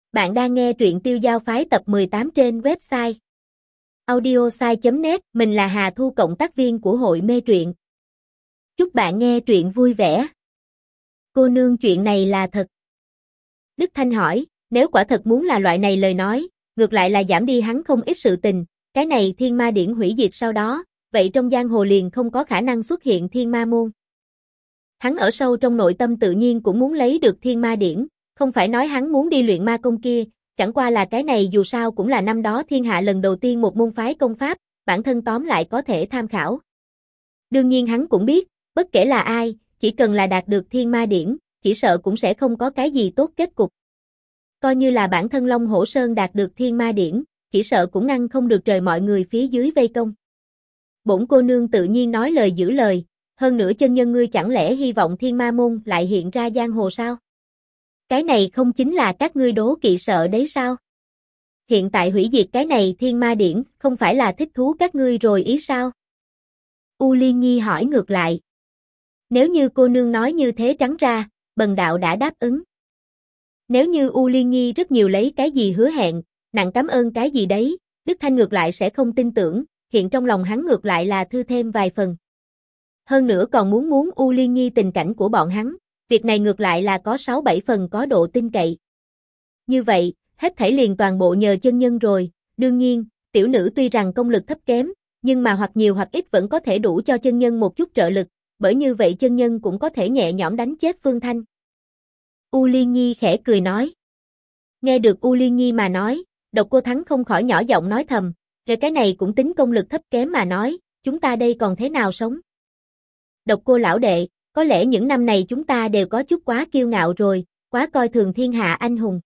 Bạn đang nghe truyện Tiêu Giao Phái tập 18 trên website audiosai.net. Mình là Hà Thu, cộng tác viên của hội mê truyện. Chúc bạn nghe truyện vui vẻ. Cô nương, chuyện này là thật? Đức Thanh hỏi. Nếu quả thật muốn là loại này lời nói, ngược lại là giảm đi hắn không ít sự tình. Cái này thiên ma điển hủy diệt sau đó, vậy trong giang hồ liền không có khả năng xuất hiện thiên ma môn. Hắn ở sâu trong nội tâm tự nhiên cũng muốn lấy được thiên ma điển. Không phải nói hắn muốn đi luyện ma công kia, chẳng qua là cái này dù sao cũng là năm đó thiên hạ lần đầu tiên một môn phái công pháp, bản thân tóm lại có thể tham khảo. Đương nhiên hắn cũng biết, bất kể là ai, chỉ cần là đạt được thiên ma điển, chỉ sợ cũng sẽ không có cái gì tốt kết cục. Coi như là bản thân Long Hổ Sơn đạt được thiên ma điển, chỉ sợ cũng ngăn không được trời mọi người phía dưới vây công. Bổn cô nương tự nhiên nói lời giữ lời, hơn nữa chân nhân ngươi chẳng lẽ hy vọng thiên ma môn lại hiện ra giang hồ sao? Cái này không chính là các ngươi đố kỵ sợ đấy sao? Hiện tại hủy diệt cái này thiên ma điển, không phải là thích thú các ngươi rồi ý sao? U Liên Nhi hỏi ngược lại. Nếu như cô nương nói như thế trắng ra, bần đạo đã đáp ứng. Nếu như U Liên Nhi rất nhiều lấy cái gì hứa hẹn, nặng cảm ơn cái gì đấy, Đức Thanh ngược lại sẽ không tin tưởng, hiện trong lòng hắn ngược lại là thư thêm vài phần. Hơn nữa còn muốn U Liên Nhi tình cảnh của bọn hắn. Việc này ngược lại là có 6-7 phần có độ tin cậy. Như vậy, hết thảy liền toàn bộ nhờ chân nhân rồi. Đương nhiên, tiểu nữ tuy rằng công lực thấp kém, nhưng mà hoặc nhiều hoặc ít vẫn có thể đủ cho chân nhân một chút trợ lực, bởi như vậy chân nhân cũng có thể nhẹ nhõm đánh chết Phương Thanh. U Liên Nhi khẽ cười nói. Nghe được U Liên Nhi mà nói, Độc Cô Thắng không khỏi nhỏ giọng nói thầm, về cái này cũng tính công lực thấp kém mà nói, chúng ta đây còn thế nào sống? Độc Cô lão đệ, có lẽ những năm này chúng ta đều có chút quá kiêu ngạo rồi, quá coi thường thiên hạ anh hùng.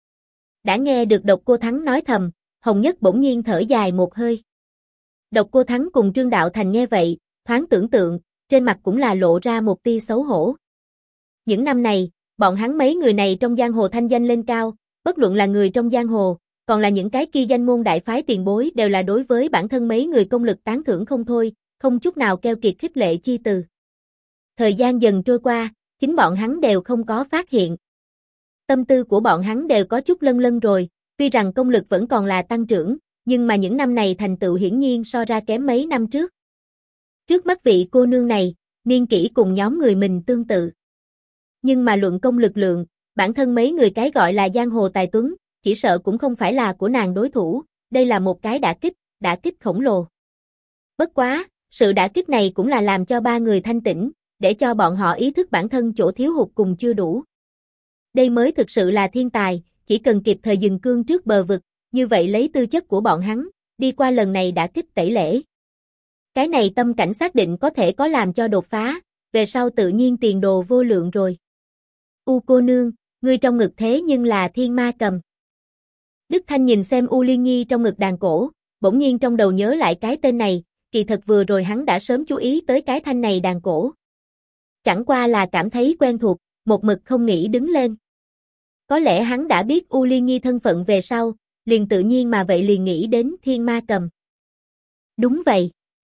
Đã nghe được Độc Cô Thắng nói thầm, Hồng Nhất bỗng nhiên thở dài một hơi. Độc Cô Thắng cùng Trương Đạo Thành nghe vậy, thoáng tưởng tượng, trên mặt cũng là lộ ra một tia xấu hổ. Những năm này, bọn hắn mấy người này trong giang hồ thanh danh lên cao, bất luận là người trong giang hồ, còn là những cái kia danh môn đại phái tiền bối đều là đối với bản thân mấy người công lực tán thưởng không thôi, không chút nào keo kiệt khích lệ chi từ. Thời gian dần trôi qua, chính bọn hắn đều không có phát hiện. Tâm tư của bọn hắn đều có chút lân lân rồi, tuy rằng công lực vẫn còn là tăng trưởng, nhưng mà những năm này thành tựu hiển nhiên so ra kém mấy năm trước. Trước mắt vị cô nương này, niên kỷ cùng nhóm người mình tương tự. Nhưng mà luận công lực lượng, bản thân mấy người cái gọi là giang hồ tài tuấn, chỉ sợ cũng không phải là của nàng đối thủ, đây là một cái đả kích khổng lồ. Bất quá, sự đả kích này cũng là làm cho ba người thanh tỉnh, để cho bọn họ ý thức bản thân chỗ thiếu hụt cùng chưa đủ. Đây mới thực sự là thiên tài, chỉ cần kịp thời dừng cương trước bờ vực, như vậy lấy tư chất của bọn hắn, đi qua lần này đã kích tẩy lễ. Cái này tâm cảnh xác định có thể có làm cho đột phá, về sau tự nhiên tiền đồ vô lượng rồi. U cô nương, ngươi trong ngực thế nhưng là thiên ma cầm. Đức Thanh nhìn xem U Liên Nhi trong ngực đàn cổ, bỗng nhiên trong đầu nhớ lại cái tên này, kỳ thật vừa rồi hắn đã sớm chú ý tới cái thanh này đàn cổ. Chẳng qua là cảm thấy quen thuộc, một mực không nghĩ đứng lên. Có lẽ hắn đã biết U Liên Nhi thân phận về sau, liền tự nhiên mà vậy liền nghĩ đến thiên ma cầm. Đúng vậy.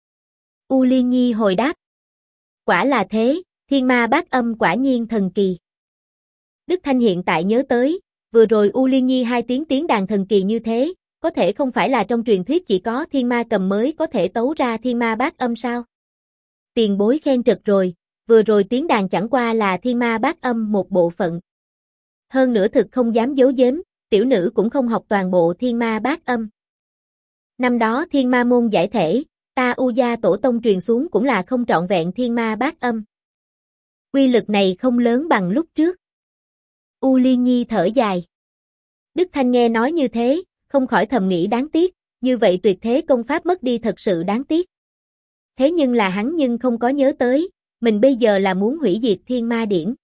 U Liên Nhi hồi đáp. Quả là thế, thiên ma bát âm quả nhiên thần kỳ. Đức Thanh hiện tại nhớ tới, vừa rồi U Liên Nhi hai tiếng đàn thần kỳ như thế, có thể không phải là trong truyền thuyết chỉ có thiên ma cầm mới có thể tấu ra thiên ma bát âm sao? Tiền bối khen trật rồi. Vừa rồi tiếng đàn chẳng qua là thiên ma bát âm một bộ phận. Hơn nữa thực không dám giấu giếm, tiểu nữ cũng không học toàn bộ thiên ma bát âm. Năm đó thiên ma môn giải thể, ta U gia tổ tông truyền xuống cũng là không trọn vẹn thiên ma bát âm. Quy lực này không lớn bằng lúc trước. U Liên Nhi thở dài. Đức Thanh nghe nói như thế, không khỏi thầm nghĩ đáng tiếc, như vậy tuyệt thế công pháp mất đi thật sự đáng tiếc. Thế nhưng là hắn nhưng không có nhớ tới, mình bây giờ là muốn hủy diệt thiên ma điển.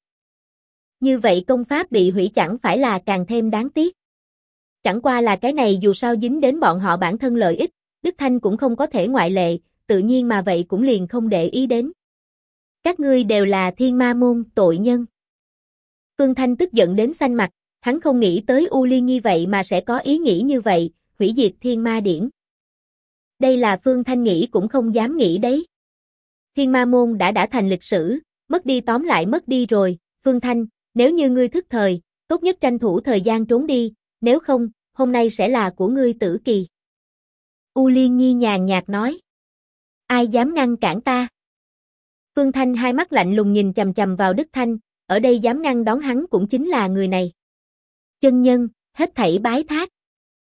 Như vậy công pháp bị hủy chẳng phải là càng thêm đáng tiếc. Chẳng qua là cái này dù sao dính đến bọn họ bản thân lợi ích, Đức Thanh cũng không có thể ngoại lệ, tự nhiên mà vậy cũng liền không để ý đến. Các ngươi đều là thiên ma môn tội nhân. Phương Thanh tức giận đến xanh mặt, hắn không nghĩ tới U Liên Nhi vậy mà sẽ có ý nghĩ như vậy, hủy diệt thiên ma điển. Đây là Phương Thanh nghĩ cũng không dám nghĩ đấy. Thiên ma môn đã thành lịch sử, mất đi tóm lại mất đi rồi, Phương Thanh, nếu như ngươi thức thời, tốt nhất tranh thủ thời gian trốn đi, nếu không, hôm nay sẽ là của ngươi tử kỳ. U Liên Nhi nhàn nhạt nói. Ai dám ngăn cản ta? Phương Thanh hai mắt lạnh lùng nhìn chằm chằm vào Đức Thanh, ở đây dám ngăn đón hắn cũng chính là người này. Chân nhân, hết thảy bái thác.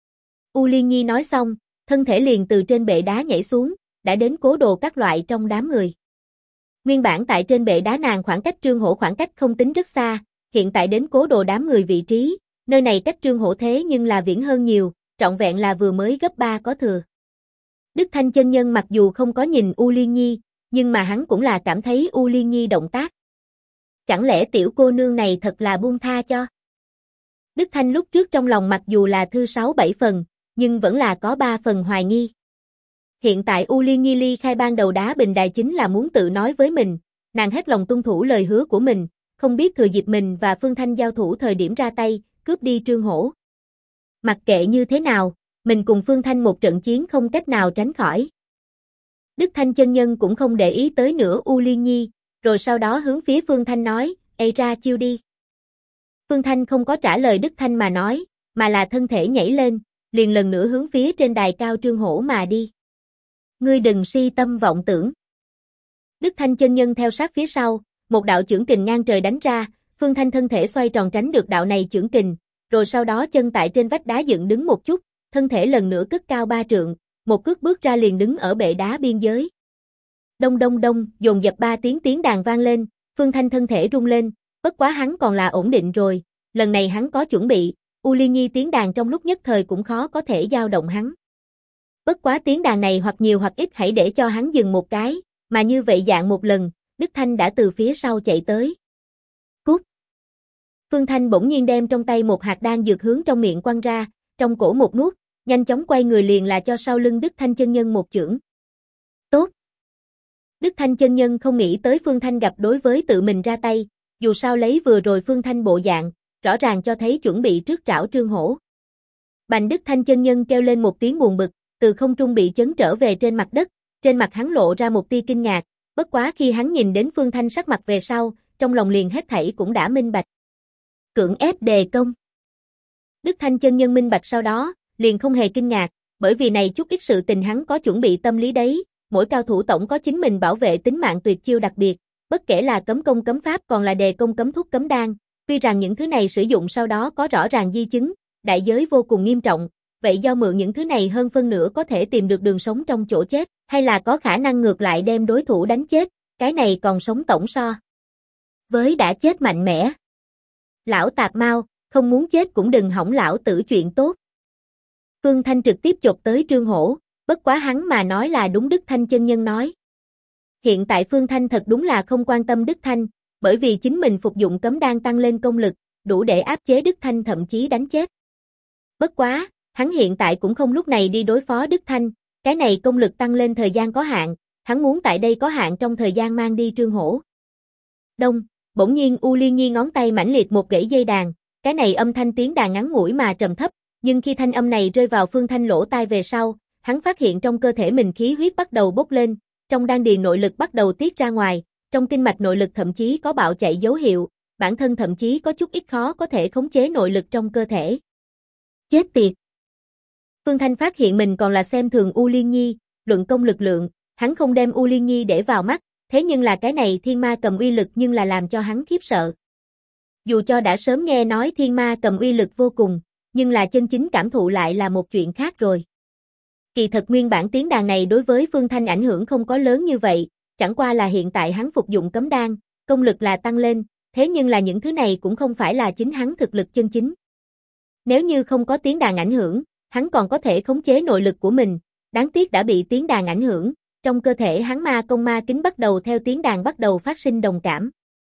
U Liên Nhi nói xong, thân thể liền từ trên bệ đá nhảy xuống, đã đến cố đồ các loại trong đám người. Nguyên bản tại trên bệ đá nàng khoảng cách Trương Hổ khoảng cách không tính rất xa, hiện tại đến cố đồ đám người vị trí, nơi này cách Trương Hổ thế nhưng là viễn hơn nhiều, trọn vẹn là vừa mới gấp 3 có thừa. Đức Thanh chân nhân mặc dù không có nhìn U Liên Nhi, nhưng mà hắn cũng là cảm thấy U Liên Nhi động tác. Chẳng lẽ tiểu cô nương này thật là buông tha cho? Đức Thanh lúc trước trong lòng mặc dù là thư 6-7 phần, nhưng vẫn là có 3 phần hoài nghi. Hiện tại U Liên Nhi ly khai ban đầu đá bình đài chính là muốn tự nói với mình, nàng hết lòng tuân thủ lời hứa của mình, không biết thừa dịp mình và Phương Thanh giao thủ thời điểm ra tay, cướp đi Trương Hổ. Mặc kệ như thế nào, mình cùng Phương Thanh một trận chiến không cách nào tránh khỏi. Đức Thanh chân nhân cũng không để ý tới nữa U Liên Nhi, rồi sau đó hướng phía Phương Thanh nói, "Ê ra chiêu đi." Phương Thanh không có trả lời Đức Thanh mà nói, mà là thân thể nhảy lên, liền lần nữa hướng phía trên đài cao Trương Hổ mà đi. Ngươi đừng si tâm vọng tưởng. Đức Thanh chân nhân theo sát phía sau, một đạo chưởng kình ngang trời đánh ra, Phương Thanh thân thể xoay tròn tránh được đạo này chưởng kình, rồi sau đó chân tại trên vách đá dựng đứng một chút, thân thể lần nữa cất cao 3 trượng, một cước bước ra liền đứng ở bệ đá biên giới. Đông đông đông, dồn dập 3 tiếng đàn vang lên, Phương Thanh thân thể rung lên, bất quá hắn còn là ổn định rồi, lần này hắn có chuẩn bị, U Liên Nhi tiếng đàn trong lúc nhất thời cũng khó có thể dao động hắn. Bất quá tiếng đàn này hoặc nhiều hoặc ít hãy để cho hắn dừng một cái, mà như vậy dạng một lần, Đức Thanh đã từ phía sau chạy tới. Cút! Phương Thanh bỗng nhiên đem trong tay một hạt đan dược hướng trong miệng quăng ra, trong cổ một nuốt, nhanh chóng quay người liền là cho sau lưng Đức Thanh chân nhân một chưởng. Tốt! Đức Thanh chân nhân không nghĩ tới Phương Thanh gặp đối với tự mình ra tay, dù sao lấy vừa rồi Phương Thanh bộ dạng, rõ ràng cho thấy chuẩn bị trước trảo Trương Hổ. Bành Đức Thanh chân nhân kêu lên một tiếng buồn bực, từ không trung bị chấn trở về trên mặt đất, trên mặt hắn lộ ra một tia kinh ngạc, bất quá khi hắn nhìn đến Phương Thanh sắc mặt về sau, trong lòng liền hết thảy cũng đã minh bạch. Cưỡng ép đề công. Đức Thanh chân nhân minh bạch sau đó, liền không hề kinh ngạc, bởi vì này chút ít sự tình hắn có chuẩn bị tâm lý đấy, mỗi cao thủ tổng có chính mình bảo vệ tính mạng tuyệt chiêu đặc biệt, bất kể là cấm công cấm pháp còn là đề công cấm thuốc cấm đan, tuy rằng những thứ này sử dụng sau đó có rõ ràng di chứng, đại giới vô cùng nghiêm trọng, vậy do mượn những thứ này hơn phân nửa có thể tìm được đường sống trong chỗ chết, hay là có khả năng ngược lại đem đối thủ đánh chết, cái này còn sống tổng so với đã chết mạnh mẽ. Lão tạp mau, không muốn chết cũng đừng hỏng lão tử chuyện tốt. Phương Thanh trực tiếp chộp tới Trương Hổ, bất quá hắn mà nói là đúng Đức Thanh chân nhân nói. Hiện tại Phương Thanh thật đúng là không quan tâm Đức Thanh, bởi vì chính mình phục dụng cấm đan tăng lên công lực, đủ để áp chế Đức Thanh thậm chí đánh chết. Bất quá, hắn hiện tại cũng không lúc này đi đối phó Đức Thanh, cái này công lực tăng lên thời gian có hạn, hắn muốn tại đây có hạn trong thời gian mang đi Trương Hổ. Đông, bỗng nhiên U Liên Nhi ngón tay mãnh liệt một gãy dây đàn, cái này âm thanh tiếng đàn ngắn ngủi mà trầm thấp, nhưng khi thanh âm này rơi vào Phương Thanh lỗ tai về sau, hắn phát hiện trong cơ thể mình khí huyết bắt đầu bốc lên, trong đan điền nội lực bắt đầu tiết ra ngoài, trong kinh mạch nội lực thậm chí có bạo chạy dấu hiệu, bản thân thậm chí có chút ít khó có thể khống chế nội lực trong cơ thể. Chết tiệt! Phương Thanh phát hiện mình còn là xem thường U Liên Nhi, luận công lực lượng, hắn không đem U Liên Nhi để vào mắt, thế nhưng là cái này thiên ma cầm uy lực nhưng là làm cho hắn khiếp sợ. Dù cho đã sớm nghe nói thiên ma cầm uy lực vô cùng, nhưng là chân chính cảm thụ lại là một chuyện khác rồi. Kỳ thật nguyên bản tiếng đàn này đối với Phương Thanh ảnh hưởng không có lớn như vậy, chẳng qua là hiện tại hắn phục dụng cấm đan, công lực là tăng lên, thế nhưng là những thứ này cũng không phải là chính hắn thực lực chân chính. Nếu như không có tiếng đàn ảnh hưởng, hắn còn có thể khống chế nội lực của mình, đáng tiếc đã bị tiếng đàn ảnh hưởng, trong cơ thể hắn ma công ma kính bắt đầu theo tiếng đàn bắt đầu phát sinh đồng cảm.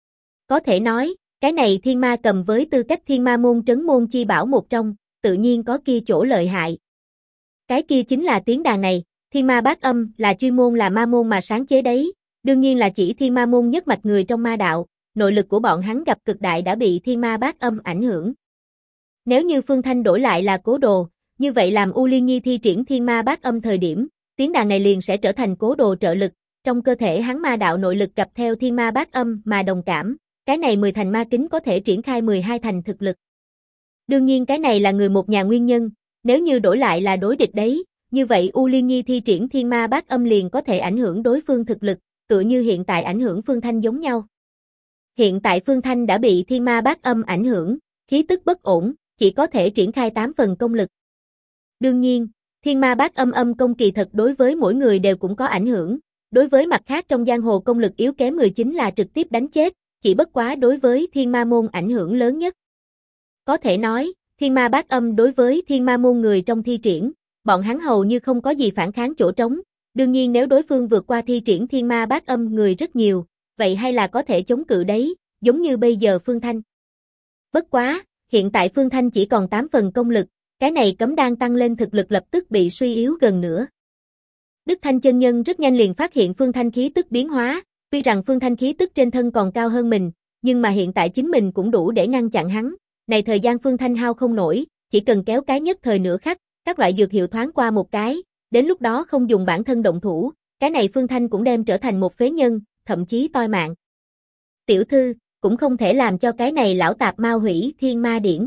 Có thể nói, cái này thiên ma cầm với tư cách thiên ma môn trấn môn chi bảo một trong, tự nhiên có kia chỗ lợi hại. Cái kia chính là tiếng đàn này, thiên ma bát âm là chuyên môn là ma môn mà sáng chế đấy, đương nhiên là chỉ thiên ma môn nhất mạch người trong ma đạo, nội lực của bọn hắn gặp cực đại đã bị thiên ma bát âm ảnh hưởng. Nếu như Phương Thanh đổi lại là cố đồ, như vậy làm U Liên Nhi thi triển thiên ma bát âm thời điểm, tiếng đàn này liền sẽ trở thành cố đồ trợ lực, trong cơ thể hắn ma đạo nội lực gặp theo thiên ma bát âm mà đồng cảm, cái này 10 thành ma kính có thể triển khai 12 thành thực lực. Đương nhiên cái này là người một nhà nguyên nhân, nếu như đổi lại là đối địch đấy, như vậy U Liên Nhi thi triển Thiên Ma Bát Âm liền có thể ảnh hưởng đối phương thực lực, tựa như hiện tại ảnh hưởng Phương Thanh giống nhau. Hiện tại Phương Thanh đã bị Thiên Ma Bát Âm ảnh hưởng, khí tức bất ổn, chỉ có thể triển khai 8 phần công lực. Đương nhiên, Thiên Ma Bát Âm âm công kỳ thật đối với mỗi người đều cũng có ảnh hưởng, đối với mặt khác trong giang hồ công lực yếu kém người chính là trực tiếp đánh chết, chỉ bất quá đối với Thiên Ma môn ảnh hưởng lớn nhất. Có thể nói, Thiên Ma Bát Âm đối với Thiên Ma môn người trong thi triển, bọn hắn hầu như không có gì phản kháng chỗ trống, đương nhiên nếu đối phương vượt qua thi triển Thiên Ma Bát Âm người rất nhiều, vậy hay là có thể chống cự đấy, giống như bây giờ Phương Thanh. Bất quá, hiện tại Phương Thanh chỉ còn 8 phần công lực, cái này cấm đang tăng lên thực lực lập tức bị suy yếu gần nữa. Đức Thanh chân nhân rất nhanh liền phát hiện Phương Thanh khí tức biến hóa, tuy rằng Phương Thanh khí tức trên thân còn cao hơn mình, nhưng mà hiện tại chính mình cũng đủ để ngăn chặn hắn. Này thời gian Phương Thanh hao không nổi, chỉ cần kéo cái nhất thời nửa khắc, các loại dược hiệu thoáng qua một cái, đến lúc đó không dùng bản thân động thủ, cái này Phương Thanh cũng đem trở thành một phế nhân, thậm chí toi mạng. Tiểu thư, cũng không thể làm cho cái này lão tạp mau hủy Thiên Ma Điển.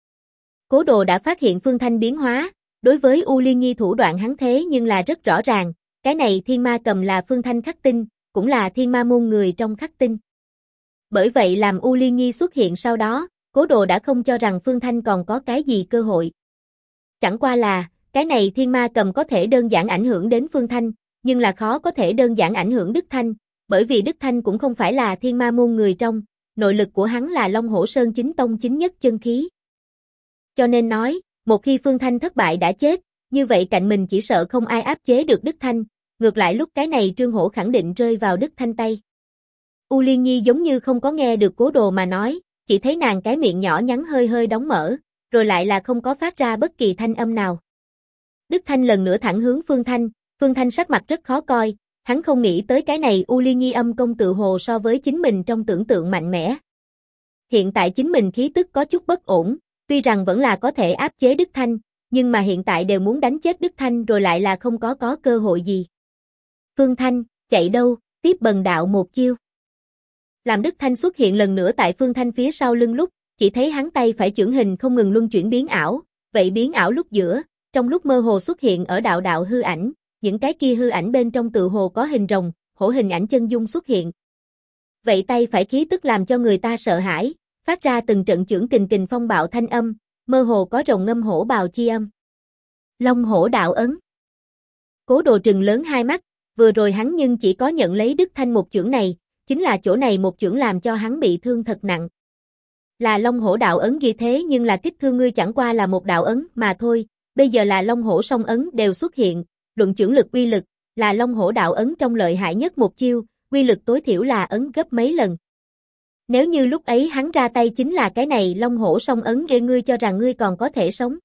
Cố Đồ đã phát hiện Phương Thanh biến hóa, đối với U Liên Nhi thủ đoạn hắn thế nhưng là rất rõ ràng, cái này Thiên Ma cầm là Phương Thanh khắc tinh, cũng là Thiên Ma môn người trong khắc tinh. Bởi vậy làm U Liên Nhi xuất hiện sau đó, Cố Đồ đã không cho rằng Phương Thanh còn có cái gì cơ hội. Chẳng qua là, cái này Thiên Ma cầm có thể đơn giản ảnh hưởng đến Phương Thanh, nhưng là khó có thể đơn giản ảnh hưởng Đức Thanh, bởi vì Đức Thanh cũng không phải là Thiên Ma môn người trong, nội lực của hắn là Long Hổ Sơn chính tông chính nhất chân khí. Cho nên nói, một khi Phương Thanh thất bại đã chết, như vậy cạnh mình chỉ sợ không ai áp chế được Đức Thanh, ngược lại lúc cái này Trương Hổ khẳng định rơi vào Đức Thanh tay. U Liên Nhi giống như không có nghe được Cố Đồ mà nói, chỉ thấy nàng cái miệng nhỏ nhắn hơi hơi đóng mở, rồi lại là không có phát ra bất kỳ thanh âm nào. Đức Thanh lần nữa thẳng hướng Phương Thanh sắc mặt rất khó coi, hắn không nghĩ tới cái này U Liên Nhi âm công tự hồ so với chính mình trong tưởng tượng mạnh mẽ. Hiện tại chính mình khí tức có chút bất ổn, tuy rằng vẫn là có thể áp chế Đức Thanh, nhưng mà hiện tại đều muốn đánh chết Đức Thanh rồi lại là không có cơ hội gì. Phương Thanh, chạy đâu, tiếp Bần đạo một chiêu. Làm Đức Thanh xuất hiện lần nữa tại Phương Thanh phía sau lưng lúc, chỉ thấy hắn tay phải chưởng hình không ngừng luân chuyển biến ảo, vậy biến ảo lúc giữa, trong lúc mơ hồ xuất hiện ở đạo đạo hư ảnh, những cái kia hư ảnh bên trong tự hồ có hình rồng, hổ hình ảnh chân dung xuất hiện. Vậy tay phải khí tức làm cho người ta sợ hãi, phát ra từng trận chưởng kình kình phong bạo thanh âm, mơ hồ có rồng ngâm hổ bào chi âm. Long hổ đạo ấn. Cố Đồ trừng lớn hai mắt, vừa rồi hắn nhưng chỉ có nhận lấy Đức Thanh một chưởng này, chính là chỗ này một chưởng làm cho hắn bị thương thật nặng. Là Long hổ đạo ấn gì thế nhưng là kích thương ngươi chẳng qua là một đạo ấn mà thôi, bây giờ là Long hổ song ấn đều xuất hiện, luận chưởng lực uy lực, là Long hổ đạo ấn trong lợi hại nhất một chiêu, uy lực tối thiểu là ấn gấp mấy lần. Nếu như lúc ấy hắn ra tay chính là cái này Long hổ song ấn để ngươi cho rằng ngươi còn có thể sống.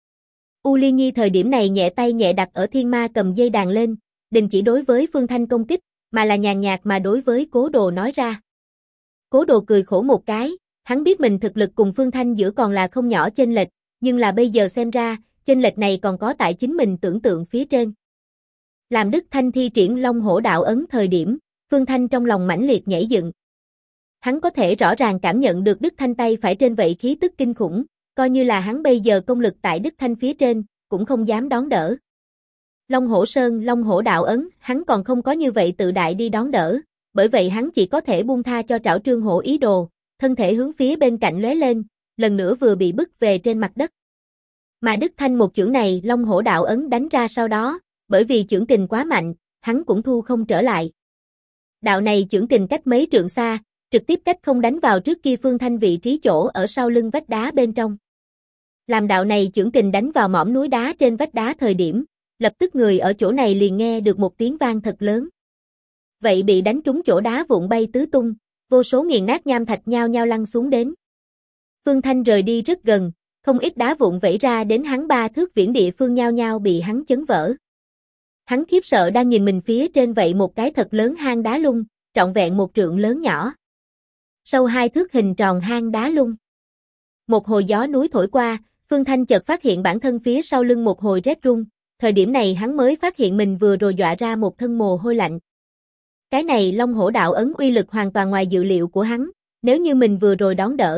U Liên Nhi thời điểm này nhẹ tay nhẹ đặt ở Thiên Ma cầm dây đàn lên, đình chỉ đối với Phương Thanh công kích, mà là nhàn nhạt mà đối với Cố Đồ nói ra. Cố Đồ cười khổ một cái, hắn biết mình thực lực cùng Phương Thanh giữa còn là không nhỏ chênh lệch, nhưng là bây giờ xem ra, chênh lệch này còn có tại chính mình tưởng tượng phía trên. Làm Đức Thanh thi triển Long hổ đạo ấn thời điểm, Phương Thanh trong lòng mãnh liệt nhảy dựng. Hắn có thể rõ ràng cảm nhận được Đức Thanh tay phải trên vậy khí tức kinh khủng, coi như là hắn bây giờ công lực tại Đức Thanh phía trên, cũng không dám đón đỡ. Long hổ sơn, Long hổ đạo ấn, hắn còn không có như vậy tự đại đi đón đỡ, bởi vậy hắn chỉ có thể buông tha cho Trảo Trương Hổ ý đồ, thân thể hướng phía bên cạnh lóe lên, lần nữa vừa bị bức về trên mặt đất. Mà Đức Thanh một chưởng này Long hổ đạo ấn đánh ra sau đó, bởi vì chưởng kình quá mạnh, hắn cũng thu không trở lại. Đạo này chưởng kình cách mấy trượng xa, trực tiếp cách không đánh vào trước kia Phương Thanh vị trí chỗ ở sau lưng vách đá bên trong. Làm đạo này chưởng kình đánh vào mỏm núi đá trên vách đá thời điểm, lập tức người ở chỗ này liền nghe được một tiếng vang thật lớn. Vậy bị đánh trúng chỗ đá vụn bay tứ tung, vô số nghiền nát nham thạch nhao nhao lăn xuống đến. Phương Thanh rời đi rất gần, không ít đá vụn vẩy ra đến hắn 3 thước viễn địa phương nhao nhao bị hắn chấn vỡ. Hắn khiếp sợ đang nhìn mình phía trên vậy một cái thật lớn hang đá lung, trọn vẹn 1 trượng lớn nhỏ. Sâu 2 thước hình tròn hang đá lung. Một hồi gió núi thổi qua, Phương Thanh chợt phát hiện bản thân phía sau lưng một hồi rét run, thời điểm này hắn mới phát hiện mình vừa rồi dọa ra một thân mồ hôi lạnh. Cái này Long hổ đạo ấn uy lực hoàn toàn ngoài dự liệu của hắn, nếu như mình vừa rồi đón đỡ,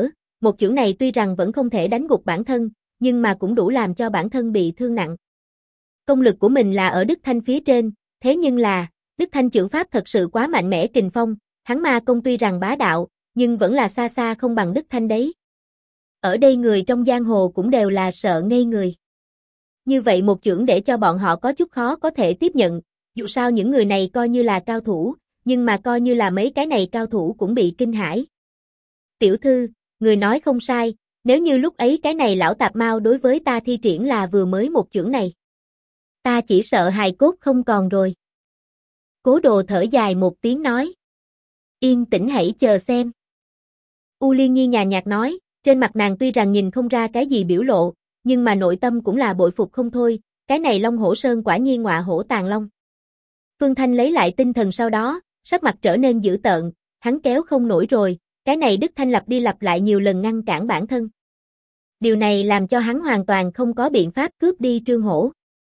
một chưởng này tuy rằng vẫn không thể đánh gục bản thân, nhưng mà cũng đủ làm cho bản thân bị thương nặng. Công lực của mình là ở Đức Thanh phía trên, thế nhưng là, Đức Thanh chưởng pháp thật sự quá mạnh mẽ kình phong, hắn ma công tuy rằng bá đạo, nhưng vẫn là xa xa không bằng Đức Thanh đấy. Ở đây người trong giang hồ cũng đều là sợ ngây người. Như vậy một chưởng để cho bọn họ có chút khó có thể tiếp nhận, dù sao những người này coi như là cao thủ, nhưng mà coi như là mấy cái này cao thủ cũng bị kinh hãi. Tiểu thư, người nói không sai, nếu như lúc ấy cái này lão tạp mau đối với ta thi triển là vừa mới một chưởng này. Ta chỉ sợ hài cốt không còn rồi. Cố Đồ thở dài một tiếng nói. Yên tĩnh hãy chờ xem. U Liên Nhi nhàn nhạt nói, trên mặt nàng tuy rằng nhìn không ra cái gì biểu lộ, nhưng mà nội tâm cũng là bội phục không thôi, cái này Long Hổ Sơn quả nhiên ngọa hổ tàng long. Phương Thanh lấy lại tinh thần sau đó, sắc mặt trở nên dữ tợn, hắn kéo không nổi rồi, cái này Đức Thanh lặp đi lặp lại nhiều lần ngăn cản bản thân. Điều này làm cho hắn hoàn toàn không có biện pháp cướp đi Trương Hổ.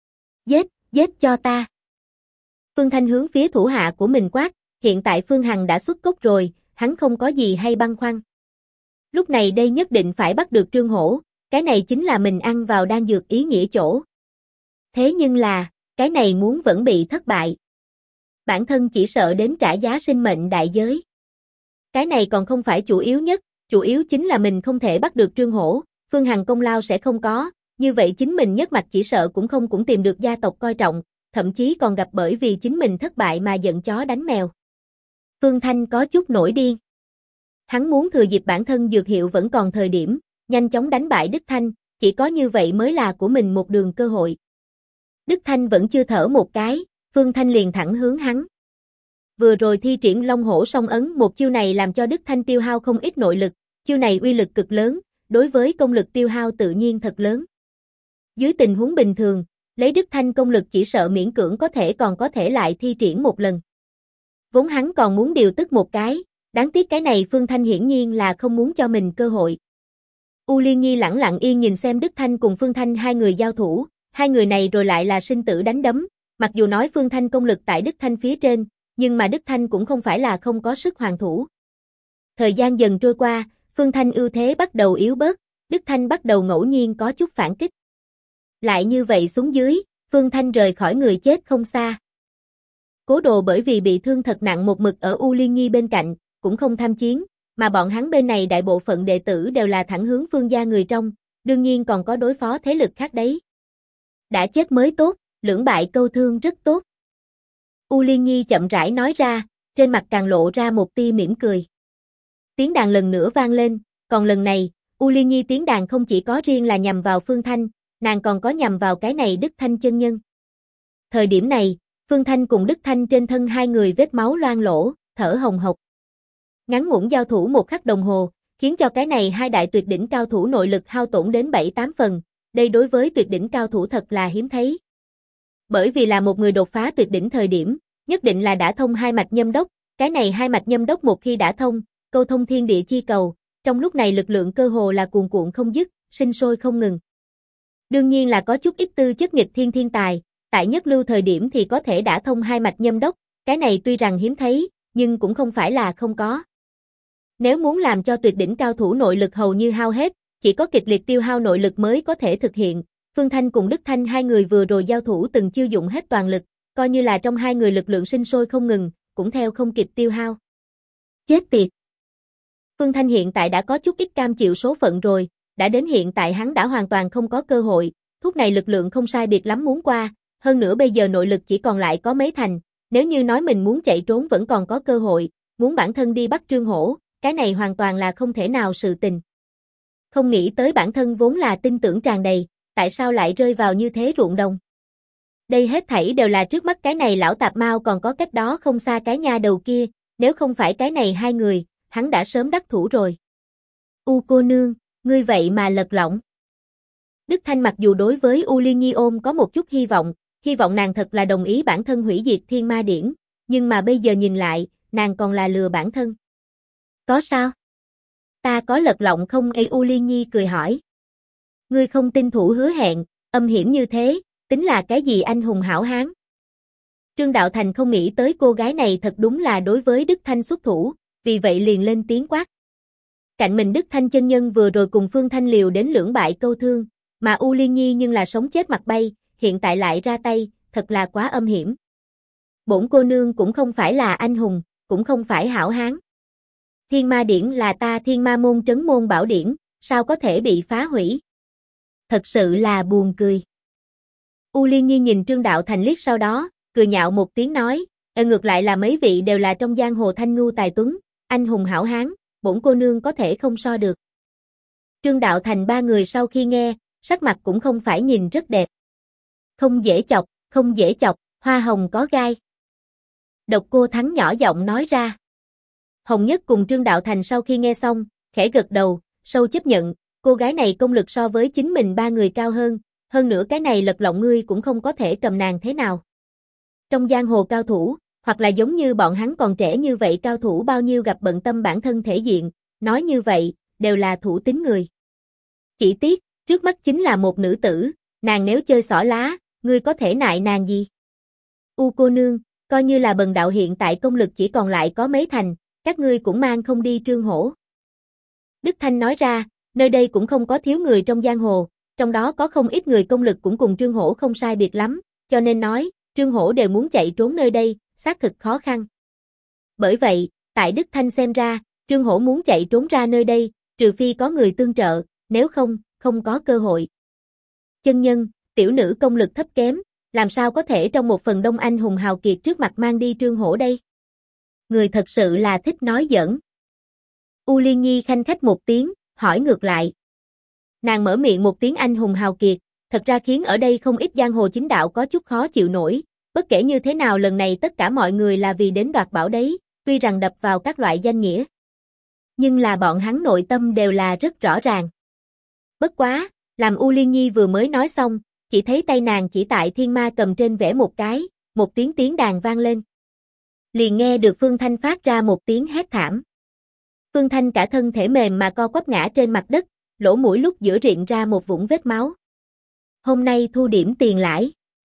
Giết cho ta. Phương Thanh hướng phía thủ hạ của mình quát, hiện tại Phương Hằng đã xuất cốc rồi, hắn không có gì hay băn khoăn. Lúc này đây nhất định phải bắt được Trương Hổ, cái này chính là mình ăn vào đan dược ý nghĩa chỗ. Thế nhưng là, cái này muốn vẫn bị thất bại. Bản thân chỉ sợ đến trả giá sinh mệnh đại giới. Cái này còn không phải chủ yếu nhất, chủ yếu chính là mình không thể bắt được Trương Hổ, Phương Hằng công lao sẽ không có, như vậy chính mình nhất mạch chỉ sợ cũng tìm được gia tộc coi trọng, thậm chí còn gặp bởi vì chính mình thất bại mà giận chó đánh mèo. Phương Thanh có chút nổi điên. Hắn muốn thừa dịp bản thân dược hiệu vẫn còn thời điểm, nhanh chóng đánh bại Đức Thanh, chỉ có như vậy mới là của mình một đường cơ hội. Đức Thanh vẫn chưa thở một cái, Phương Thanh liền thẳng hướng hắn. Vừa rồi thi triển Long Hổ song ấn, một chiêu này làm cho Đức Thanh tiêu hao không ít nội lực, chiêu này uy lực cực lớn, đối với công lực tiêu hao tự nhiên thật lớn. Dưới tình huống bình thường, lấy Đức Thanh công lực chỉ sợ miễn cưỡng còn có thể lại thi triển một lần. Vốn hắn còn muốn điều tức một cái, đáng tiếc cái này Phương Thanh hiển nhiên là không muốn cho mình cơ hội. U Liên Nhi lẳng lặng yên nhìn xem Đức Thanh cùng Phương Thanh hai người giao thủ, hai người này rồi lại là sinh tử đánh đấm, mặc dù nói Phương Thanh công lực tại Đức Thanh phía trên, nhưng mà Đức Thanh cũng không phải là không có sức hoàn thủ. Thời gian dần trôi qua, Phương Thanh ưu thế bắt đầu yếu bớt, Đức Thanh bắt đầu ngẫu nhiên có chút phản kích. Lại như vậy xuống dưới, Phương Thanh rời khỏi người chết không xa. Cố Đồ bởi vì bị thương thật nặng một mực ở U Liên Nhi bên cạnh, cũng không tham chiến, mà bọn hắn bên này đại bộ phận đệ tử đều là thẳng hướng Phương gia người trong, đương nhiên còn có đối phó thế lực khác đấy. Đã chết mới tốt, lưỡng bại câu thương rất tốt. U Liên Nhi chậm rãi nói ra, trên mặt càng lộ ra một tia mỉm cười. Tiếng đàn lần nữa vang lên, còn lần này, U Liên Nhi tiếng đàn không chỉ có riêng là nhằm vào Phương Thanh, nàng còn có nhằm vào cái này Đức Thanh chân nhân. Thời điểm này, Phương Thanh cùng Đức Thanh trên thân hai người vết máu loang lỗ, thở hồng hộc. Ngắn ngủn giao thủ một khắc đồng hồ, khiến cho cái này hai đại tuyệt đỉnh cao thủ nội lực hao tổn đến 7-8 phần, đây đối với tuyệt đỉnh cao thủ thật là hiếm thấy. Bởi vì là một người đột phá tuyệt đỉnh thời điểm, nhất định là đã thông hai mạch nhâm đốc, cái này hai mạch nhâm đốc một khi đã thông, câu thông thiên địa chi cầu, trong lúc này lực lượng cơ hồ là cuồn cuộn không dứt, sinh sôi không ngừng. Đương nhiên là có chút ít tư chất nghịch thiên thiên tài, tại nhất lưu thời điểm thì có thể đã thông hai mạch nhâm đốc, cái này tuy rằng hiếm thấy, nhưng cũng không phải là không có. Nếu muốn làm cho tuyệt đỉnh cao thủ nội lực hầu như hao hết, chỉ có kịch liệt tiêu hao nội lực mới có thể thực hiện. Phương Thanh cùng Đức Thanh hai người vừa rồi giao thủ từng chiêu dụng hết toàn lực, coi như là trong hai người lực lượng sinh sôi không ngừng, cũng theo không kịp tiêu hao. Chết tiệt! Phương Thanh hiện tại đã có chút ít cam chịu số phận rồi, đã đến hiện tại hắn đã hoàn toàn không có cơ hội, thuốc này lực lượng không sai biệt lắm muốn qua, hơn nữa bây giờ nội lực chỉ còn lại có mấy thành, nếu như nói mình muốn chạy trốn vẫn còn có cơ hội, muốn bản thân đi bắt Trương Hổ, cái này hoàn toàn là không thể nào sự tình. Không nghĩ tới bản thân vốn là tin tưởng tràn đầy, tại sao lại rơi vào như thế ruộng đồng. Đây hết thảy đều là trước mắt cái này lão tạp mau còn có cách đó không xa cái nha đầu kia, nếu không phải cái này hai người, hắn đã sớm đắc thủ rồi. U cô nương, ngươi vậy mà lật lọng. Đức Thanh mặc dù đối với U Liên Nhi ôm có một chút hy vọng nàng thật là đồng ý bản thân hủy diệt thiên ma điển, nhưng mà bây giờ nhìn lại, nàng còn là lừa bản thân. Có sao? Ta có lật lọng không? U Liên Nhi cười hỏi. Ngươi không tin thủ hứa hẹn, âm hiểm như thế, tính là cái gì anh hùng hảo hán? Trương Đạo Thành không nghĩ tới cô gái này thật đúng là đối với Đức Thanh xuất thủ, vì vậy liền lên tiếng quát. Cạnh mình Đức Thanh chân nhân vừa rồi cùng Phương Thanh liều đến lưỡng bại câu thương, mà U Liên Nhi nhưng là sống chết mặt bay, hiện tại lại ra tay, thật là quá âm hiểm. Bổn cô nương cũng không phải là anh hùng, cũng không phải hảo hán. Thiên Ma Điển là ta Thiên Ma môn trấn môn bảo điển, sao có thể bị phá hủy? Thật sự là buồn cười. U Liên Nhi nhìn Trương Đạo Thành liếc sau đó, cười nhạo một tiếng nói, ngược lại là mấy vị đều là trong giang hồ thanh ngưu tài tuấn, anh hùng hảo hán, bổn cô nương có thể không so được. Trương Đạo Thành ba người sau khi nghe, sắc mặt cũng không phải nhìn rất đẹp. Không dễ chọc, không dễ chọc, hoa hồng có gai. Độc Cô Thắng nhỏ giọng nói ra. Hồng Nhất cùng Trương Đạo Thành sau khi nghe xong, khẽ gật đầu, sâu chấp nhận, cô gái này công lực so với chính mình ba người cao hơn nữa cái này lật lọng ngươi cũng không có thể cầm nàng thế nào. Trong giang hồ cao thủ, hoặc là giống như bọn hắn còn trẻ như vậy cao thủ bao nhiêu gặp bận tâm bản thân thể diện, nói như vậy, đều là thủ tín người. Chỉ tiếc, trước mắt chính là một nữ tử, nàng nếu chơi xỏ lá, ngươi có thể nại nàng gì? U cô nương, coi như là bần đạo hiện tại công lực chỉ còn lại có mấy thành, các ngươi cũng mang không đi Trương Hổ. Đức Thanh nói ra, nơi đây cũng không có thiếu người trong giang hồ, trong đó có không ít người công lực cũng cùng Trương Hổ không sai biệt lắm, cho nên nói, Trương Hổ đều muốn chạy trốn nơi đây, xác thực khó khăn. Bởi vậy, tại Đức Thanh xem ra, Trương Hổ muốn chạy trốn ra nơi đây, trừ phi có người tương trợ, nếu không, không có cơ hội. Chân nhân, tiểu nữ công lực thấp kém, làm sao có thể trong một phần đông anh hùng hào kiệt trước mặt mang đi Trương Hổ đây? Người thật sự là thích nói giỡn. U Liên Nhi khanh khách một tiếng, hỏi ngược lại. Nàng mở miệng một tiếng anh hùng hào kiệt, thật ra khiến ở đây không ít giang hồ chính đạo có chút khó chịu nổi, bất kể như thế nào lần này tất cả mọi người là vì đến đoạt bảo đấy, tuy rằng đập vào các loại danh nghĩa. Nhưng là bọn hắn nội tâm đều là rất rõ ràng. Bất quá, làm U Liên Nhi vừa mới nói xong, chỉ thấy tay nàng chỉ tại thiên ma cầm trên vẽ một cái, một tiếng đàn vang lên. Liền nghe được Phương Thanh phát ra một tiếng hét thảm. Phương Thanh cả thân thể mềm mà co quắp ngã trên mặt đất, lỗ mũi lúc giữa rịn ra một vũng vết máu. Hôm nay thu điểm tiền lãi.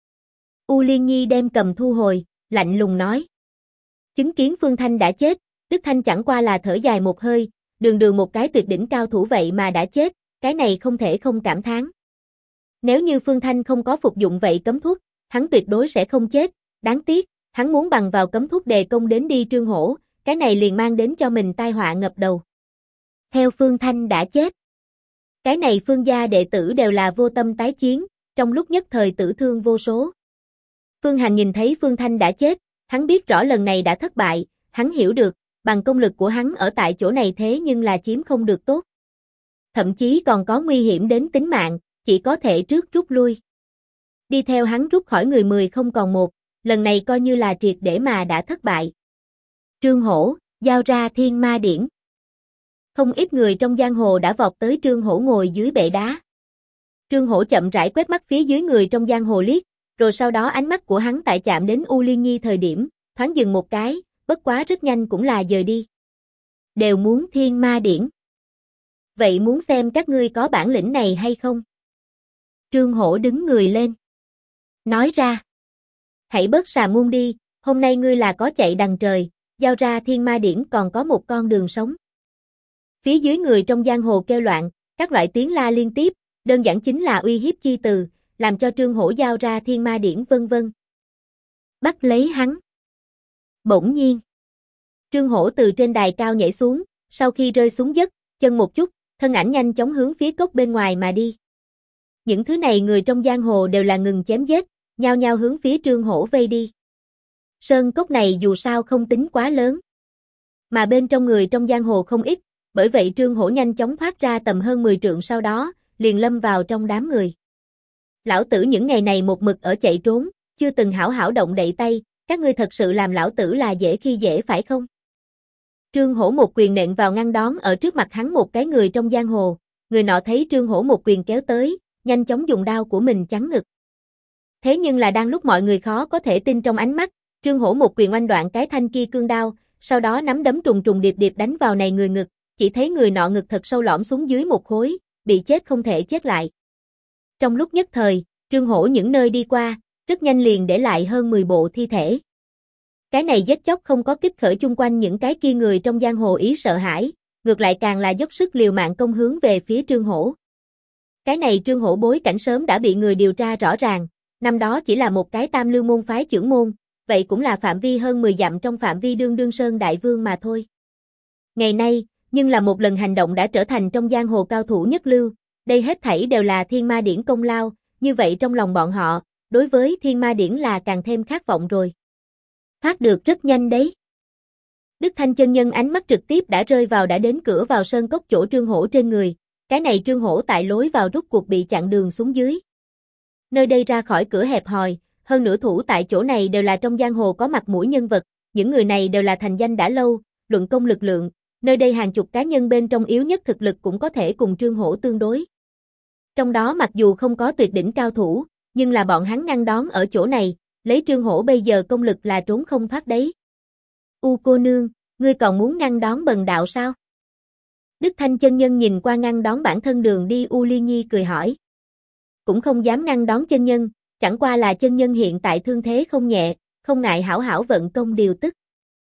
U Liên Nhi đem cầm thu hồi, lạnh lùng nói. Chứng kiến Phương Thanh đã chết, Đức Thanh chẳng qua là thở dài một hơi, đường một cái tuyệt đỉnh cao thủ vậy mà đã chết, cái này không thể không cảm thán. Nếu như Phương Thanh không có phục dụng vậy cấm thuốc, hắn tuyệt đối sẽ không chết, đáng tiếc, hắn muốn bằng vào cấm thuốc đề công đến đi Trương Hổ, cái này liền mang đến cho mình tai họa ngập đầu. Theo Phương Thanh đã chết. Cái này Phương gia đệ tử đều là vô tâm tái chiến, trong lúc nhất thời tử thương vô số. Phương Hằng nhìn thấy Phương Thanh đã chết, hắn biết rõ lần này đã thất bại, hắn hiểu được, bằng công lực của hắn ở tại chỗ này thế nhưng là chiếm không được tốt. Thậm chí còn có nguy hiểm đến tính mạng, chỉ có thể trước rút lui. Đi theo hắn rút khỏi người 10 không còn một, lần này coi như là triệt để mà đã thất bại. Trương Hổ, giao ra Thiên Ma Điển. Không ít người trong giang hồ đã vọt tới Trương Hổ ngồi dưới bệ đá. Trương Hổ chậm rãi quét mắt phía dưới người trong giang hồ liếc, rồi sau đó ánh mắt của hắn tại chạm đến U Liên Nhi thời điểm, thoáng dừng một cái, bất quá rất nhanh cũng là dời đi. Đều muốn Thiên Ma Điển. Vậy muốn xem các ngươi có bản lĩnh này hay không? Trương Hổ đứng người lên. Nói ra. Hãy bớt xà ngung đi, hôm nay ngươi là có chạy đằng trời, giao ra Thiên Ma Điển còn có một con đường sống. Phía dưới người trong giang hồ kêu loạn, các loại tiếng la liên tiếp, đơn giản chính là uy hiếp chi từ, làm cho Trương Hổ giao ra Thiên Ma Điển vân vân. Bắt lấy hắn. Bỗng nhiên. Trương Hổ từ trên đài cao nhảy xuống, sau khi rơi xuống dốc, chân một chút, thân ảnh nhanh chóng hướng phía cốc bên ngoài mà đi. Những thứ này người trong giang hồ đều là ngừng chém giết, nhao nhao hướng phía Trương Hổ vây đi. Sơn cốc này dù sao không tính quá lớn, mà bên trong người trong giang hồ không ít, bởi vậy Trương Hổ nhanh chóng thoát ra tầm hơn 10 trượng sau đó, liền lâm vào trong đám người. Lão tử những ngày này một mực ở chạy trốn, chưa từng hảo hảo động đậy tay, các ngươi thật sự làm lão tử là dễ khi dễ phải không? Trương Hổ một quyền nện vào ngăn đón ở trước mặt hắn một cái người trong giang hồ, người nọ thấy Trương Hổ một quyền kéo tới, nhanh chóng dùng đao của mình chắn ngực. Thế nhưng là đang lúc mọi người khó có thể tin trong ánh mắt, Trương Hổ một quyền oanh đoạn cái thanh kia cương đao, sau đó nắm đấm trùng trùng điệp điệp đánh vào này người ngực, chỉ thấy người nọ ngực thật sâu lõm xuống dưới một khối, bị chết không thể chết lại. Trong lúc nhất thời, Trương Hổ những nơi đi qua, rất nhanh liền để lại hơn 10 bộ thi thể. Cái này giết chóc không có kích khởi chung quanh những cái kia người trong giang hồ ý sợ hãi, ngược lại càng là dốc sức liều mạng công hướng về phía Trương Hổ. Cái này Trương Hổ bối cảnh sớm đã bị người điều tra rõ ràng, năm đó chỉ là một cái Tam Lưu môn phái trưởng môn, vậy cũng là phạm vi hơn 10 dặm trong phạm vi Đương Đương Sơn đại vương mà thôi. Ngày nay, nhưng là một lần hành động đã trở thành trong giang hồ cao thủ nhất lưu, đây hết thảy đều là Thiên Ma Điển công lao, như vậy trong lòng bọn họ, đối với Thiên Ma Điển là càng thêm khát vọng rồi. Thoát được rất nhanh đấy. Đức Thanh chân nhân ánh mắt trực tiếp đã rơi vào đã đến cửa vào sơn cốc chỗ Trương Hổ trên người, cái này Trương Hổ tại lối vào rút cuộc bị chặn đường xuống dưới. Nơi đây ra khỏi cửa hẹp hòi, hơn nửa thủ tại chỗ này đều là trong giang hồ có mặt mũi nhân vật, những người này đều là thành danh đã lâu, luận công lực lượng, nơi đây hàng chục cá nhân bên trong yếu nhất thực lực cũng có thể cùng Trương Hổ tương đối. Trong đó mặc dù không có tuyệt đỉnh cao thủ, nhưng là bọn hắn ngăn đón ở chỗ này, lấy Trương Hổ bây giờ công lực là trốn không thoát đấy. U cô nương, ngươi còn muốn ngăn đón bần đạo sao? Đức Thanh chân nhân nhìn qua ngăn đón bản thân đường đi U Liên Nhi cười hỏi. Cũng không dám ngăn đón chân nhân, chẳng qua là chân nhân hiện tại thương thế không nhẹ, không ngại hảo hảo vận công điều tức.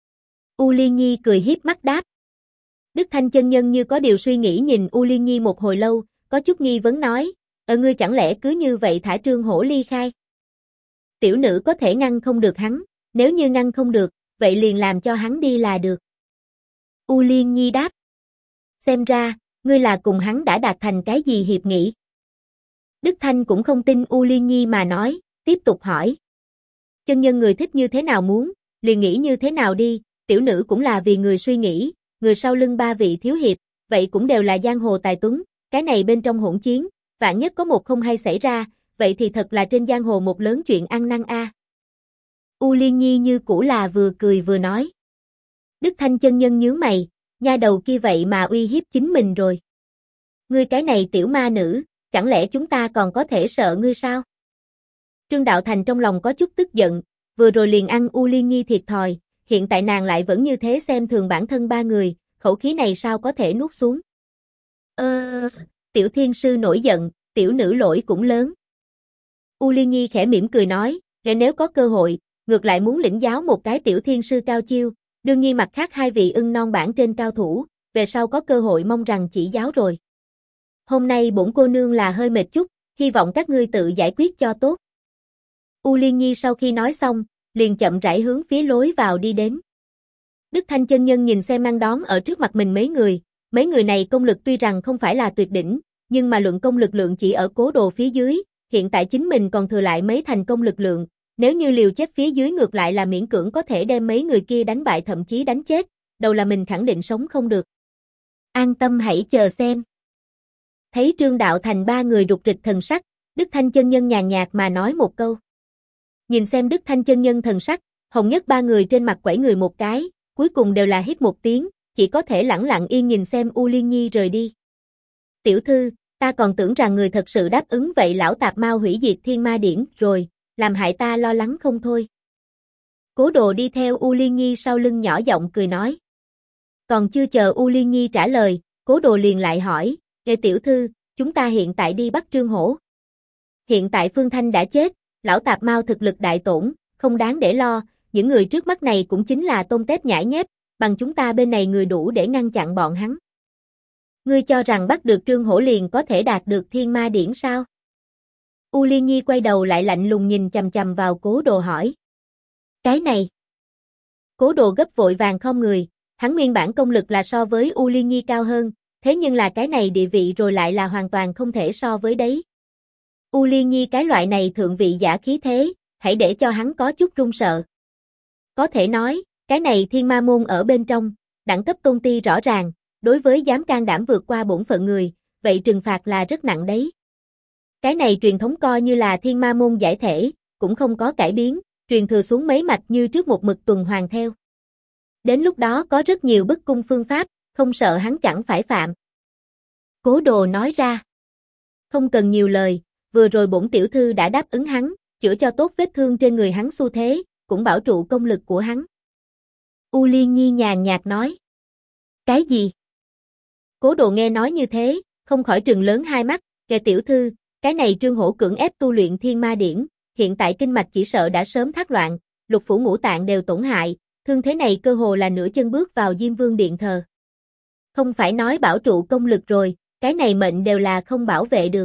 U Liên Nhi cười hiếp mắt đáp. Đức Thanh chân nhân như có điều suy nghĩ nhìn U Liên Nhi một hồi lâu, có chút nghi vấn nói, ngươi chẳng lẽ cứ như vậy thả Trương Hổ ly khai? Tiểu nữ có thể ngăn không được hắn, nếu như ngăn không được, vậy liền làm cho hắn đi là được. U Liên Nhi đáp. Xem ra, ngươi là cùng hắn đã đạt thành cái gì hiệp nghị? Đức Thanh cũng không tin U Liên Nhi mà nói, tiếp tục hỏi. Chân nhân người thích như thế nào muốn, liền nghĩ như thế nào đi, tiểu nữ cũng là vì người suy nghĩ, người sau lưng ba vị thiếu hiệp, vậy cũng đều là giang hồ tài tuấn, cái này bên trong hỗn chiến, vạn nhất có một không hay xảy ra, vậy thì thật là trên giang hồ một lớn chuyện ăn năn a. U Liên Nhi như cũ là vừa cười vừa nói. Đức Thanh chân nhân nhướng mày, nha đầu kia vậy mà uy hiếp chính mình rồi. Ngươi cái này tiểu ma nữ, chẳng lẽ chúng ta còn có thể sợ ngươi sao? Trương Đạo Thành trong lòng có chút tức giận, vừa rồi liền ăn U Liên Nhi thiệt thòi, hiện tại nàng lại vẫn như thế xem thường bản thân ba người, khẩu khí này sao có thể nuốt xuống? Tiểu thiên sư nổi giận, tiểu nữ lỗi cũng lớn. U Liên Nhi khẽ mỉm cười nói, nếu có cơ hội, ngược lại muốn lĩnh giáo một cái tiểu thiên sư cao chiêu, đương nhiên mặt khác hai vị ưng non bản trên cao thủ, về sau có cơ hội mong rằng chỉ giáo rồi. Hôm nay bổn cô nương là hơi mệt chút, hy vọng các ngươi tự giải quyết cho tốt. U Liên Nhi sau khi nói xong, liền chậm rãi hướng phía lối vào đi đến. Đức Thanh chân nhân nhìn xem ngăn đón ở trước mặt mình mấy người này công lực tuy rằng không phải là tuyệt đỉnh, nhưng mà luận công lực lượng chỉ ở Cố Đồ phía dưới, hiện tại chính mình còn thừa lại mấy thành công lực lượng, nếu như liều chết phía dưới ngược lại là miễn cưỡng có thể đem mấy người kia đánh bại thậm chí đánh chết, đầu là mình khẳng định sống không được. An tâm hãy chờ xem. Thấy Trương Đạo Thành ba người rụt rịch thần sắc, Đức Thanh chân nhân nhàn nhạt mà nói một câu. Nhìn xem Đức Thanh chân nhân thần sắc, Hồng Nhất ba người trên mặt quẩy người một cái, cuối cùng đều là hít một tiếng, chỉ có thể lẳng lặng yên nhìn xem U Liên Nhi rời đi. Tiểu thư, ta còn tưởng rằng người thật sự đáp ứng vậy lão tạp mau hủy diệt Thiên Ma Điển rồi, làm hại ta lo lắng không thôi. Cố Đồ đi theo U Liên Nhi sau lưng nhỏ giọng cười nói. Còn chưa chờ U Liên Nhi trả lời, Cố Đồ liền lại hỏi, tiểu thư, chúng ta hiện tại đi bắt Trương Hổ. Hiện tại Phương Thanh đã chết, lão tạp mau thực lực đại tổn, không đáng để lo, những người trước mắt này cũng chính là tôm tép nhãi nhép, bằng chúng ta bên này người đủ để ngăn chặn bọn hắn. Ngươi cho rằng bắt được Trương Hổ liền có thể đạt được Thiên Ma Điển sao? U Liên Nhi quay đầu lại lạnh lùng nhìn chằm chằm vào Cố Đồ hỏi. Cái này. Cố Đồ gấp vội vàng không người, hắn nguyên bản công lực là so với U Liên Nhi cao hơn, thế nhưng là cái này địa vị rồi lại là hoàn toàn không thể so với đấy. U Liên Nhi cái loại này thượng vị giả khí thế, hãy để cho hắn có chút run sợ. Có thể nói, cái này Thiên Ma môn ở bên trong, đẳng cấp tôn ti rõ ràng, đối với dám can đảm vượt qua bổn phận người, vậy trừng phạt là rất nặng đấy. Cái này truyền thống coi như là Thiên Ma môn giải thể, cũng không có cải biến, truyền thừa xuống mấy mạch như trước một mực tuần hoàn theo. Đến lúc đó có rất nhiều bức cung phương pháp, không sợ hắn chẳng phải phạm. Cố Đồ nói ra. Không cần nhiều lời, vừa rồi bổn tiểu thư đã đáp ứng hắn, chữa cho tốt vết thương trên người hắn xu thế, cũng bảo trụ công lực của hắn. U Liên Nhi nhàn nhạt nói. Cái gì? Cố Đồ nghe nói như thế, không khỏi trừng lớn hai mắt, tiểu thư, cái này Trương Hổ cưỡng ép tu luyện Thiên Ma Điển, hiện tại kinh mạch chỉ sợ đã sớm thác loạn, lục phủ ngũ tạng đều tổn hại, thương thế này cơ hồ là nửa chân bước vào Diêm Vương điện thờ. Không phải nói bảo trụ công lực rồi, cái này mệnh đều là không bảo vệ được.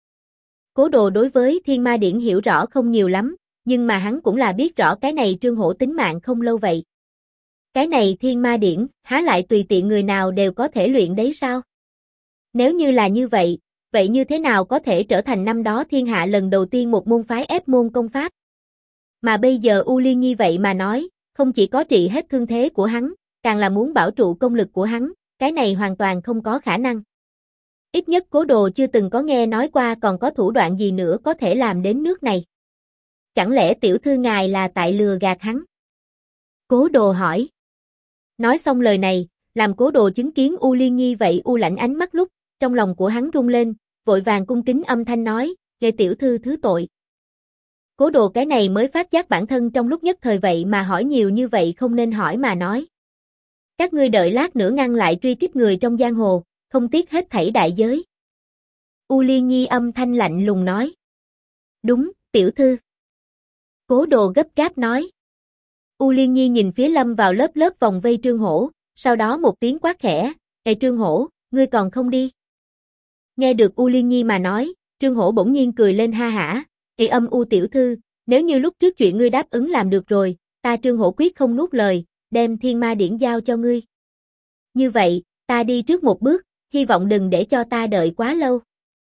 Cố Đồ đối với Thiên Ma Điển hiểu rõ không nhiều lắm, nhưng mà hắn cũng là biết rõ cái này Trương Hổ tính mạng không lâu vậy. Cái này Thiên Ma Điển, há lại tùy tiện người nào đều có thể luyện đấy sao? Nếu như là như vậy, vậy như thế nào có thể trở thành năm đó thiên hạ lần đầu tiên một môn phái ép môn công pháp? Mà bây giờ U Liên Nhi vậy mà nói, không chỉ có trị hết thương thế của hắn, càng là muốn bảo trụ công lực của hắn, cái này hoàn toàn không có khả năng. Ít nhất Cố Đồ chưa từng có nghe nói qua còn có thủ đoạn gì nữa có thể làm đến nước này. Chẳng lẽ tiểu thư ngài là tại lừa gạt hắn? Cố Đồ hỏi. Nói xong lời này, làm Cố Đồ chứng kiến U Liên Nhi vậy u lãnh ánh mắt lúc, trong lòng của hắn rung lên, vội vàng cung kính âm thanh nói, "Lê tiểu thư thứ tội." Cố Đồ cái này mới phát giác bản thân trong lúc nhất thời vậy mà hỏi nhiều như vậy không nên hỏi mà nói. Các ngươi đợi lát nữa ngăn lại truy kích người trong giang hồ, không tiếc hết thảy đại giới. U Liên Nhi âm thanh lạnh lùng nói. Đúng, tiểu thư. Cố Đồ gấp gáp nói. U Liên Nhi nhìn phía lâm vào lớp lớp vòng vây Trương Hổ, sau đó một tiếng quát khẽ, "Ê Trương Hổ, ngươi còn không đi?" Nghe được U Liên Nhi mà nói, Trương Hổ bỗng nhiên cười lên ha hả, "Ê âm U tiểu thư, nếu như lúc trước chuyện ngươi đáp ứng làm được rồi, ta Trương Hổ quyết không nuốt lời, đem Thiên Ma Điển giao cho ngươi. Như vậy, ta đi trước một bước, hy vọng đừng để cho ta đợi quá lâu."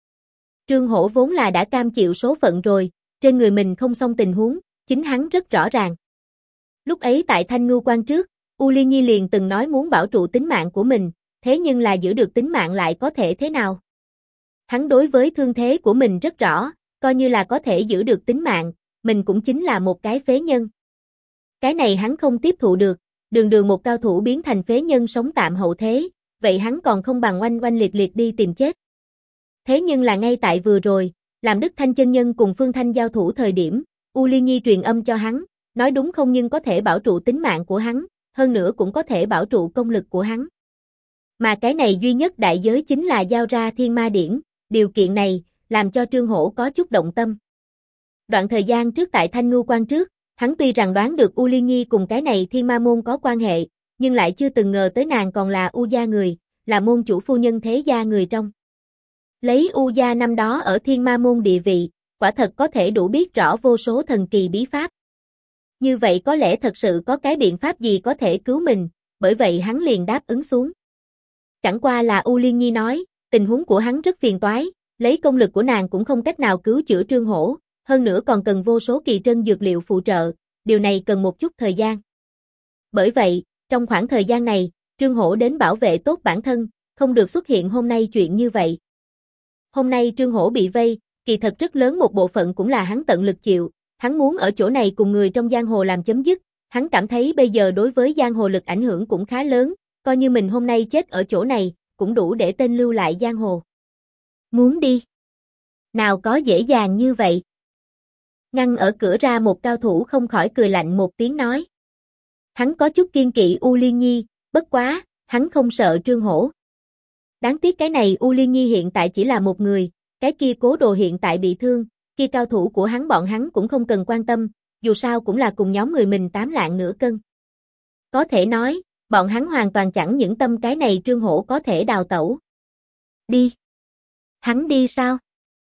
Trương Hổ vốn là đã cam chịu số phận rồi, trên người mình không xong tình huống, chính hắn rất rõ ràng. Lúc ấy tại Thanh Ngưu Quan trước, U Liên Nhi liền từng nói muốn bảo trụ tính mạng của mình, thế nhưng là giữ được tính mạng lại có thể thế nào? Hắn đối với thương thế của mình rất rõ, coi như là có thể giữ được tính mạng, mình cũng chính là một cái phế nhân. Cái này hắn không tiếp thụ được, đường đường một cao thủ biến thành phế nhân sống tạm hậu thế, vậy hắn còn không bằng oanh oanh liệt liệt đi tìm chết. Thế nhưng là ngay tại vừa rồi, làm Đức Thanh chân nhân cùng Phương Thanh giao thủ thời điểm, U Liên Nhi truyền âm cho hắn, nói đúng không nhưng có thể bảo trụ tính mạng của hắn, hơn nữa cũng có thể bảo trụ công lực của hắn. Mà cái này duy nhất đại giới chính là giao ra Thiên Ma Điển, điều kiện này, làm cho Trương Hổ có chút động tâm. Đoạn thời gian trước tại Thanh Ngưu Quan trước, hắn tuy rằng đoán được U Liên Nhi cùng cái này Thiên Ma Môn có quan hệ, nhưng lại chưa từng ngờ tới nàng còn là U gia người, là môn chủ phu nhân thế gia người trong. Lấy U gia năm đó ở Thiên Ma Môn địa vị, quả thật có thể đủ biết rõ vô số thần kỳ bí pháp. Như vậy có lẽ thật sự có cái biện pháp gì có thể cứu mình, bởi vậy hắn liền đáp ứng xuống. Chẳng qua là U Liên Nhi nói, tình huống của hắn rất phiền toái, lấy công lực của nàng cũng không cách nào cứu chữa Trương Hổ, hơn nữa còn cần vô số kỳ trân dược liệu phụ trợ, điều này cần một chút thời gian. Bởi vậy, trong khoảng thời gian này, Trương Hổ đến bảo vệ tốt bản thân, không được xuất hiện hôm nay chuyện như vậy. Hôm nay Trương Hổ bị vây, kỳ thật rất lớn một bộ phận cũng là hắn tận lực chịu, hắn muốn ở chỗ này cùng người trong giang hồ làm chấm dứt, hắn cảm thấy bây giờ đối với giang hồ lực ảnh hưởng cũng khá lớn, coi như mình hôm nay chết ở chỗ này, cũng đủ để tên lưu lại giang hồ. Muốn đi? Nào có dễ dàng như vậy? Ngăn ở cửa ra một cao thủ không khỏi cười lạnh một tiếng nói. Hắn có chút kiên kỵ U Liên Nhi, bất quá, hắn không sợ Trương Hổ. Đáng tiếc cái này U Liên Nhi hiện tại chỉ là một người, cái kia Cố Đồ hiện tại bị thương, kia cao thủ của hắn bọn hắn cũng không cần quan tâm, dù sao cũng là cùng nhóm người mình 8 lạng nửa cân. Có thể nói, bọn hắn hoàn toàn chẳng những tâm cái này Trương Hổ có thể đào tẩu. Đi. Hắn đi sao?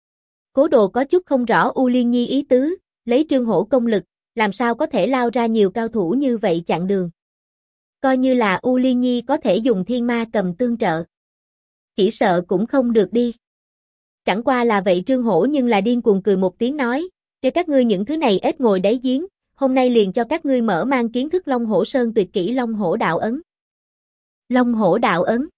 Cố Đồ có chút không rõ U Liên Nhi ý tứ, lấy Trương Hổ công lực, làm sao có thể lao ra nhiều cao thủ như vậy chặn đường. Coi như là U Liên Nhi có thể dùng thiên ma cầm tương trợ. Chỉ sợ cũng không được đi. Chẳng qua là vậy Trương Hổ nhưng là điên cuồng cười một tiếng nói, cho các ngươi những thứ này ếch ngồi đáy giếng, hôm nay liền cho các ngươi mở mang kiến thức Long Hổ Sơn tuyệt kỹ Long Hổ Đạo Ấn. Long Hổ Đạo Ấn.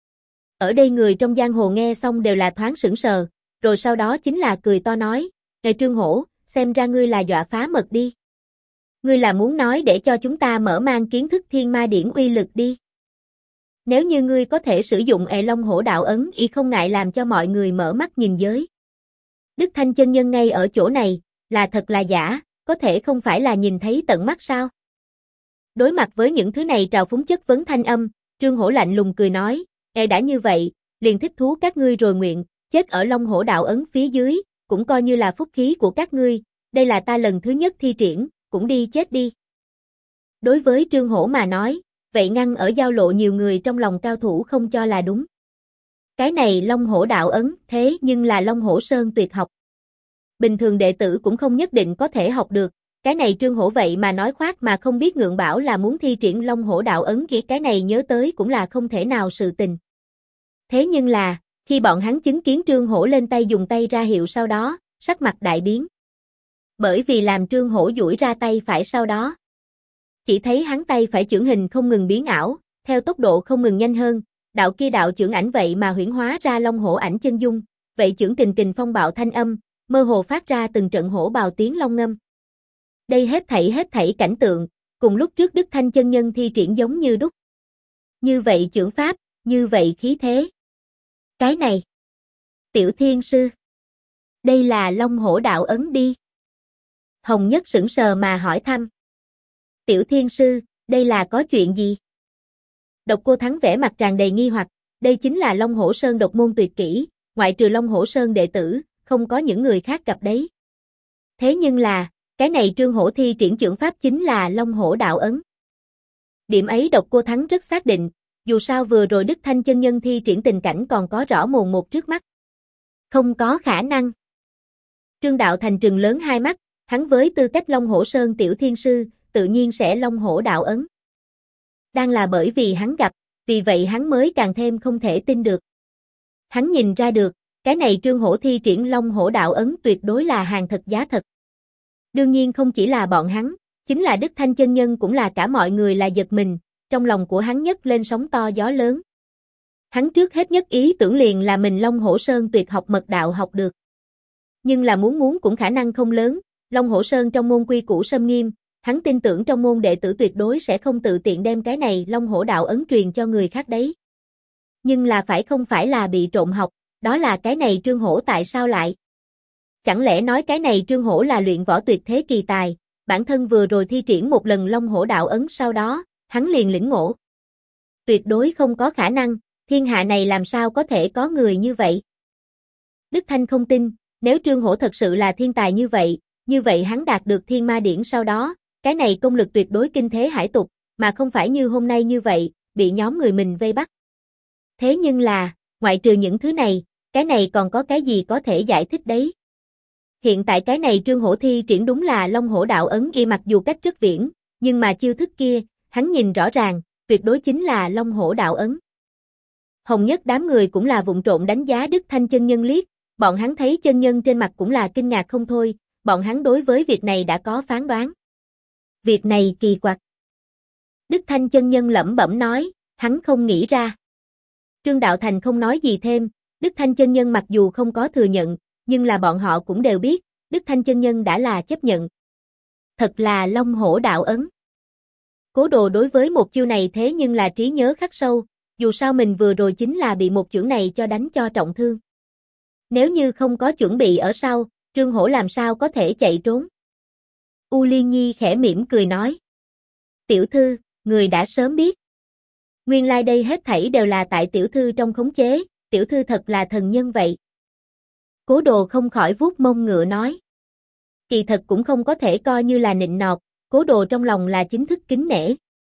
Ở đây người trong giang hồ nghe xong đều là thoáng sững sờ, rồi sau đó chính là cười to nói, "Ngài Trương Hổ, xem ra ngươi là dọa phá mật đi. Ngươi là muốn nói để cho chúng ta mở mang kiến thức Thiên Ma Điển uy lực đi. Nếu như ngươi có thể sử dụng Long Hổ Đạo Ấn y không ngại làm cho mọi người mở mắt nhìn giới. Đức Thanh chân nhân ngay ở chỗ này, là thật là giả, có thể không phải là nhìn thấy tận mắt sao?" Đối mặt với những thứ này trào phúng chất vấn thanh âm, Trương Hổ lạnh lùng cười nói, đã như vậy, liền thích thú các ngươi rồi nguyện, chết ở Long Hổ Đạo Ấn phía dưới, cũng coi như là phúc khí của các ngươi, đây là ta lần thứ nhất thi triển, cũng đi chết đi. Đối với Trương Hổ mà nói, vậy ngăn ở giao lộ nhiều người trong lòng cao thủ không cho là đúng. Cái này Long Hổ đạo ấn, thế nhưng là Long Hổ Sơn tuyệt học. Bình thường đệ tử cũng không nhất định có thể học được, cái này Trương Hổ vậy mà nói khoác mà không biết ngượng bảo là muốn thi triển Long Hổ đạo ấn kia, cái này nhớ tới cũng là không thể nào sự tình. Thế nhưng là, khi bọn hắn chứng kiến Trương Hổ lên tay dùng tay ra hiệu sau đó, sắc mặt đại biến. Bởi vì làm Trương Hổ duỗi ra tay phải sau đó, chỉ thấy hắn tay phải chưởng hình không ngừng biến ảo, theo tốc độ không ngừng nhanh hơn, đạo kia đạo chưởng ảnh vậy mà huyễn hóa ra Long Hổ ảnh chân dung, vậy chưởng kình kình phong bạo thanh âm, mơ hồ phát ra từng trận hổ bào tiếng long ngâm. Đây hết thảy cảnh tượng, cùng lúc trước Đức Thanh chân nhân thi triển giống như đúc. Như vậy chưởng pháp, như vậy khí thế. Cái này, Tiểu Thiên sư, đây là Long Hổ đạo ấn đi. Hồng Nhất sững sờ mà hỏi thăm. Tiểu Thiên sư, đây là có chuyện gì? Độc Cô Thắng vẻ mặt tràn đầy nghi hoặc, đây chính là Long Hổ Sơn độc môn tuyệt kỹ, ngoại trừ Long Hổ Sơn đệ tử, không có những người khác gặp đấy. Thế nhưng là, cái này Trương Hổ thi triển chưởng pháp chính là Long Hổ đạo ấn. Điểm ấy Độc Cô Thắng rất xác định, dù sao vừa rồi Đức Thanh chân nhân thi triển tình cảnh còn có rõ mồn một trước mắt. Không có khả năng. Trương Đạo Thành trừng lớn hai mắt, hắn với tư cách Long Hổ Sơn tiểu thiên sư, tự nhiên sẽ Long Hổ đạo ấn. Đang là bởi vì hắn gặp, vì vậy hắn mới càng thêm không thể tin được. Hắn nhìn ra được, cái này Trương Hổ thi triển Long Hổ đạo ấn tuyệt đối là hàng thật giá thật. Đương nhiên không chỉ là bọn hắn, chính là Đức Thanh chân nhân cũng là cả mọi người là giật mình, trong lòng của hắn nhấc lên sóng to gió lớn. Hắn trước hết nhất ý tưởng liền là mình Long Hổ Sơn tuyệt học mật đạo học được. Nhưng là muốn cũng khả năng không lớn, Long Hổ Sơn trong môn quy củ xâm nghiêm, hắn tin tưởng trong môn đệ tử tuyệt đối sẽ không tự tiện đem cái này Long Hổ đạo ấn truyền cho người khác đấy. Nhưng là không phải là bị trộm học, đó là cái này Trương Hổ tại sao lại? Chẳng lẽ nói cái này Trương Hổ là luyện võ tuyệt thế kỳ tài, bản thân vừa rồi thi triển một lần Long Hổ đạo ấn sau đó, hắn liền lĩnh ngộ. Tuyệt đối không có khả năng, thiên hạ này làm sao có thể có người như vậy? Đức Thanh không tin, nếu Trương Hổ thật sự là thiên tài như vậy hắn đạt được Thiên Ma Điển sau đó, cái này công lực tuyệt đối kinh thế hải tục, mà không phải như hôm nay như vậy, bị nhóm người mình vây bắt. Thế nhưng là, ngoại trừ những thứ này, cái này còn có cái gì có thể giải thích đấy? Hiện tại cái này Trương Hổ thi triển đúng là Long Hổ đạo ấn y mặc dù cách rất viễn, nhưng mà chiêu thức kia, hắn nhìn rõ ràng, tuyệt đối chính là Long Hổ đạo ấn. Hồng Nhất đám người cũng là vụng trộn đánh giá Đức Thanh chân nhân liếc, bọn hắn thấy chân nhân trên mặt cũng là kinh ngạc không thôi, bọn hắn đối với việc này đã có phán đoán. Việc này kỳ quặc. Đức Thanh chân nhân lẩm bẩm nói, hắn không nghĩ ra. Trương Đạo Thành không nói gì thêm, Đức Thanh chân nhân mặc dù không có thừa nhận, nhưng là bọn họ cũng đều biết, Đức Thanh chân nhân đã là chấp nhận. Thật là Long Hổ đạo ấn. Cố Đồ đối với một chiêu này thế nhưng là trí nhớ khắc sâu, dù sao mình vừa rồi chính là bị một chưởng này cho đánh cho trọng thương. Nếu như không có chuẩn bị ở sau, Trương Hổ làm sao có thể chạy trốn? U Liên Nhi khẽ mỉm cười nói. Tiểu thư, người đã sớm biết. Nguyên lai đây hết thảy đều là tại tiểu thư trong khống chế, tiểu thư thật là thần nhân vậy. Cố Đồ không khỏi vuốt mông ngựa nói. Kỳ thật cũng không có thể coi như là nịnh nọt, Cố Đồ trong lòng là chính thức kính nể.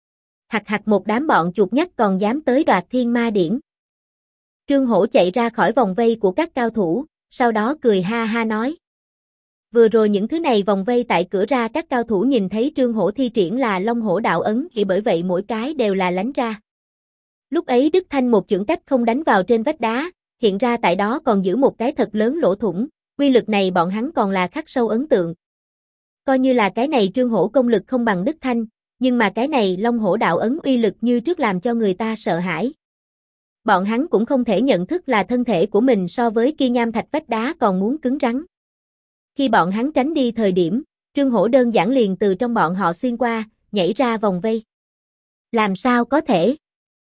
Hặc một đám bọn chuột nhắt còn dám tới đoạt Thiên Ma Điển. Trương Hổ chạy ra khỏi vòng vây của các cao thủ, sau đó cười ha ha nói. Vừa rồi những thứ này vòng vây tại cửa ra các cao thủ nhìn thấy Trương Hổ thi triển là Long Hổ đạo ấn thì bởi vậy mỗi cái đều là lánh ra. Lúc ấy Đức Thanh một chưởng cách không đánh vào trên vách đá, hiện ra tại đó còn giữ một cái thật lớn lỗ thủng, uy lực này bọn hắn còn là khắc sâu ấn tượng. Coi như là cái này Trương Hổ công lực không bằng Đức Thanh, nhưng mà cái này Long Hổ đạo ấn uy lực như trước làm cho người ta sợ hãi. Bọn hắn cũng không thể nhận thức là thân thể của mình so với kia nham thạch vách đá còn muốn cứng rắn. Khi bọn hắn tránh đi thời điểm, Trương Hổ đơn giản liền từ trong bọn họ xuyên qua, nhảy ra vòng vây. Làm sao có thể?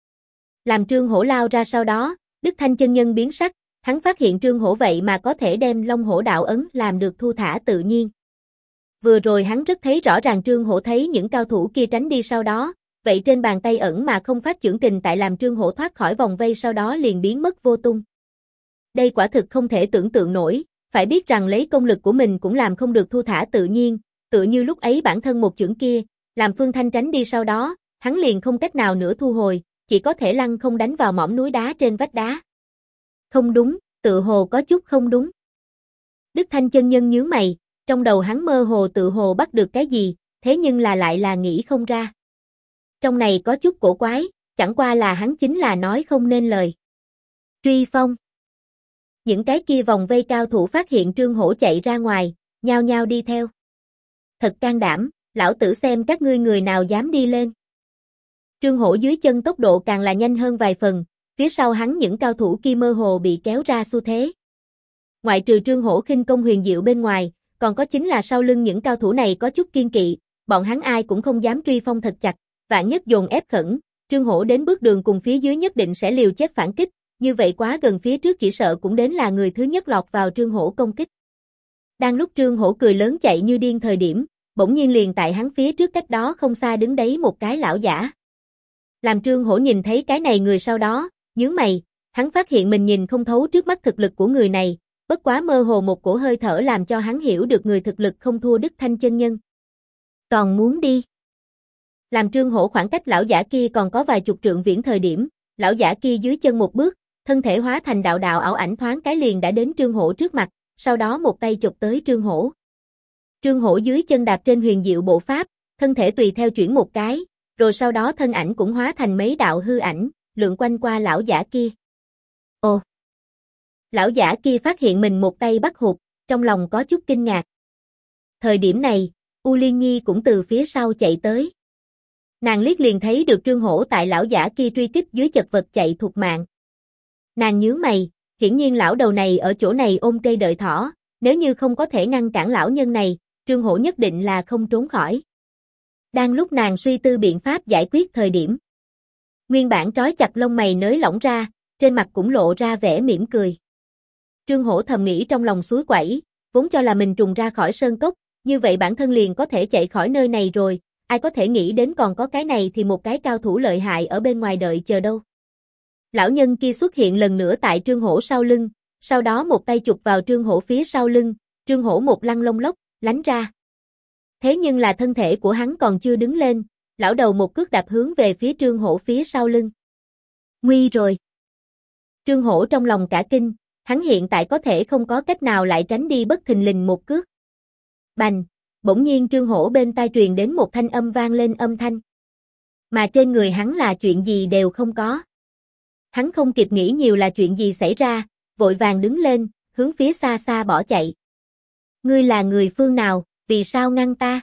Làm Trương Hổ lao ra sau đó, Đức Thanh chân nhân biến sắc, hắn phát hiện Trương Hổ vậy mà có thể đem Long Hổ đạo ấn làm được thu thả tự nhiên. Vừa rồi hắn rất thấy rõ ràng Trương Hổ thấy những cao thủ kia tránh đi sau đó, vậy trên bàn tay ẩn mà không phát chưởng kình tại làm Trương Hổ thoát khỏi vòng vây sau đó liền biến mất vô tung. Đây quả thực không thể tưởng tượng nổi, phải biết rằng lấy công lực của mình cũng làm không được thu thả tự nhiên, tựa như lúc ấy bản thân một chưởng kia, làm Phương Thanh tránh đi sau đó, hắn liền không cách nào nữa thu hồi, chỉ có thể lăn không đánh vào mỏm núi đá trên vách đá. Không đúng, tự hồ có chút không đúng. Đức Thanh chân nhân nhướng mày, trong đầu hắn mơ hồ tự hồ bắt được cái gì, thế nhưng lại là nghĩ không ra. Trong này có chút cổ quái, chẳng qua là hắn chính là nói không nên lời. Truy phong. Những cái kia vòng vây cao thủ phát hiện Trương Hổ chạy ra ngoài, nhao nhao đi theo. Thật can đảm, lão tử xem các ngươi người nào dám đi lên. Trương Hổ dưới chân tốc độ càng là nhanh hơn vài phần, phía sau hắn những cao thủ kia mơ hồ bị kéo ra xu thế. Ngoại trừ Trương Hổ khinh công huyền diệu bên ngoài, còn có chính là sau lưng những cao thủ này có chút kiên kỵ, bọn hắn ai cũng không dám truy phong thật chặt, vạn nhất dồn ép khẩn, Trương Hổ đến bước đường cùng phía dưới nhất định sẽ liều chết phản kích, như vậy quá gần phía trước chỉ sợ cũng đến là người thứ nhất lọt vào Trương Hổ công kích. Đang lúc Trương Hổ cười lớn chạy như điên thời điểm, bỗng nhiên liền tại hắn phía trước cách đó không xa đứng đấy một cái lão giả. Làm Trương Hổ nhìn thấy cái này người sau đó, nhướng mày, hắn phát hiện mình nhìn không thấu trước mắt thực lực của người này, bất quá mơ hồ một cổ hơi thở làm cho hắn hiểu được người thực lực không thua Đức Thanh chân nhân. Còn muốn đi. Làm Trương Hổ khoảng cách lão giả kia còn có vài chục trượng viễn thời điểm, lão giả kia dưới chân một bước, thân thể hóa thành đạo đạo ảo ảnh thoáng cái liền đã đến Trương Hổ trước mặt, sau đó một tay chụp tới Trương Hổ. Trương Hổ dưới chân đạp trên huyền diệu bộ pháp, thân thể tùy theo chuyển một cái, rồi sau đó thân ảnh cũng hóa thành mấy đạo hư ảnh, lượn quanh qua lão giả kia. Ồ! Lão giả kia phát hiện mình một tay bắt hụt, trong lòng có chút kinh ngạc. Thời điểm này, U Liên Nhi cũng từ phía sau chạy tới. Nàng liếc liền thấy được Trương Hổ tại lão giả kia truy kích dưới chật vật chạy thục mạng. Nàng nhướng mày, hiển nhiên lão đầu này ở chỗ này ôm cây đợi thỏ, nếu như không có thể ngăn cản lão nhân này, Trương Hổ nhất định là không trốn khỏi. Đang lúc nàng suy tư biện pháp giải quyết thời điểm. Nguyên bản trói chặt lông mày nới lỏng ra, trên mặt cũng lộ ra vẻ mỉm cười. Trương Hổ thầm nghĩ trong lòng suối quẩy, vốn cho là mình trùng ra khỏi sơn cốc, như vậy bản thân liền có thể chạy khỏi nơi này rồi, ai có thể nghĩ đến còn có cái này thì một cái cao thủ lợi hại ở bên ngoài đợi chờ đâu. Lão nhân kia xuất hiện lần nữa tại Trương Hổ sau lưng, sau đó một tay chụp vào Trương Hổ phía sau lưng, Trương Hổ một lăn lông lốc, lánh ra. Thế nhưng là thân thể của hắn còn chưa đứng lên, lão đầu một cước đạp hướng về phía Trương Hổ phía sau lưng. Nguy rồi. Trương Hổ trong lòng cả kinh, hắn hiện tại có thể không có cách nào lại tránh đi bất thình lình một cước. Bành, bỗng nhiên Trương Hổ bên tai truyền đến một thanh âm vang lên âm thanh. Mà trên người hắn là chuyện gì đều không có. Hắn không kịp nghĩ nhiều là chuyện gì xảy ra, vội vàng đứng lên, hướng phía xa xa bỏ chạy. Ngươi là người phương nào, vì sao ngăn ta?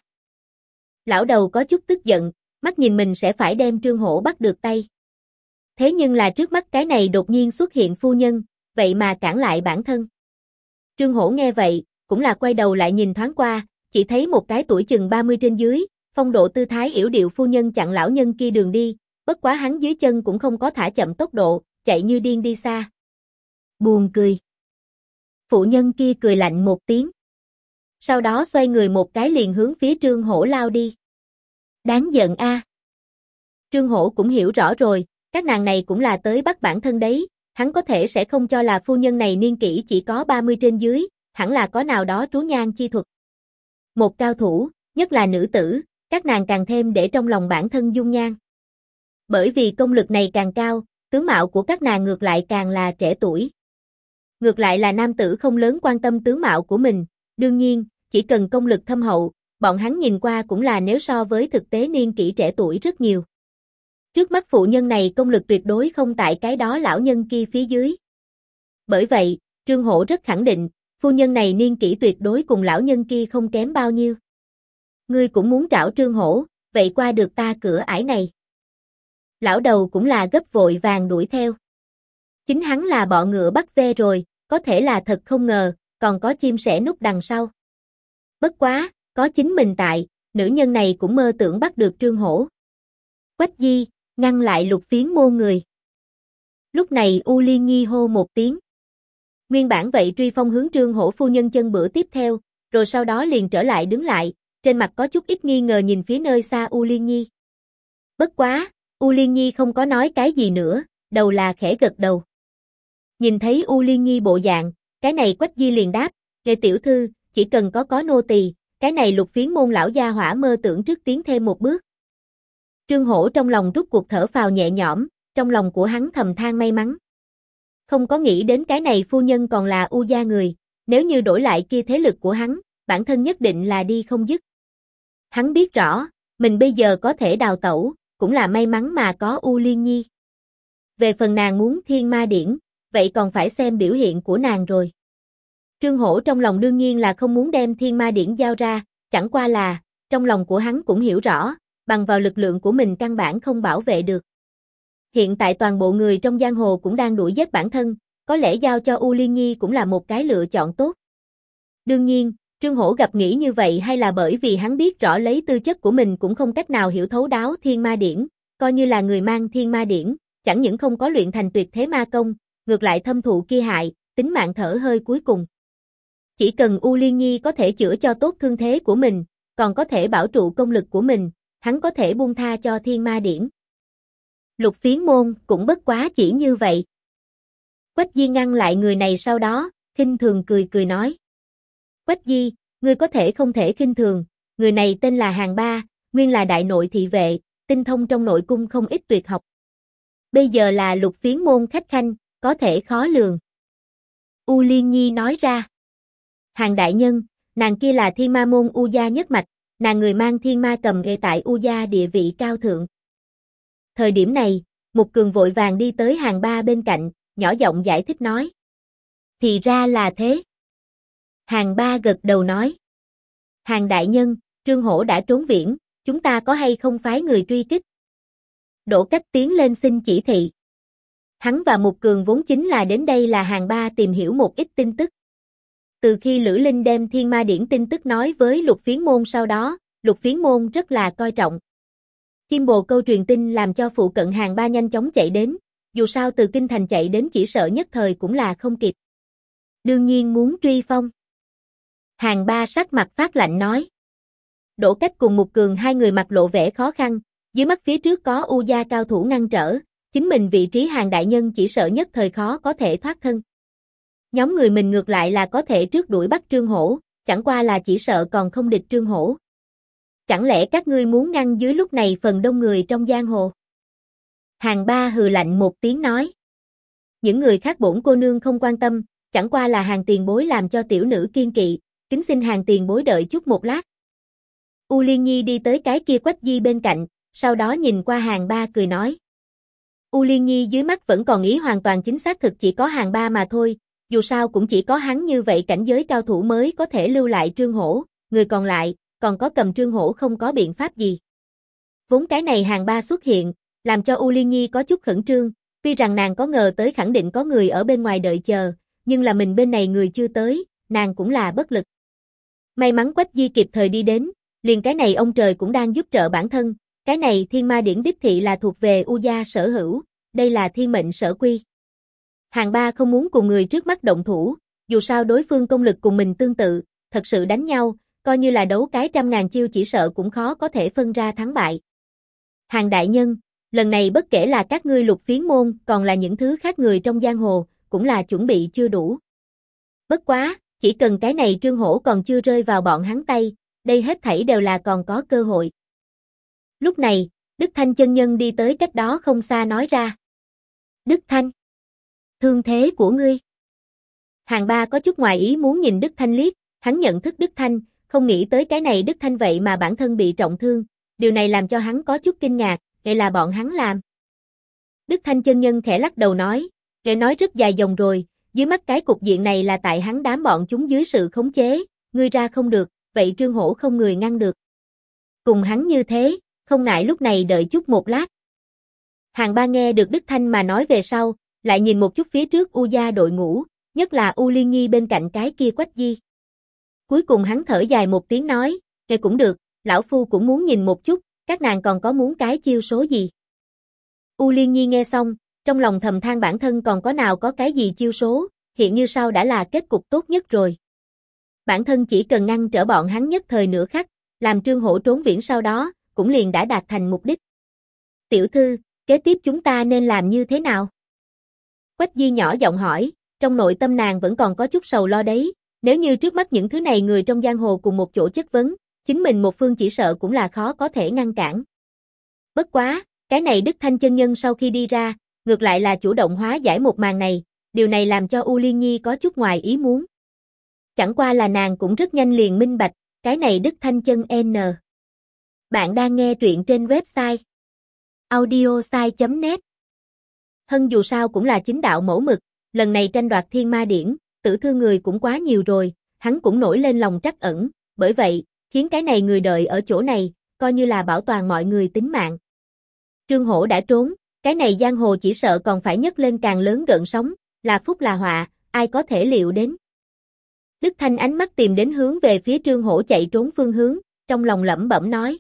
Lão đầu có chút tức giận, mắt nhìn mình sẽ phải đem Trương Hổ bắt được tay. Thế nhưng là trước mắt cái này đột nhiên xuất hiện phu nhân, vậy mà cản lại bản thân. Trương Hổ nghe vậy, cũng là quay đầu lại nhìn thoáng qua, chỉ thấy một cái tuổi chừng 30 trên dưới, phong độ tư thái yểu điệu phu nhân chặn lão nhân kia đường đi, bất quá hắn dưới chân cũng không có thả chậm tốc độ, chạy như điên đi xa. Buồn cười. Phụ nhân kia cười lạnh một tiếng. Sau đó xoay người một cái liền hướng phía Trương Hổ lao đi. Đáng giận a. Trương Hổ cũng hiểu rõ rồi, các nàng này cũng là tới bắt bản thân đấy, hắn có thể sẽ không cho là phu nhân này niên kỷ chỉ có 30 trên dưới, hẳn là có nào đó trú nhan chi thuật. Một cao thủ, nhất là nữ tử, các nàng càng thêm để trong lòng bản thân dung nhan. Bởi vì công lực này càng cao, tướng mạo của các nàng ngược lại càng là trẻ tuổi. Ngược lại là nam tử không lớn quan tâm tướng mạo của mình, đương nhiên, chỉ cần công lực thâm hậu, bọn hắn nhìn qua cũng là nếu so với thực tế niên kỷ trẻ tuổi rất nhiều. Trước mắt phụ nhân này công lực tuyệt đối không tại cái đó lão nhân kia phía dưới. Bởi vậy, Trương Hổ rất khẳng định, phu nhân này niên kỷ tuyệt đối cùng lão nhân kia không kém bao nhiêu. Ngươi cũng muốn trảo Trương Hổ, vậy qua được ta cửa ải này. Lão đầu cũng là gấp vội vàng đuổi theo. Chính hắn là bọ ngựa bắt ve rồi, có thể là thật không ngờ, còn có chim sẻ núp đằng sau. Bất quá, có chính mình tại, nữ nhân này cũng mơ tưởng bắt được Trương Hổ. Quách Di, ngăn lại Lục Phiến Môn người. Lúc này U Liên Nhi hô một tiếng. Nguyên bản vậy truy phong hướng Trương Hổ phu nhân chân bữa tiếp theo, rồi sau đó liền trở lại đứng lại, trên mặt có chút ít nghi ngờ nhìn phía nơi xa U Liên Nhi. Bất quá, U Liên Nhi không có nói cái gì nữa, đầu là khẽ gật đầu. Nhìn thấy U Liên Nhi bộ dạng, cái này Quách Di liền đáp, "Nghệ tiểu thư, chỉ cần có nô tỳ, cái này Lục Phiến Môn lão gia hỏa mơ tưởng trước tiến thêm một bước." Trương Hổ trong lòng rút cuộc thở phào nhẹ nhõm, trong lòng của hắn thầm than may mắn. Không có nghĩ đến cái này phu nhân còn là U gia người, nếu như đổi lại kia thế lực của hắn, bản thân nhất định là đi không dứt. Hắn biết rõ, mình bây giờ có thể đào tẩu, cũng là may mắn mà có U Liên Nhi. Về phần nàng muốn thiên ma điển, vậy còn phải xem biểu hiện của nàng rồi. Trương Hổ trong lòng đương nhiên là không muốn đem thiên ma điển giao ra, chẳng qua là, trong lòng của hắn cũng hiểu rõ, bằng vào lực lượng của mình căn bản không bảo vệ được. Hiện tại toàn bộ người trong giang hồ cũng đang đuổi giết bản thân, có lẽ giao cho U Liên Nhi cũng là một cái lựa chọn tốt. Đương nhiên, Trương Hổ gặp nghĩ như vậy hay là bởi vì hắn biết rõ lấy tư chất của mình cũng không cách nào hiểu thấu đáo thiên ma điển, coi như là người mang thiên ma điển, chẳng những không có luyện thành tuyệt thế ma công, ngược lại thâm thụ kia hại, tính mạng thở hơi cuối cùng. Chỉ cần U Liên Nhi có thể chữa cho tốt thương thế của mình, còn có thể bảo trụ công lực của mình, hắn có thể buông tha cho thiên ma điển. Lục Phiến Môn cũng bất quá chỉ như vậy. Quách Di ngăn lại người này sau đó, khinh thường cười cười nói. Quách Di, ngươi có thể không thể khinh thường, người này tên là Hàng Ba, nguyên là đại nội thị vệ, tinh thông trong nội cung không ít tuyệt học. Bây giờ là Lục Phiến Môn khách khanh, có thể khó lường. U Liên Nhi nói ra. Hàng đại nhân, nàng kia là thiên ma môn U gia nhất mạch, nàng người mang thiên ma cầm ghê tại U gia địa vị cao thượng. Thời điểm này, Mục Cường vội vàng đi tới Hàng Ba bên cạnh, nhỏ giọng giải thích nói. Thì ra là thế. Hàng Ba gật đầu nói. Hàng đại nhân, Trương Hổ đã trốn viễn, chúng ta có hay không phái người truy kích? Đỗ Cách tiến lên xin chỉ thị. Hắn và Mục Cường vốn chính là đến đây là Hàng Ba tìm hiểu một ít tin tức. Từ khi Lữ Linh đem thiên ma điển tin tức nói với Lục Phiến Môn sau đó, Lục Phiến Môn rất là coi trọng. Chim bồ câu truyền tin làm cho phụ cận Hàng Ba nhanh chóng chạy đến, dù sao từ kinh thành chạy đến chỉ sợ nhất thời cũng là không kịp. Đương nhiên muốn truy phong. Hàng Ba sắc mặt phát lạnh nói. Đỗ Cách cùng Mục Cường hai người mặt lộ vẻ khó khăn, dưới mắt phía trước có U gia cao thủ ngăn trở, chính mình vị trí Hàng đại nhân chỉ sợ nhất thời khó có thể thoát thân. Nhóm người mình ngược lại là có thể trước đuổi bắt Trương Hổ, chẳng qua là chỉ sợ còn không địch Trương Hổ. Chẳng lẽ các ngươi muốn ngăn dưới lúc này phần đông người trong giang hồ? Hàng Ba hừ lạnh một tiếng nói. Những người khác bổn cô nương không quan tâm, chẳng qua là Hàng tiền bối làm cho tiểu nữ kiên kỵ, kính xin Hàng tiền bối đợi chút một lát. U Liên Nhi đi tới cái kia Quách Di bên cạnh, sau đó nhìn qua Hàng Ba cười nói. U Liên Nhi dưới mắt vẫn còn ý hoàn toàn chính xác thực chỉ có Hàng Ba mà thôi, dù sao cũng chỉ có hắn như vậy cảnh giới cao thủ mới có thể lưu lại Trương Hổ, người còn lại, còn có cầm Trương Hổ không có biện pháp gì. Vốn cái này Hàng Ba xuất hiện, làm cho U Liên Nhi có chút khẩn trương, tuy rằng nàng có ngờ tới khẳng định có người ở bên ngoài đợi chờ, nhưng là mình bên này người chưa tới, nàng cũng là bất lực. May mắn Quách Di kịp thời đi đến, liền cái này ông trời cũng đang giúp trợ bản thân, cái này thiên ma điển đích thị là thuộc về U gia sở hữu, đây là thiên mệnh sở quy. Hàng Ba không muốn cùng người trước mắt động thủ, dù sao đối phương công lực cùng mình tương tự, thật sự đánh nhau, coi như là đấu cái trăm ngàn chiêu chỉ sợ cũng khó có thể phân ra thắng bại. Hàng đại nhân, lần này bất kể là các ngươi Lục Phiến Môn, còn là những thứ khác người trong giang hồ, cũng là chuẩn bị chưa đủ. Bất quá, chỉ cần cái này Trương Hổ còn chưa rơi vào bọn hắn tay, đây hết thảy đều là còn có cơ hội. Lúc này, Đức Thanh chân nhân đi tới cách đó không xa nói ra. Đức Thanh, thương thế của ngươi. Hàng Ba có chút ngoài ý muốn nhìn Đức Thanh liếc, hắn nhận thức Đức Thanh, không nghĩ tới cái này Đức Thanh vậy mà bản thân bị trọng thương, điều này làm cho hắn có chút kinh ngạc, vậy là bọn hắn làm. Đức Thanh chân nhân khẽ lắc đầu nói, để nói rất dài dòng rồi, dưới mắt cái cục diện này là tại hắn đám bọn chúng dưới sự khống chế, ngươi ra không được, vậy Trương Hổ không người ngăn được. Cùng hắn như thế, không ngại lúc này đợi chút một lát. Hàng Ba nghe được Đức Thanh mà nói về sau, lại nhìn một chút phía trước U gia đội ngũ, nhất là U Liên Nhi bên cạnh cái kia Quách Di. Cuối cùng hắn thở dài một tiếng nói, nghe cũng được, lão phu cũng muốn nhìn một chút, các nàng còn có muốn cái chiêu số gì. U Liên Nhi nghe xong, trong lòng thầm than bản thân còn có nào có cái gì chiêu số, hiện như sau đã là kết cục tốt nhất rồi. Bản thân chỉ cần ngăn trở bọn hắn nhất thời nửa khắc, làm Trương Hổ trốn viễn sau đó, cũng liền đã đạt thành mục đích. Tiểu thư, kế tiếp chúng ta nên làm như thế nào? Quách Di nhỏ giọng hỏi, trong nội tâm nàng vẫn còn có chút sầu lo đấy, nếu như trước mắt những thứ này người trong giang hồ cùng một chỗ chất vấn, chính mình một phương chỉ sợ cũng là khó có thể ngăn cản. Bất quá, cái này Đức Thanh chân nhân sau khi đi ra, ngược lại là chủ động hóa giải một màn này, điều này làm cho U Liên Nhi có chút ngoài ý muốn. Chẳng qua là nàng cũng rất nhanh liền minh bạch, cái này Đức Thanh chân N. Bạn đang nghe truyện trên website audiosai.net. Hân dù sao cũng là chính đạo mẫu mực, lần này tranh đoạt thiên ma điển, tử thương người cũng quá nhiều rồi, hắn cũng nổi lên lòng trắc ẩn, bởi vậy, khiến cái này người đợi ở chỗ này, coi như là bảo toàn mọi người tính mạng. Trương Hổ đã trốn, cái này giang hồ chỉ sợ còn phải nhấc lên càng lớn gợn sóng, là phúc là họa, ai có thể liệu đến. Đức Thanh ánh mắt tìm đến hướng về phía Trương Hổ chạy trốn phương hướng, trong lòng lẩm bẩm nói.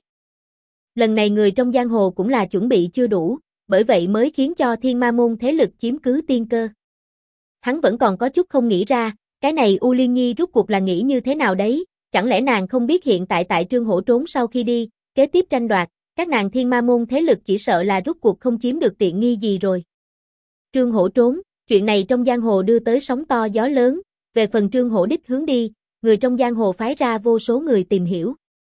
Lần này người trong giang hồ cũng là chuẩn bị chưa đủ, bởi vậy mới khiến cho thiên ma môn thế lực chiếm cứ tiên cơ. Hắn vẫn còn có chút không nghĩ ra, cái này U Liên Nhi rút cuộc là nghĩ như thế nào đấy, chẳng lẽ nàng không biết hiện tại Trương Hổ trốn sau khi đi, kế tiếp tranh đoạt, các nàng thiên ma môn thế lực chỉ sợ là rút cuộc không chiếm được tiện nghi gì rồi. Trương Hổ trốn, chuyện này trong giang hồ đưa tới sóng to gió lớn, về phần Trương Hổ đích hướng đi, người trong giang hồ phái ra vô số người tìm hiểu.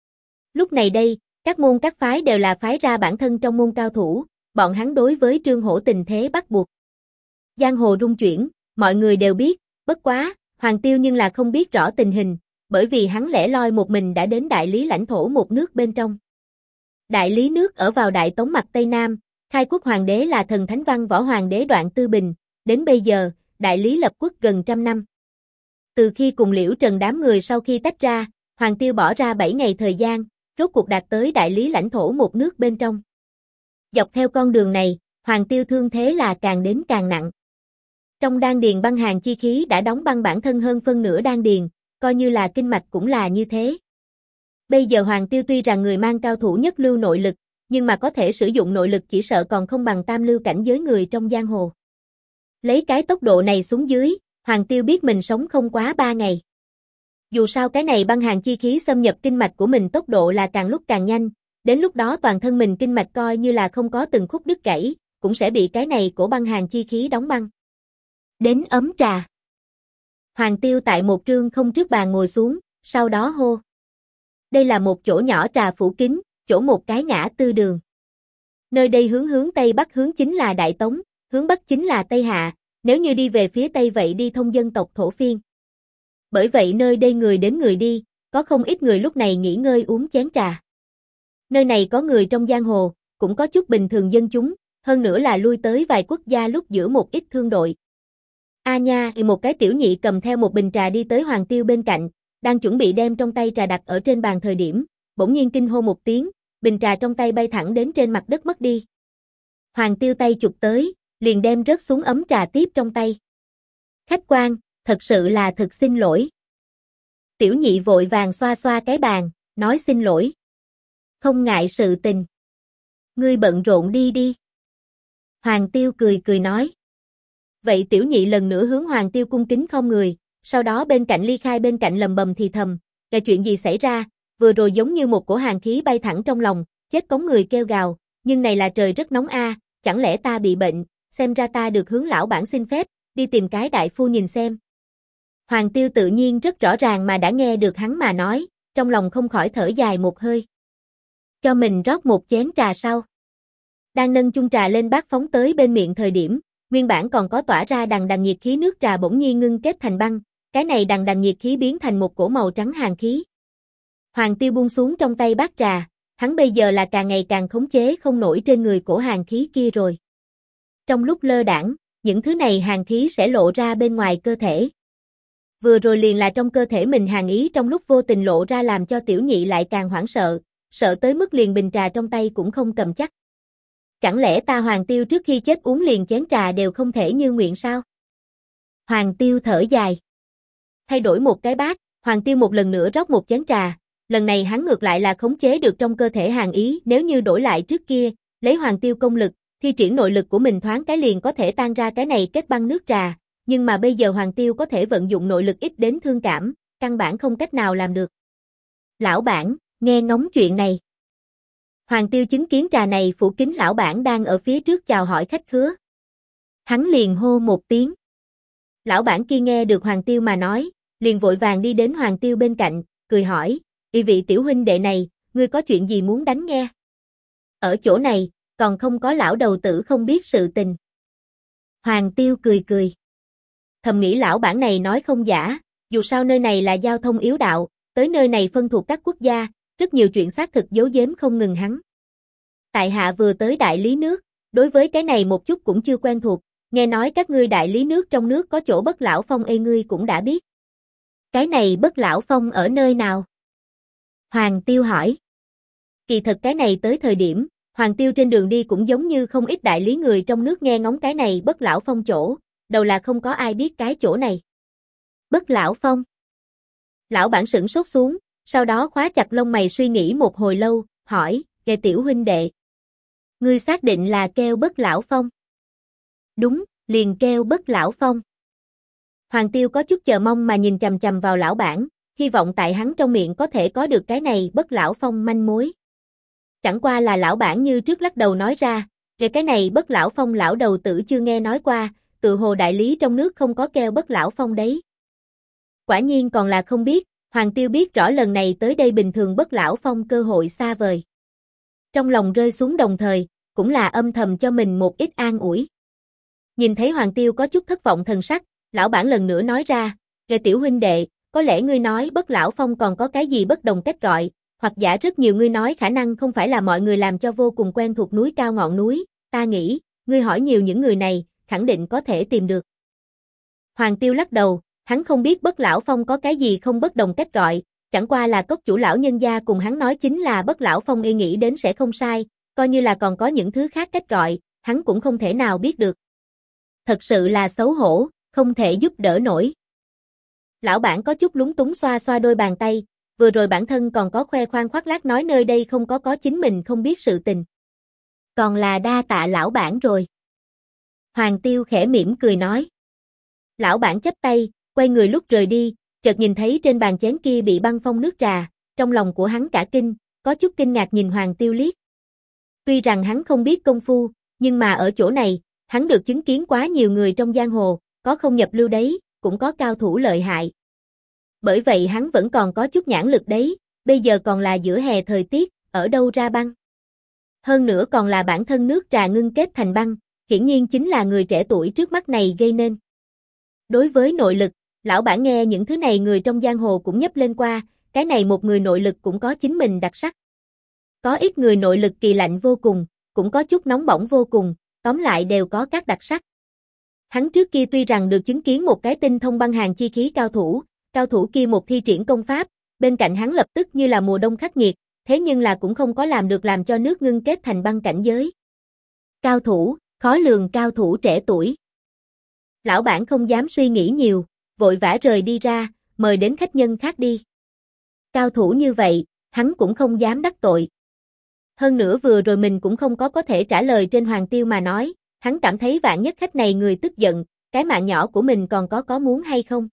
Lúc này đây, các môn các phái đều là phái ra bản thân trong môn cao thủ, bọn hắn đối với Trương Hổ tình thế bắt buộc. Giang hồ rung chuyển, mọi người đều biết, bất quá, Hoàng Tiêu nhưng là không biết rõ tình hình, bởi vì hắn lẻ loi một mình đã đến đại lý lãnh thổ một nước bên trong. Đại lý nước ở vào Đại Tống mặt Tây Nam, khai quốc hoàng đế là thần Thánh Văn Võ Hoàng đế Đoạn Tư Bình, đến bây giờ, đại lý lập quốc gần 100 năm. Từ khi cùng Liễu Trần đám người sau khi tách ra, Hoàng Tiêu bỏ ra 7 ngày thời gian, rốt cuộc đạt tới đại lý lãnh thổ một nước bên trong. Dọc theo con đường này, Hoàng Tiêu thương thế là càng đến càng nặng. Trong đan điền băng hàn chi khí đã đóng băng bản thân hơn phân nửa đan điền, coi như là kinh mạch cũng là như thế. Bây giờ Hoàng Tiêu tuy rằng người mang cao thủ nhất lưu nội lực, nhưng mà có thể sử dụng nội lực chỉ sợ còn không bằng tam lưu cảnh giới người trong giang hồ. Lấy cái tốc độ này xuống dưới, Hoàng Tiêu biết mình sống không quá 3 ngày. Dù sao cái này băng hàn chi khí xâm nhập kinh mạch của mình tốc độ là càng lúc càng nhanh, đến lúc đó toàn thân mình kinh mạch coi như là không có từng khúc đứt gãy, cũng sẽ bị cái này của băng hàn chi khí đóng băng. Đến ấm trà. Hoàng Tiêu tại một trương không trước bàn ngồi xuống, sau đó hô. Đây là một chỗ nhỏ trà phủ kín, chỗ một cái ngã tư đường. Nơi đây hướng Tây Bắc hướng chính là Đại Tống, hướng Bắc chính là Tây Hạ, nếu như đi về phía Tây vậy đi thông dân tộc thổ phiên. Bởi vậy nơi đây người đến người đi, có không ít người lúc này nghỉ ngơi uống chén trà. Nơi này có người trong giang hồ, cũng có chút bình thường dân chúng, hơn nữa là lui tới vài quốc gia lúc giữa một ít thương đội. A nha, một cái tiểu nhị cầm theo một bình trà đi tới Hoàng Tiêu bên cạnh, đang chuẩn bị đem trong tay trà đặt ở trên bàn thời điểm, bỗng nhiên kinh hô một tiếng, bình trà trong tay bay thẳng đến trên mặt đất mất đi. Hoàng Tiêu tay chụp tới, liền đem rớt xuống ấm trà tiếp trong tay. Khách quan, thật sự là thật xin lỗi. Tiểu nhị vội vàng xoa xoa cái bàn, nói xin lỗi. Không ngại sự tình. Ngươi bận rộn đi đi. Hoàng Tiêu cười nói. Vậy tiểu nhị lần nữa hướng Hoàng Tiêu cung kính không người, sau đó bên cạnh ly khai bên cạnh lầm bầm thì thầm, là chuyện gì xảy ra, vừa rồi giống như một cổ hàn khí bay thẳng trong lòng, chết cống người kêu gào, nhưng này là trời rất nóng a, chẳng lẽ ta bị bệnh, xem ra ta được hướng lão bản xin phép, đi tìm cái đại phu nhìn xem. Hoàng Tiêu tự nhiên rất rõ ràng mà đã nghe được hắn mà nói, trong lòng không khỏi thở dài một hơi. Cho mình rót một chén trà sau. Đang nâng chung trà lên bát phóng tới bên miệng thời điểm, nguyên bản còn có tỏa ra đằng đằng nhiệt khí nước trà bỗng nhiên ngưng kết thành băng, cái này đằng đằng nhiệt khí biến thành một cổ màu trắng hàn khí. Hoàng Tiêu buông xuống trong tay bát trà, hắn bây giờ là càng ngày càng khống chế không nổi trên người cổ hàn khí kia rồi. Trong lúc lơ đãng, những thứ này hàn khí sẽ lộ ra bên ngoài cơ thể. Vừa rồi liền là trong cơ thể mình hàn ý trong lúc vô tình lộ ra làm cho tiểu nhị lại càng hoảng sợ, sợ tới mức liền bình trà trong tay cũng không cầm chắc. Chẳng lẽ ta Hoàng Tiêu trước khi chết uống liền chén trà đều không thể như nguyện sao? Hoàng Tiêu thở dài. Thay đổi một cái bát, Hoàng Tiêu một lần nữa rót một chén trà, lần này hắn ngược lại là khống chế được trong cơ thể hàn ý, nếu như đổi lại trước kia, lấy Hoàng Tiêu công lực, thi triển nội lực của mình thoáng cái liền có thể tan ra cái này kết băng nước trà, nhưng mà bây giờ Hoàng Tiêu có thể vận dụng nội lực ít đến thương cảm, căn bản không cách nào làm được. Lão bản, nghe ngóng chuyện này. Hoàng Tiêu chứng kiến trà này phủ kín lão bản đang ở phía trước chào hỏi khách khứa. Hắn liền hô một tiếng. Lão bản kia nghe được Hoàng Tiêu mà nói, liền vội vàng đi đến Hoàng Tiêu bên cạnh, cười hỏi, vị tiểu huynh đệ này, ngươi có chuyện gì muốn đánh nghe? Ở chỗ này, còn không có lão đầu tử không biết sự tình. Hoàng Tiêu cười cười. Thầm nghĩ lão bản này nói không giả, dù sao nơi này là giao thông yếu đạo, tới nơi này phân thuộc các quốc gia, rất nhiều chuyện xác thực giấu giếm không ngừng hắn. Tại hạ vừa tới đại lý nước, đối với cái này một chút cũng chưa quen thuộc, nghe nói các ngươi đại lý nước trong nước có chỗ Bất Lão Phong ngươi cũng đã biết. Cái này Bất Lão Phong ở nơi nào? Hoàng Tiêu hỏi. Kỳ thật cái này tới thời điểm, Hoàng Tiêu trên đường đi cũng giống như không ít đại lý người trong nước nghe ngóng cái này Bất Lão Phong chỗ, đầu là không có ai biết cái chỗ này. Bất Lão Phong. Lão bản sửng sốt xuống, sau đó khóa chặt lông mày suy nghĩ một hồi lâu, hỏi, "Kẻ tiểu huynh đệ, ngươi xác định là kêu Bất Lão Phong?" "Đúng, liền kêu Bất Lão Phong." Hoàng Tiêu có chút chờ mong mà nhìn chằm chằm vào lão bản, hy vọng tại hắn trong miệng có thể có được cái này Bất Lão Phong manh mối. Chẳng qua là lão bản như trước lắc đầu nói ra, về cái này Bất Lão Phong lão đầu tử chưa nghe nói qua, tự hồ đại lý trong nước không có kêu Bất Lão Phong đấy. Quả nhiên còn là không biết, Hoàng Tiêu biết rõ lần này tới đây bình thường Bất Lão Phong cơ hội xa vời. Trong lòng rơi xuống đồng thời, cũng là âm thầm cho mình một ít an ủi. Nhìn thấy Hoàng Tiêu có chút thất vọng thần sắc, lão bản lần nữa nói ra, "Kẻ tiểu huynh đệ, có lẽ ngươi nói Bất Lão Phong còn có cái gì bất đồng cách gọi, hoặc giả rất nhiều ngươi nói khả năng không phải là mọi người làm cho vô cùng quen thuộc núi cao ngọn núi, ta nghĩ, ngươi hỏi nhiều những người này, khẳng định có thể tìm được." Hoàng Tiêu lắc đầu, hắn không biết Bất Lão Phong có cái gì không bất đồng cách gọi, chẳng qua là cốc chủ lão nhân gia cùng hắn nói chính là Bất Lão Phong nghĩ đến sẽ không sai, coi như là còn có những thứ khác cách gọi, hắn cũng không thể nào biết được. Thật sự là xấu hổ, không thể giúp đỡ nổi. Lão bản có chút lúng túng xoa xoa đôi bàn tay, vừa rồi bản thân còn có khoe khoang khoác lác nói nơi đây không có chính mình không biết sự tình. Còn là đa tạ lão bản rồi. Hoàng Tiêu khẽ mỉm cười nói. Lão bản chắp tay, quay người lúc rời đi, chợt nhìn thấy trên bàn chén kia bị băng phong nước trà, trong lòng của hắn cả kinh, có chút kinh ngạc nhìn Hoàng Tiêu liếc. Tuy rằng hắn không biết công phu, nhưng mà ở chỗ này, hắn được chứng kiến quá nhiều người trong giang hồ, có không nhập lưu đấy, cũng có cao thủ lợi hại. Bởi vậy hắn vẫn còn có chút nhãn lực đấy, bây giờ còn là giữa hè thời tiết, ở đâu ra băng. Hơn nữa còn là bản thân nước trà ngưng kết thành băng, hiển nhiên chính là người trẻ tuổi trước mắt này gây nên. Đối với nội lực, lão bản nghe những thứ này người trong giang hồ cũng nhấp lên qua, cái này một người nội lực cũng có chính mình đặc sắc. Có ít người nội lực kỳ lạnh vô cùng, cũng có chút nóng bỏng vô cùng, tóm lại đều có các đặc sắc. Hắn trước kia tuy rằng được chứng kiến một cái tinh thông băng hàn chi khí cao thủ kia một thi triển công pháp, bên cạnh hắn lập tức như là mùa đông khắc nghiệt, thế nhưng là cũng không có làm được làm cho nước ngưng kết thành băng cảnh giới. Cao thủ, khó lường cao thủ trẻ tuổi. Lão bản không dám suy nghĩ nhiều, vội vã rời đi ra, mời đến khách nhân khác đi. Cao thủ như vậy, hắn cũng không dám đắc tội. Hơn nữa vừa rồi mình cũng không có thể trả lời trên Hoàng Tiêu mà nói, hắn cảm thấy vạn nhất khách này người tức giận, cái mạng nhỏ của mình còn có muốn hay không.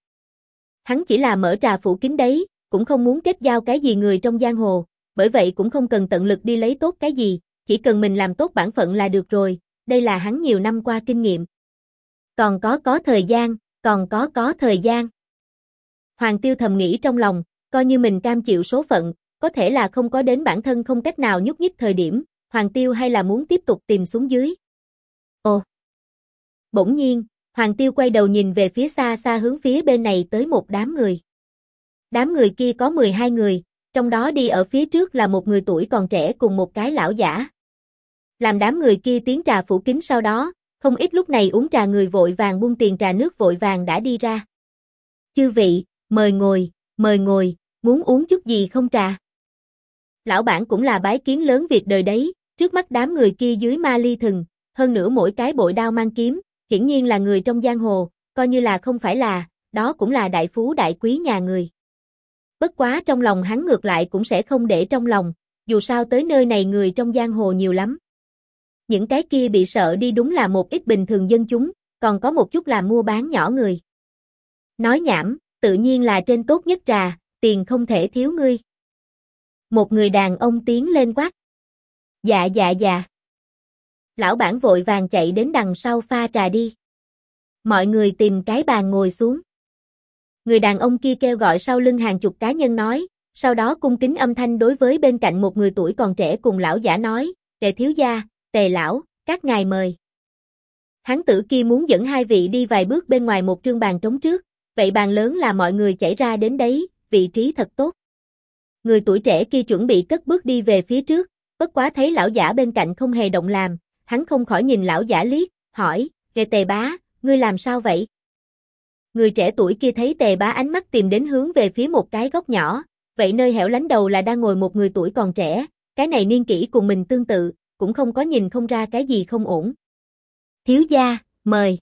Hắn chỉ là mở trà phủ kín đấy, cũng không muốn kết giao cái gì người trong giang hồ, bởi vậy cũng không cần tận lực đi lấy tốt cái gì, chỉ cần mình làm tốt bản phận là được rồi, đây là hắn nhiều năm qua kinh nghiệm. Còn có thời gian, còn có thời gian. Hoàng Tiêu thầm nghĩ trong lòng, coi như mình cam chịu số phận, có thể là không có đến bản thân không cách nào nhúc nhích thời điểm, Hoàng Tiêu hay là muốn tiếp tục tìm xuống dưới. Ồ! Bỗng nhiên, Hoàng Tiêu quay đầu nhìn về phía xa xa hướng phía bên này tới một đám người. Đám người kia có 12 người, trong đó đi ở phía trước là một người tuổi còn trẻ cùng một cái lão giả. Làm đám người kia tiến trà phủ kín sau đó, không ít lúc này uống trà người vội vàng buông tiền trà nước vội vàng đã đi ra. Chư vị, mời ngồi, muốn uống chút gì không trà? Lão bản cũng là bái kiến lớn việc đời đấy, trước mắt đám người kia dưới ma ly thừng, hơn nữa mỗi cái bội đao mang kiếm, hiển nhiên là người trong giang hồ, coi như là không phải là, đó cũng là đại phú đại quý nhà người. Bất quá trong lòng hắn ngược lại cũng sẽ không để trong lòng, dù sao tới nơi này người trong giang hồ nhiều lắm. Những cái kia bị sợ đi đúng là một ít bình thường dân chúng, còn có một chút là mua bán nhỏ người. Nói nhảm, tự nhiên là trên tốt nhất trà, tiền không thể thiếu ngươi. Một người đàn ông tiến lên quát. Dạ. Lão bản vội vàng chạy đến đằng sau pha trà đi. Mọi người tìm cái bàn ngồi xuống. Người đàn ông kia kêu gọi sau lưng hàng chục cá nhân nói, sau đó cung kính âm thanh đối với bên cạnh một người tuổi còn trẻ cùng lão giả nói, Tề thiếu gia, Tề lão, các ngài mời. Hán tử kia muốn dẫn hai vị đi vài bước bên ngoài một trương bàn trống trước, vậy bàn lớn là mọi người chảy ra đến đấy, vị trí thật tốt. Người tuổi trẻ kia chuẩn bị cất bước đi về phía trước, bất quá thấy lão giả bên cạnh không hề động làm, hắn không khỏi nhìn lão giả liếc, hỏi, "Kệ Tề bá, ngươi làm sao vậy?" Người trẻ tuổi kia thấy Tề bá ánh mắt tìm đến hướng về phía một cái góc nhỏ, vậy nơi hẻo lánh đầu là đang ngồi một người tuổi còn trẻ, cái này niên kỷ cùng mình tương tự, cũng không có nhìn không ra cái gì không ổn. "Thiếu gia, mời."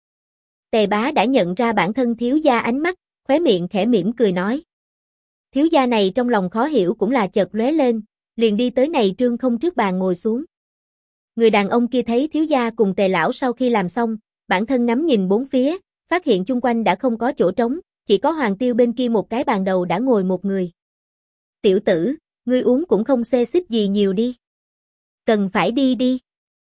Tề bá đã nhận ra bản thân thiếu gia ánh mắt, khóe miệng khẽ mỉm cười nói. Thiếu gia này trong lòng khó hiểu cũng là chợt lóe lên, liền đi tới này trương không trước bàn ngồi xuống. Người đàn ông kia thấy thiếu gia cùng Tề lão sau khi làm xong, bản thân ngắm nhìn bốn phía, phát hiện chung quanh đã không có chỗ trống, chỉ có Hoàng Tiêu bên kia một cái bàn đầu đã ngồi một người. "Tiểu tử, ngươi uống cũng không xê xích gì nhiều đi. Cần phải đi đi."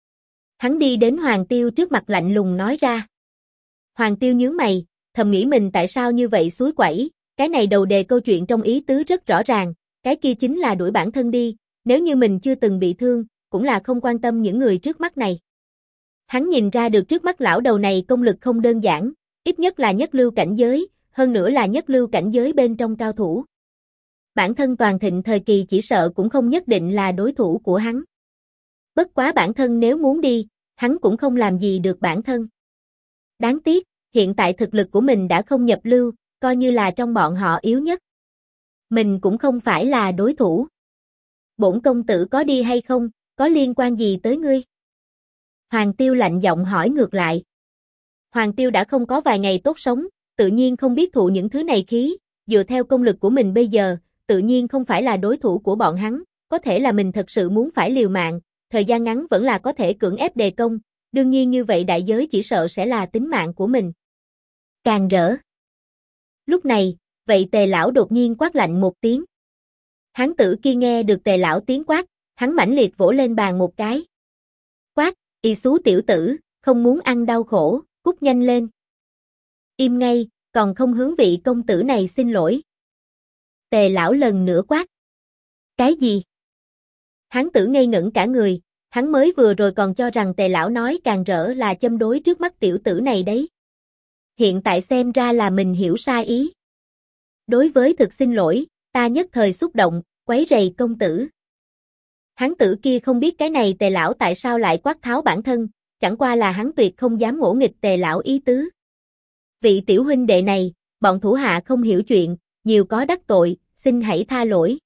Hắn đi đến Hoàng Tiêu trước mặt lạnh lùng nói ra. Hoàng Tiêu nhướng mày, thầm nghĩ mình tại sao như vậy suối quẩy, cái này đầu đề câu chuyện trong ý tứ rất rõ ràng, cái kia chính là đuổi bản thân đi, nếu như mình chưa từng bị thương, cũng là không quan tâm những người trước mắt này. Hắn nhìn ra được trước mắt lão đầu này công lực không đơn giản, ít nhất là nhất lưu cảnh giới, hơn nữa là nhất lưu cảnh giới bên trong cao thủ. Bản thân toàn thịnh thời kỳ chỉ sợ cũng không nhất định là đối thủ của hắn. Bất quá bản thân nếu muốn đi, hắn cũng không làm gì được bản thân. Đáng tiếc, hiện tại thực lực của mình đã không nhập lưu, coi như là trong bọn họ yếu nhất. Mình cũng không phải là đối thủ. Bổn công tử có đi hay không, có liên quan gì tới ngươi? Hoàng Tiêu lạnh giọng hỏi ngược lại. Hoàng Tiêu đã không có vài ngày tốt sống, tự nhiên không biết thụ những thứ này khí, dựa theo công lực của mình bây giờ, tự nhiên không phải là đối thủ của bọn hắn, có thể là mình thật sự muốn phải liều mạng, thời gian ngắn vẫn là có thể cưỡng ép đề công, đương nhiên như vậy đại giới chỉ sợ sẽ là tính mạng của mình. Càng rỡ. Lúc này, vậy Tề lão đột nhiên quát lạnh một tiếng. Hán tử kia nghe được Tề lão tiếng quát, hắn mãnh liệt vỗ lên bàn một cái. Quát, y xú tiểu tử, không muốn ăn đau khổ, cút nhanh lên. Im ngay, còn không hướng vị công tử này xin lỗi. Tề lão lần nữa quát. Cái gì? Hán tử ngây ngẩn cả người, hắn mới vừa rồi còn cho rằng Tề lão nói càng rỡ là châm đối trước mắt tiểu tử này đấy. Hiện tại xem ra là mình hiểu sai ý. Đối với thực xin lỗi, ta nhất thời xúc động, quấy rầy công tử. Hán tử kia không biết cái này Tề lão tại sao lại quát tháo bản thân, chẳng qua là hắn tuyệt không dám ngỗ nghịch Tề lão ý tứ. Vị tiểu huynh đệ này, bọn thủ hạ không hiểu chuyện, nhiều có đắc tội, xin hãy tha lỗi.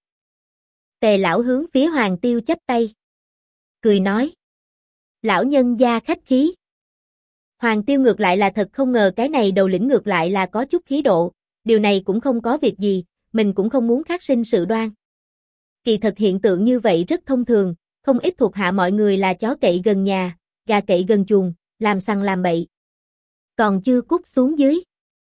Tề lão hướng phía Hoàng Tiêu chắp tay. Cười nói. Lão nhân gia khách khí. Hoàng Tiêu ngược lại là thật không ngờ cái này đầu lĩnh ngược lại là có chút khí độ, điều này cũng không có việc gì, mình cũng không muốn phát sinh sự đoan. Kỳ thật hiện tượng như vậy rất thông thường, không ít thuộc hạ mọi người là chó cậy gần nhà, gà cậy gần chuồng, làm sằng làm bậy. Còn chưa cút xuống dưới.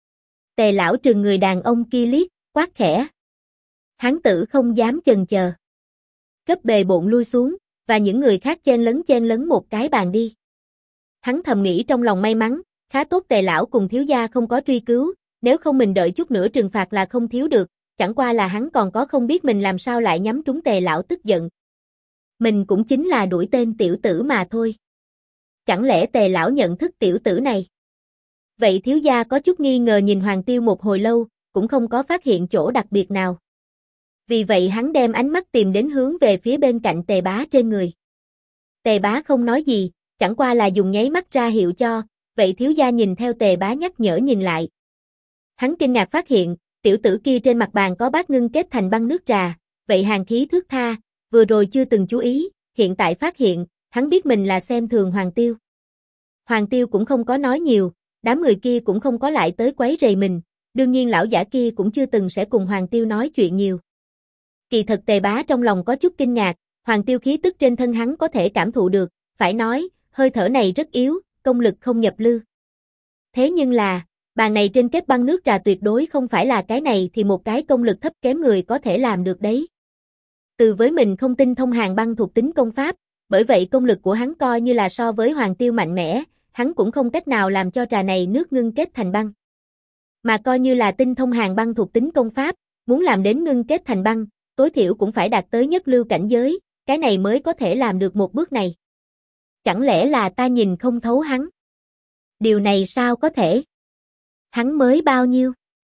Tề lão trừng người đàn ông kia liếc, quát khẽ. Hán tử không dám chần chờ. Cấp bề bộn lui xuống, và những người khác chen lấn một cái bàn đi. Hắn thầm nghĩ trong lòng may mắn, khá tốt Tề lão cùng thiếu gia không có truy cứu, nếu không mình đợi chút nữa trừng phạt là không thiếu được, chẳng qua là hắn còn có không biết mình làm sao lại nhắm trúng Tề lão tức giận. Mình cũng chính là đuổi tên tiểu tử mà thôi. Chẳng lẽ Tề lão nhận thức tiểu tử này? Vậy thiếu gia có chút nghi ngờ nhìn Hoàng Tiêu một hồi lâu, cũng không có phát hiện chỗ đặc biệt nào. Vì vậy hắn đem ánh mắt tìm đến hướng về phía bên cạnh Tề bá trên người. Tề bá không nói gì, chẳng qua là dùng nháy mắt ra hiệu cho, vậy thiếu gia nhìn theo Tề bá nhắc nhở nhìn lại. Hắn kinh ngạc phát hiện, tiểu tử kia trên mặt bàn có bát ngưng kết thành băng nước trà, vậy hàn khí thước tha, vừa rồi chưa từng chú ý, hiện tại phát hiện, hắn biết mình là xem thường Hoàng Tiêu. Hoàng Tiêu cũng không có nói nhiều, đám người kia cũng không có lại tới quấy rầy mình, đương nhiên lão giả kia cũng chưa từng sẽ cùng Hoàng Tiêu nói chuyện nhiều. Kỳ thật Tề bá trong lòng có chút kinh ngạc, Hoàng Tiêu khí tức trên thân hắn có thể cảm thụ được, phải nói, hơi thở này rất yếu, công lực không nhập lưu. Thế nhưng là, bàn này trên kết băng nước trà tuyệt đối không phải là cái này thì một cái công lực thấp kém người có thể làm được đấy. Từ với mình không tin thông hàn băng thuộc tính công pháp, bởi vậy công lực của hắn coi như là so với Hoàng Tiêu mạnh mẽ, hắn cũng không cách nào làm cho trà này nước ngưng kết thành băng. Mà coi như là tinh thông hàn băng thuộc tính công pháp, muốn làm đến ngưng kết thành băng, tối thiểu cũng phải đạt tới nhất lưu cảnh giới, cái này mới có thể làm được một bước này. Chẳng lẽ là ta nhìn không thấu hắn? Điều này sao có thể? Hắn mới bao nhiêu?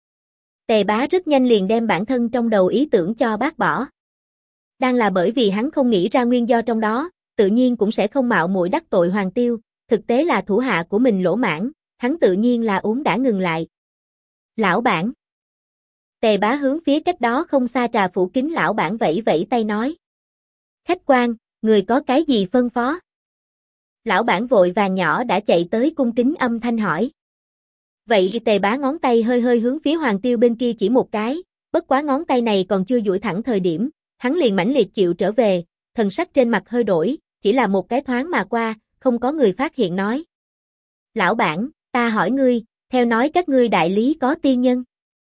Tề Bá rất nhanh liền đem bản thân trong đầu ý tưởng cho bác bỏ. Đang là bởi vì hắn không nghĩ ra nguyên do trong đó, tự nhiên cũng sẽ không mạo muội đắc tội Hoàng Tiêu, thực tế là thủ hạ của mình lỗ mãng, hắn tự nhiên là ốm đã ngừng lại. Lão bản. Tề Bá hướng phía cách đó không xa Trà Phủ Kính lão bản vẫy vẫy tay nói. Khách quan, người có cái gì phân phó? Lão bản vội vàng nhỏ đã chạy tới cung kính âm thanh hỏi. Vậy Tề Bá ngón tay hơi hơi hướng phía Hoàng Tiêu bên kia chỉ một cái, bất quá ngón tay này còn chưa duỗi thẳng thời điểm, hắn liền mãnh liệt chịu trở về, thần sắc trên mặt hơi đổi, chỉ là một cái thoáng mà qua, không có người phát hiện nói. Lão bản, ta hỏi ngươi, theo nói các ngươi đại lý có tiên nhân.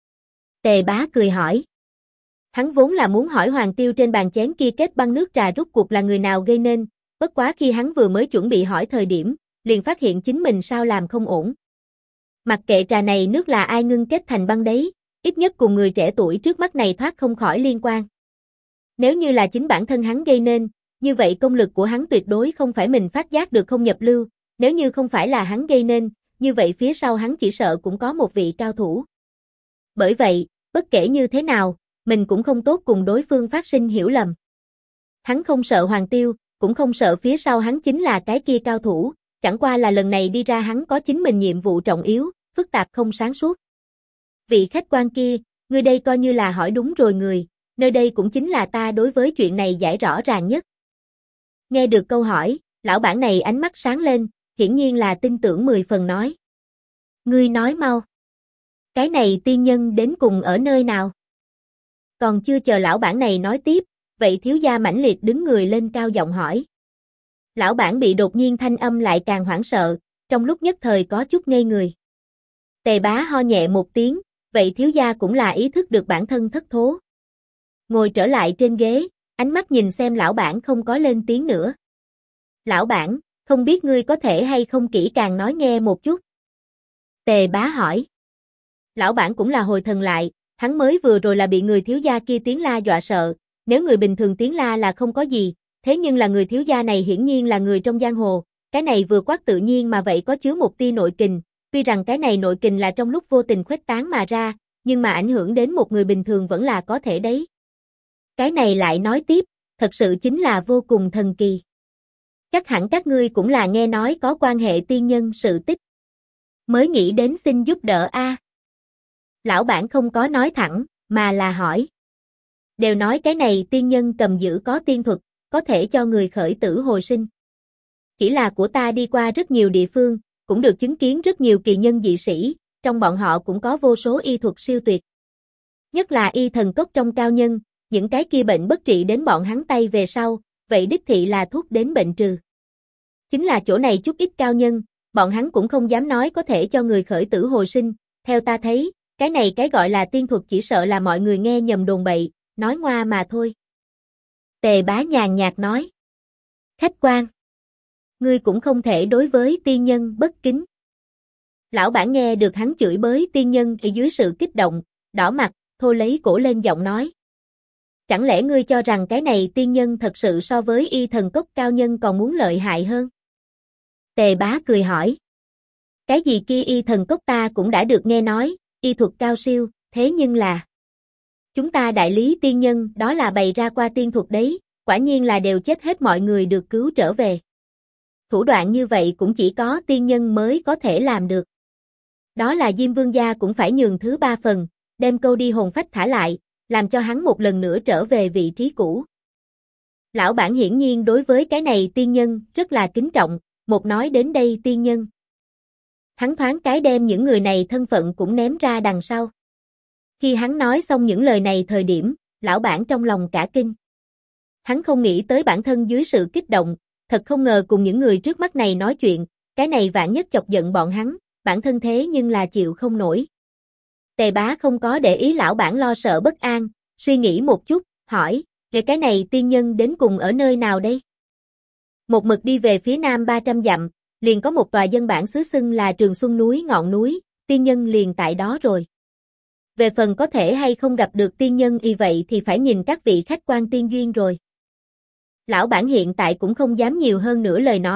Tề Bá cười hỏi. Hắn vốn là muốn hỏi Hoàng Tiêu trên bàn chén kia kết băng nước trà rút cuộc là người nào gây nên, bất quá khi hắn vừa mới chuẩn bị hỏi thời điểm, liền phát hiện chính mình sao làm không ổn. Mặc kệ trà này nước là ai ngưng kết thành băng đấy, ít nhất cùng người trẻ tuổi trước mắt này thoát không khỏi liên quan. Nếu như là chính bản thân hắn gây nên, như vậy công lực của hắn tuyệt đối không phải mình phát giác được không nhập lưu, nếu như không phải là hắn gây nên, như vậy phía sau hắn chỉ sợ cũng có một vị cao thủ. Bởi vậy, bất kể như thế nào, mình cũng không tốt cùng đối phương phát sinh hiểu lầm. Hắn không sợ Hoàng Tiêu, cũng không sợ phía sau hắn chính là cái kia cao thủ, chẳng qua là lần này đi ra hắn có chính mình nhiệm vụ trọng yếu, phức tạp không sáng suốt. Vị khách quan kia, ngươi đây coi như là hỏi đúng rồi người, nơi đây cũng chính là ta đối với chuyện này giải rõ ràng nhất. Nghe được câu hỏi, lão bản này ánh mắt sáng lên, hiển nhiên là tin tưởng 10 phần nói. Ngươi nói mau. Cái này tiên nhân đến cùng ở nơi nào? Còn chưa chờ lão bản này nói tiếp, vậy thiếu gia mãnh liệt đứng người lên cao giọng hỏi. Lão bản bị đột nhiên thanh âm lại càng hoảng sợ, trong lúc nhất thời có chút ngây người. Tề Bá ho nhẹ một tiếng, vậy thiếu gia cũng là ý thức được bản thân thất thố. Ngồi trở lại trên ghế, ánh mắt nhìn xem lão bản không có lên tiếng nữa. Lão bản, không biết ngươi có thể hay không kỹ càng nói nghe một chút? Tề Bá hỏi. Lão bản cũng là hồi thần lại, hắn mới vừa rồi là bị người thiếu gia kia tiếng la dọa sợ, nếu người bình thường tiếng la là không có gì, thế nhưng là người thiếu gia này hiển nhiên là người trong giang hồ, cái này vừa quát tự nhiên mà vậy có chứa một tia nội kình, tuy rằng cái này nội kình là trong lúc vô tình khuếch tán mà ra, nhưng mà ảnh hưởng đến một người bình thường vẫn là có thể đấy. Cái này lại nói tiếp, thật sự chính là vô cùng thần kỳ. Chắc hẳn các ngươi cũng là nghe nói có quan hệ tiên nhân sự tích. Mới nghĩ đến xin giúp đỡ a. Lão bản không có nói thẳng, mà là hỏi. Đều nói cái này tiên nhân cầm giữ có tiên thuật, có thể cho người khởi tử hồi sinh. Chỉ là của ta đi qua rất nhiều địa phương, cũng được chứng kiến rất nhiều kỳ nhân dị sĩ, trong bọn họ cũng có vô số y thuật siêu tuyệt. Nhất là y thần cốc trong cao nhân, những cái kia bệnh bất trị đến bọn hắn tay về sau, vậy đích thị là thuốc đến bệnh trừ. Chính là chỗ này chút ít cao nhân, bọn hắn cũng không dám nói có thể cho người khởi tử hồi sinh, theo ta thấy, cái này cái gọi là tiên thuật chỉ sợ là mọi người nghe nhầm đồn bậy, nói ngoa mà thôi. Tề Bá nhàn nhạt nói. Khách quan. Ngươi cũng không thể đối với tiên nhân bất kính. Lão bản nghe được hắn chửi bới tiên nhân ở dưới sự kích động, đỏ mặt, thô lấy cổ lên giọng nói. Chẳng lẽ ngươi cho rằng cái này tiên nhân thật sự so với y thần cốc cao nhân còn muốn lợi hại hơn? Tề Bá cười hỏi. Cái gì kia y thần cốc ta cũng đã được nghe nói, y thuật cao siêu, thế nhưng là... Chúng ta đại lý tiên nhân đó là bày ra qua tiên thuật đấy, quả nhiên là đều chết hết mọi người được cứu trở về. Thủ đoạn như vậy cũng chỉ có tiên nhân mới có thể làm được. Đó là Diêm Vương gia cũng phải nhường thứ 3 phần, đem câu đi hồn phách thả lại, làm cho hắn một lần nữa trở về vị trí cũ. Lão bản hiển nhiên đối với cái này tiên nhân rất là kính trọng, một nói đến đây tiên nhân. Hắn thoáng cái đem những người này thân phận cũng ném ra đằng sau. Khi hắn nói xong những lời này thời điểm, lão bản trong lòng cả kinh. Hắn không nghĩ tới bản thân dưới sự kích động, thật không ngờ cùng những người trước mắt này nói chuyện, cái này vạn nhất chọc giận bọn hắn, bản thân thế nhưng là chịu không nổi. Tề Bá không có để ý lão bản lo sợ bất an, suy nghĩ một chút, hỏi, về cái này tiên nhân đến cùng ở nơi nào đây? Một mực đi về phía nam 300 dặm, liền có một tòa dân bản xứ xưng là Trường Xuân núi ngọn núi, tiên nhân liền tại đó rồi. Về phần có thể hay không gặp được tiên nhân y vậy thì phải nhìn các vị khách quan tiên duyên rồi. Lão bản hiện tại cũng không dám nhiều hơn nữa lời nói,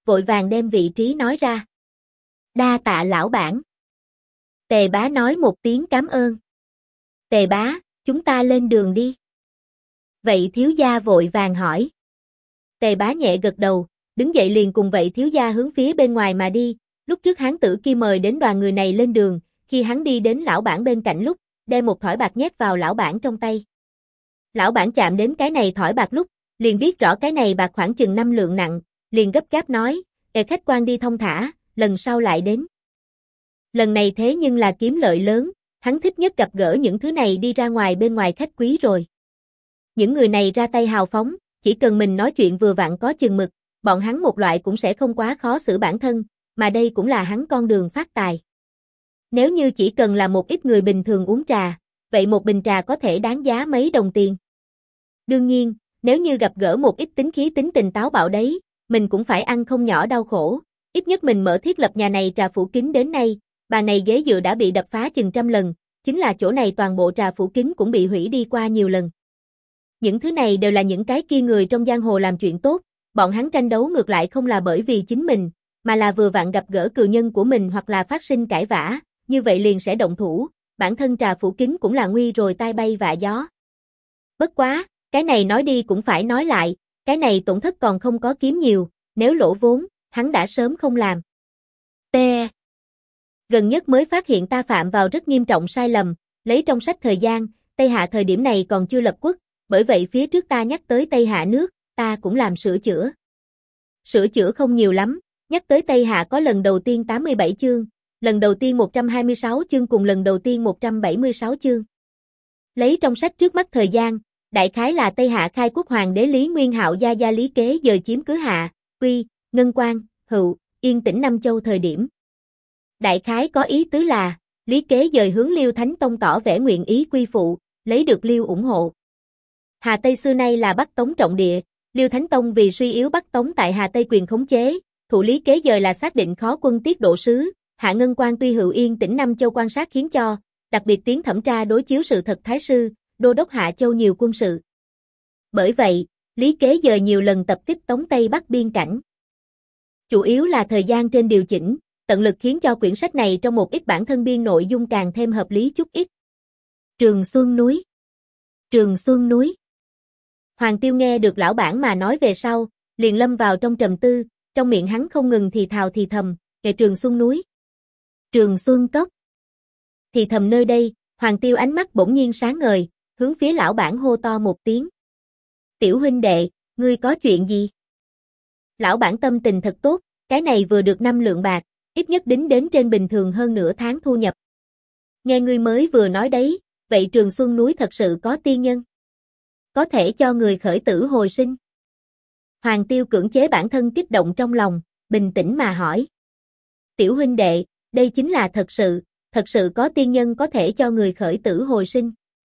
vội vàng đem vị trí nói ra. Đa tạ lão bản. Tề Bá nói một tiếng cảm ơn. Tề Bá, chúng ta lên đường đi. Vậy thiếu gia vội vàng hỏi. Tề Bá nhẹ gật đầu, đứng dậy liền cùng vậy thiếu gia hướng phía bên ngoài mà đi. Lúc trước hán tử kia mời đến đoàn người này lên đường, khi hắn đi đến lão bản bên cạnh lúc, đem một thỏi bạc nhét vào lão bản trong tay. Lão bản chạm đến cái này thỏi bạc lúc, liền biết rõ cái này bạc khoảng chừng 5 lượng nặng, liền gấp gáp nói, khách quan đi thông thả, lần sau lại đến. Lần này thế nhưng là kiếm lợi lớn, hắn thích nhất gặp gỡ những thứ này đi ra ngoài bên ngoài khách quý rồi. Những người này ra tay hào phóng, chỉ cần mình nói chuyện vừa vặn có chừng mực, bọn hắn một loại cũng sẽ không quá khó xử bản thân, mà đây cũng là hắn con đường phát tài. Nếu như chỉ cần là một ít người bình thường uống trà, vậy một bình trà có thể đáng giá mấy đồng tiền. Đương nhiên, nếu như gặp gỡ một ít tính khí tính tình táo bạo đấy, mình cũng phải ăn không nhỏ đau khổ. Ít nhất mình mở thiết lập nhà này trà phủ kính đến nay, bà này ghế dựa đã bị đập phá chừng 100 lần, chính là chỗ này toàn bộ trà phủ kính cũng bị hủy đi qua nhiều lần. Những thứ này đều là những cái kia người trong giang hồ làm chuyện tốt, bọn hắn tranh đấu ngược lại không là bởi vì chính mình, mà là vừa vặn gặp gỡ cừu nhân của mình hoặc là phát sinh cãi vã, như vậy liền sẽ động thủ, bản thân trà phủ kính cũng là nguy rồi tai bay vạ gió. Bất quá, cái này nói đi cũng phải nói lại, cái này tổn thất còn không có kiếm nhiều, nếu lỗ vốn, hắn đã sớm không làm. T. Gần nhất mới phát hiện ta phạm vào rất nghiêm trọng sai lầm, lấy trong sách thời gian, Tây Hạ thời điểm này còn chưa lập quốc, bởi vậy phía trước ta nhắc tới Tây Hạ nước, ta cũng làm sửa chữa. Sửa chữa không nhiều lắm, nhắc tới Tây Hạ có lần đầu tiên 87 chương, lần đầu tiên 126 chương cùng lần đầu tiên 176 chương. Lấy trong sách trước mắt thời gian, đại khái là Tây Hạ khai quốc hoàng đế Lý Nguyên Hạo gia gia Lý Kế dời chiếm cứ Hạ, Quy, Ngân Quan, Hựu, Yên Tĩnh Nam Châu thời điểm. Đại khái có ý tứ là, Lý Kế dời hướng Liêu Thánh Tông tỏ vẻ nguyện ý quy phụ, lấy được Liêu ủng hộ. Hà Tây xưa nay là Bắc Tống trọng địa, Liêu Thánh Tông vì suy yếu Bắc Tống tại Hà Tây quyền khống chế, thủ Lý Kế dời là xác định khó quân tiết độ sứ, Hạ Ngân Quan tuy Hựu Yên Tĩnh Nam Châu quan sát khiến cho, đặc biệt tiến thẩm tra đối chiếu sự thật thái sư, đô đốc Hạ Châu nhiều quân sự. Bởi vậy, Lý Kế dời nhiều lần tập kích Tống Tây Bắc biên cảnh. Chủ yếu là thời gian trên điều chỉnh, tận lực khiến cho quyển sách này trong một ít bản thân biên nội dung càng thêm hợp lý chút ít. Trường Xuân núi. Trường Xuân núi. Hoàng Tiêu nghe được lão bản mà nói về sau, liền lâm vào trong trầm tư, trong miệng hắn không ngừng thì thào thì thầm, về Trường Xuân núi. Trường Xuân cốc. Thì thầm nơi đây, Hoàng Tiêu ánh mắt bỗng nhiên sáng ngời, hướng phía lão bản hô to một tiếng. Tiểu huynh đệ, ngươi có chuyện gì? Lão bản tâm tình thật tốt, cái này vừa được 5 lượng bạc, ít nhất đính đến trên bình thường hơn nửa tháng thu nhập. Nghe ngươi mới vừa nói đấy, vậy Trường Xuân núi thật sự có tiên nhân. Có thể cho người khởi tử hồi sinh. Hoàng Tiêu cưỡng chế bản thân kích động trong lòng, bình tĩnh mà hỏi. Tiểu huynh đệ, đây chính là thật sự có tiên nhân có thể cho người khởi tử hồi sinh.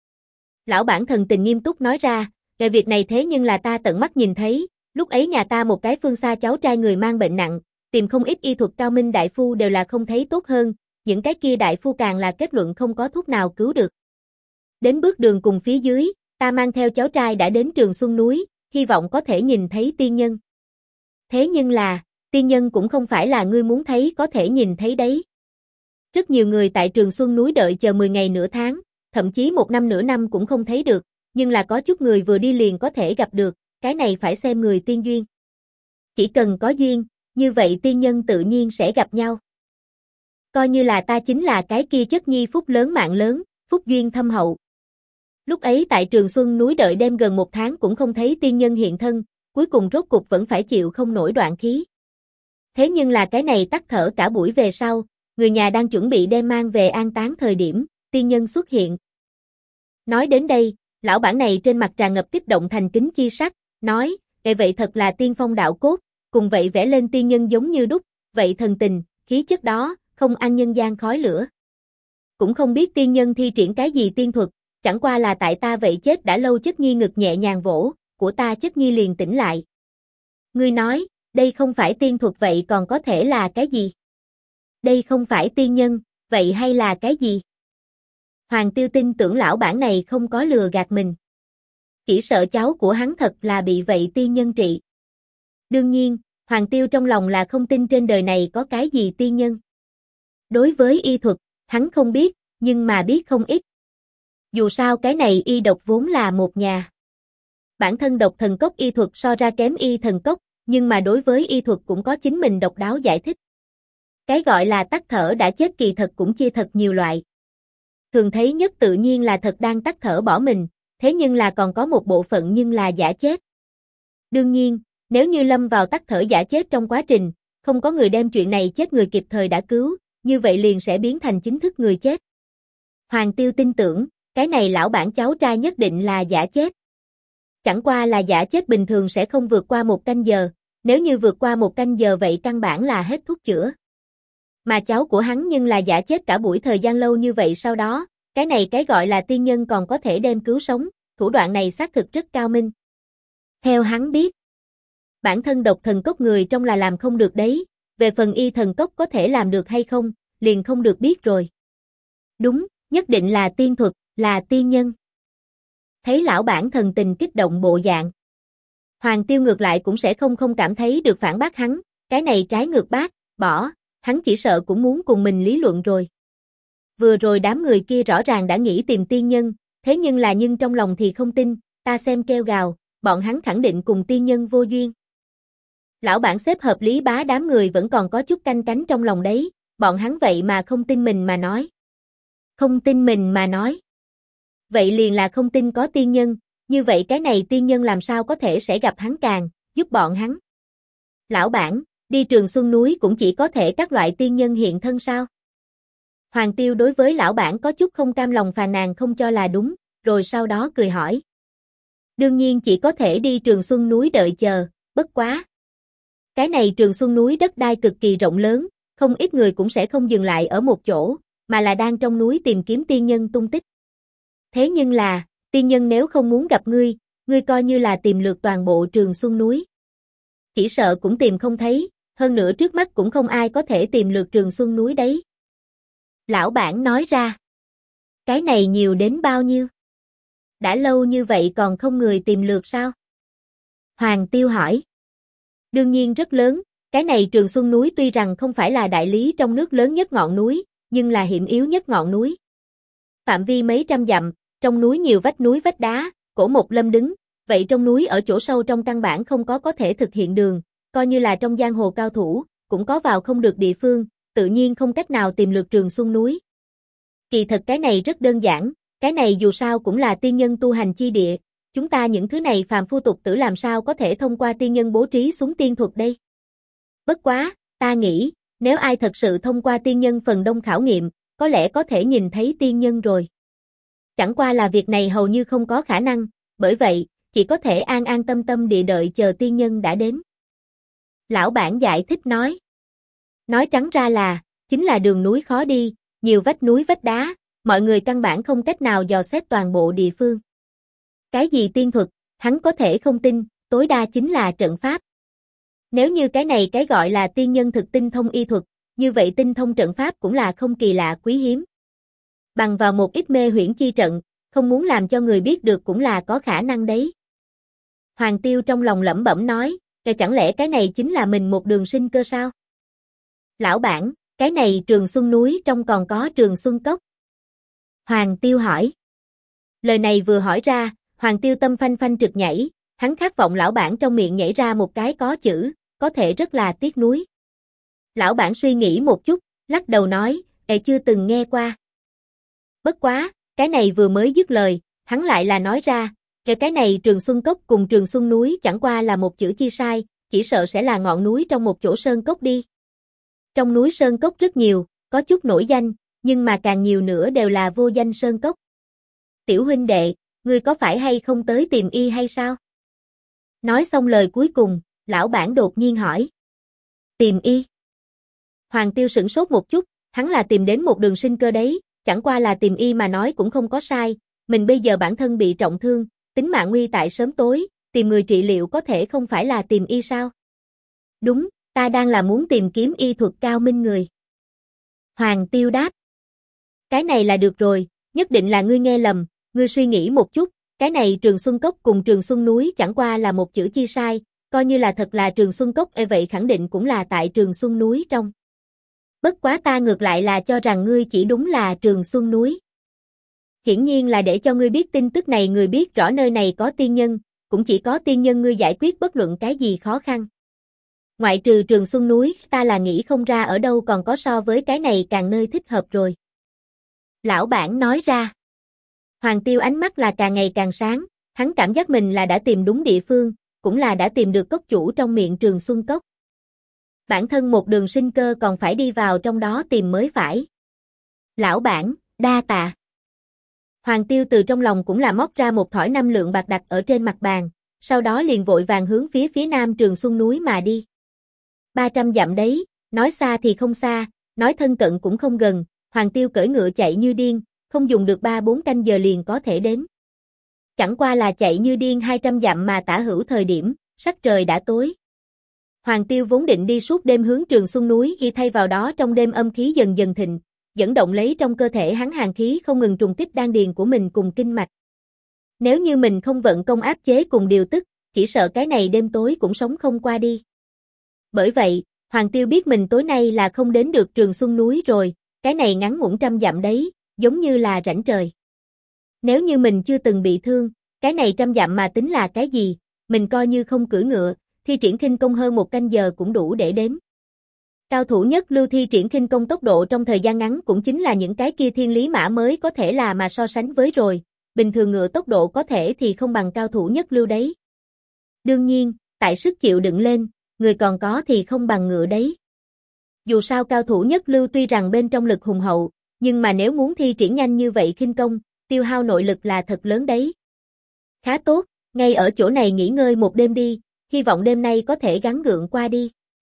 Lão bản thần tình nghiêm túc nói ra, về việc này thế nhưng là ta tận mắt nhìn thấy, lúc ấy nhà ta một cái phương xa cháu trai người mang bệnh nặng, tìm không ít y thuật cao minh đại phu đều là không thấy tốt hơn, những cái kia đại phu càng là kết luận không có thuốc nào cứu được. Đến bước đường cùng phía dưới, ta mang theo cháu trai đã đến Trường Xuân núi, hy vọng có thể nhìn thấy tiên nhân. Thế nhưng là, tiên nhân cũng không phải là ngươi muốn thấy có thể nhìn thấy đấy. Rất nhiều người tại Trường Xuân núi đợi chờ 10 ngày nửa tháng, thậm chí 1 năm nửa năm cũng không thấy được, nhưng là có chút người vừa đi liền có thể gặp được, cái này phải xem người tiên duyên. Chỉ cần có duyên, như vậy tiên nhân tự nhiên sẽ gặp nhau. Coi như là ta chính là cái kia chất nhi phúc lớn mạng lớn, phúc duyên thâm hậu. Lúc ấy tại Trường Xuân núi đợi đêm gần 1 tháng cũng không thấy tiên nhân hiện thân, cuối cùng rốt cục vẫn phải chịu không nổi đoạn khí. Thế nhưng là cái này tắt thở cả buổi về sau, người nhà đang chuẩn bị đem mang về an táng thời điểm, tiên nhân xuất hiện. Nói đến đây, lão bản này trên mặt tràn ngập kích động thành kính chi sắc, nói, vậy thật là tiên phong đạo cốt, cùng vậy vẽ lên tiên nhân giống như đúc, vậy thần tình, khí chất đó, không ăn nhân gian khói lửa. Cũng không biết tiên nhân thi triển cái gì tiên thuật, chẳng qua là tại ta vậy chết đã lâu chất nhi ngực nhẹ nhàng vỗ, của ta chất nhi liền tỉnh lại. Ngươi nói, đây không phải tiên thuật vậy còn có thể là cái gì? Đây không phải tiên nhân, vậy hay là cái gì? Hoàng Tiêu tin tưởng lão bản này không có lừa gạt mình. Chỉ sợ cháu của hắn thật là bị vậy tiên nhân trị. Đương nhiên, Hoàng Tiêu trong lòng là không tin trên đời này có cái gì tiên nhân. Đối với y thuật, hắn không biết, nhưng mà biết không ít. Dù sao cái này y độc vốn là một nhà. Bản thân độc thần cốc y thuật so ra kém y thần cốc, nhưng mà đối với y thuật cũng có chính mình độc đáo giải thích. Cái gọi là tắc thở đã chết kỳ thật cũng chia thật nhiều loại. Thường thấy nhất tự nhiên là thật đang tắc thở bỏ mình, thế nhưng là còn có một bộ phận nhưng là giả chết. Đương nhiên, nếu như lâm vào tắc thở giả chết trong quá trình, không có người đem chuyện này chết người kịp thời đã cứu, như vậy liền sẽ biến thành chính thức người chết. Hoàng Tiêu tin tưởng, cái này lão bản cháu trai nhất định là giả chết. Chẳng qua là giả chết bình thường sẽ không vượt qua 1 canh giờ, nếu như vượt qua 1 canh giờ vậy căn bản là hết thuốc chữa. Mà cháu của hắn nhưng là giả chết cả buổi thời gian lâu như vậy sau đó, cái này cái gọi là tiên nhân còn có thể đem cứu sống, thủ đoạn này xác thực rất cao minh. Theo hắn biết, bản thân độc thần cốc người trong là làm không được đấy, về phần y thần cốc có thể làm được hay không, liền không được biết rồi. Đúng, nhất định là tiên thuật, là tiên nhân. Thấy lão bản thần tình kích động bộ dạng. Hoàng Tiêu ngược lại cũng sẽ không cảm thấy được phản bác hắn, cái này trái ngược bác, bỏ, hắn chỉ sợ cũng muốn cùng mình lý luận rồi. Vừa rồi đám người kia rõ ràng đã nghĩ tìm tiên nhân, thế nhưng trong lòng thì không tin, ta xem kêu gào, bọn hắn khẳng định cùng tiên nhân vô duyên. Lão bản xếp hợp lý bá đám người vẫn còn có chút canh cánh trong lòng đấy, bọn hắn vậy mà không tin mình mà nói. Không tin mình mà nói. Vậy liền là không tin có tiên nhân, như vậy cái này tiên nhân làm sao có thể sẽ gặp hắn càng, giúp bọn hắn. Lão bản, đi Trường Xuân núi cũng chỉ có thể các loại tiên nhân hiện thân sao? Hoàng Tiêu đối với lão bản có chút không cam lòng phàn nàn không cho là đúng, rồi sau đó cười hỏi. Đương nhiên chỉ có thể đi Trường Xuân núi đợi chờ, bất quá. Cái này Trường Xuân núi đất đai cực kỳ rộng lớn, không ít người cũng sẽ không dừng lại ở một chỗ, mà là đang trong núi tìm kiếm tiên nhân tung tích. Thế nhưng là, tiên nhân nếu không muốn gặp ngươi coi như là tìm lượt toàn bộ Trường Xuân núi. Chỉ sợ cũng tìm không thấy, hơn nữa trước mắt cũng không ai có thể tìm lượt Trường Xuân núi đấy. Lão bản nói ra. Cái này nhiều đến bao nhiêu? Đã lâu như vậy còn không người tìm lượt sao? Hoàng Tiêu hỏi. Đương nhiên rất lớn, cái này Trường Xuân núi tuy rằng không phải là đại lý trong nước lớn nhất ngọn núi, nhưng là hiểm yếu nhất ngọn núi. Phạm vi mấy trăm dặm, trong núi nhiều vách núi vách đá, cổ một lâm đứng, vậy trong núi ở chỗ sâu trong căn bản không có thể thực hiện đường, coi như là trong giang hồ cao thủ, cũng có vào không được địa phương, tự nhiên không cách nào tìm lượt Trường Xuân núi. Kỳ thật cái này rất đơn giản, cái này dù sao cũng là tiên nhân tu hành chi địa, chúng ta những thứ này phàm phu tục tử làm sao có thể thông qua tiên nhân bố trí xuống tiên thuật đây. Bất quá, ta nghĩ, nếu ai thật sự thông qua tiên nhân phần đông khảo nghiệm, có lẽ có thể nhìn thấy tiên nhân rồi. Chẳng qua là việc này hầu như không có khả năng, bởi vậy, chỉ có thể an an tâm tâm địa đợi chờ tiên nhân đã đến. Lão bản giải thích nói. Nói trắng ra là, chính là đường núi khó đi, nhiều vách núi vách đá, mọi người căn bản không cách nào dò xét toàn bộ địa phương. Cái gì tiên thuật, hắn có thể không tin, tối đa chính là trận pháp. Nếu như cái này cái gọi là tiên nhân thực tinh thông y thuật, như vậy tinh thông trận pháp cũng là không kỳ lạ quý hiếm. Bằng vào một ít mê huyễn chi trận, không muốn làm cho người biết được cũng là có khả năng đấy. Hoàng Tiêu trong lòng lẩm bẩm nói, chẳng lẽ cái này chính là mình một đường sinh cơ sao? Lão bản, cái này Trường Xuân núi trong còn có Trường Xuân cốc. Hoàng Tiêu hỏi. Lời này vừa hỏi ra, Hoàng Tiêu tâm phanh phanh trực nhảy, hắn khát vọng lão bản trong miệng nhảy ra một cái có chữ, có thể rất là tiếc nuối. Lão bản suy nghĩ một chút, lắc đầu nói, chưa từng nghe qua. Bất quá, cái này vừa mới dứt lời, hắn lại là nói ra, cái này Trường Xuân cốc cùng Trường Xuân núi chẳng qua là một chữ chi sai, chỉ sợ sẽ là ngọn núi trong một chỗ sơn cốc đi. Trong núi sơn cốc rất nhiều, có chút nổi danh, nhưng mà càng nhiều nữa đều là vô danh sơn cốc. Tiểu huynh đệ, ngươi có phải hay không tới tìm y hay sao? Nói xong lời cuối cùng, lão bản đột nhiên hỏi. Tìm y? Hoàng Tiêu sửng sốt một chút, hắn là tìm đến một đường sinh cơ đấy, chẳng qua là tìm y mà nói cũng không có sai, mình bây giờ bản thân bị trọng thương, tính mạng nguy tại sớm tối, tìm người trị liệu có thể không phải là tìm y sao? Đúng, ta đang là muốn tìm kiếm y thuật cao minh người. Hoàng Tiêu đáp. Cái này là được rồi, nhất định là ngươi nghe lầm, ngươi suy nghĩ một chút, cái này Trường Xuân cốc cùng Trường Xuân núi chẳng qua là một chữ chi sai, coi như là thật là Trường Xuân Cốc vậy khẳng định cũng là tại Trường Xuân núi trong. Bất quá ta ngược lại là cho rằng ngươi chỉ đúng là Trường Xuân núi. Hiển nhiên là để cho ngươi biết tin tức này, người biết rõ nơi này có tiên nhân, cũng chỉ có tiên nhân ngươi giải quyết bất luận cái gì khó khăn. Ngoại trừ Trường Xuân núi, ta là nghĩ không ra ở đâu còn có so với cái này càng nơi thích hợp rồi. Lão bản nói ra. Hoàng Tiêu ánh mắt là càng ngày càng sáng, hắn cảm giác mình là đã tìm đúng địa phương, cũng là đã tìm được cốc chủ trong miệng Trường Xuân Cốc. Bản thân một đường sinh cơ còn phải đi vào trong đó tìm mới phải. Lão bản, đa tạ. Hoàng Tiêu từ trong lòng cũng là móc ra một thỏi 5 lượng bạc đặt ở trên mặt bàn, sau đó liền vội vàng hướng phía nam Trường Xuân núi mà đi. 300 dặm đấy, nói xa thì không xa, nói thân cận cũng không gần, Hoàng Tiêu cưỡi ngựa chạy như điên, không dùng được 3-4 canh giờ liền có thể đến. Chẳng qua là chạy như điên 200 dặm mà tả hữu thời điểm, sắc trời đã tối. Hoàng Tiêu vốn định đi suốt đêm hướng Trường Xuân núi, y thay vào đó trong đêm âm khí dần dần thịnh, dẫn động lấy trong cơ thể hắn hàn khí không ngừng trùng kích đan điền của mình cùng kinh mạch. Nếu như mình không vận công áp chế cùng điều tức, chỉ sợ cái này đêm tối cũng sống không qua đi. Bởi vậy, Hoàng Tiêu biết mình tối nay là không đến được Trường Xuân núi rồi, cái này ngắn ngủn 100 dặm đấy, giống như là rãnh trời. Nếu như mình chưa từng bị thương, cái này 100 dặm mà tính là cái gì, mình coi như không cưỡi ngựa, thi triển khinh công hơn 1 canh giờ cũng đủ để đến. Cao thủ nhất lưu thi triển khinh công tốc độ trong thời gian ngắn cũng chính là những cái kia thiên lý mã mới có thể là mà so sánh với rồi, bình thường ngựa tốc độ có thể thì không bằng cao thủ nhất lưu đấy. Đương nhiên, tại sức chịu đựng lên, người còn có thì không bằng ngựa đấy. Dù sao cao thủ nhất lưu tuy rằng bên trong lực hùng hậu, nhưng mà nếu muốn thi triển nhanh như vậy khinh công, tiêu hao nội lực là thật lớn đấy. Khá tốt, ngay ở chỗ này nghỉ ngơi một đêm đi, hy vọng đêm nay có thể gắng gượng qua đi.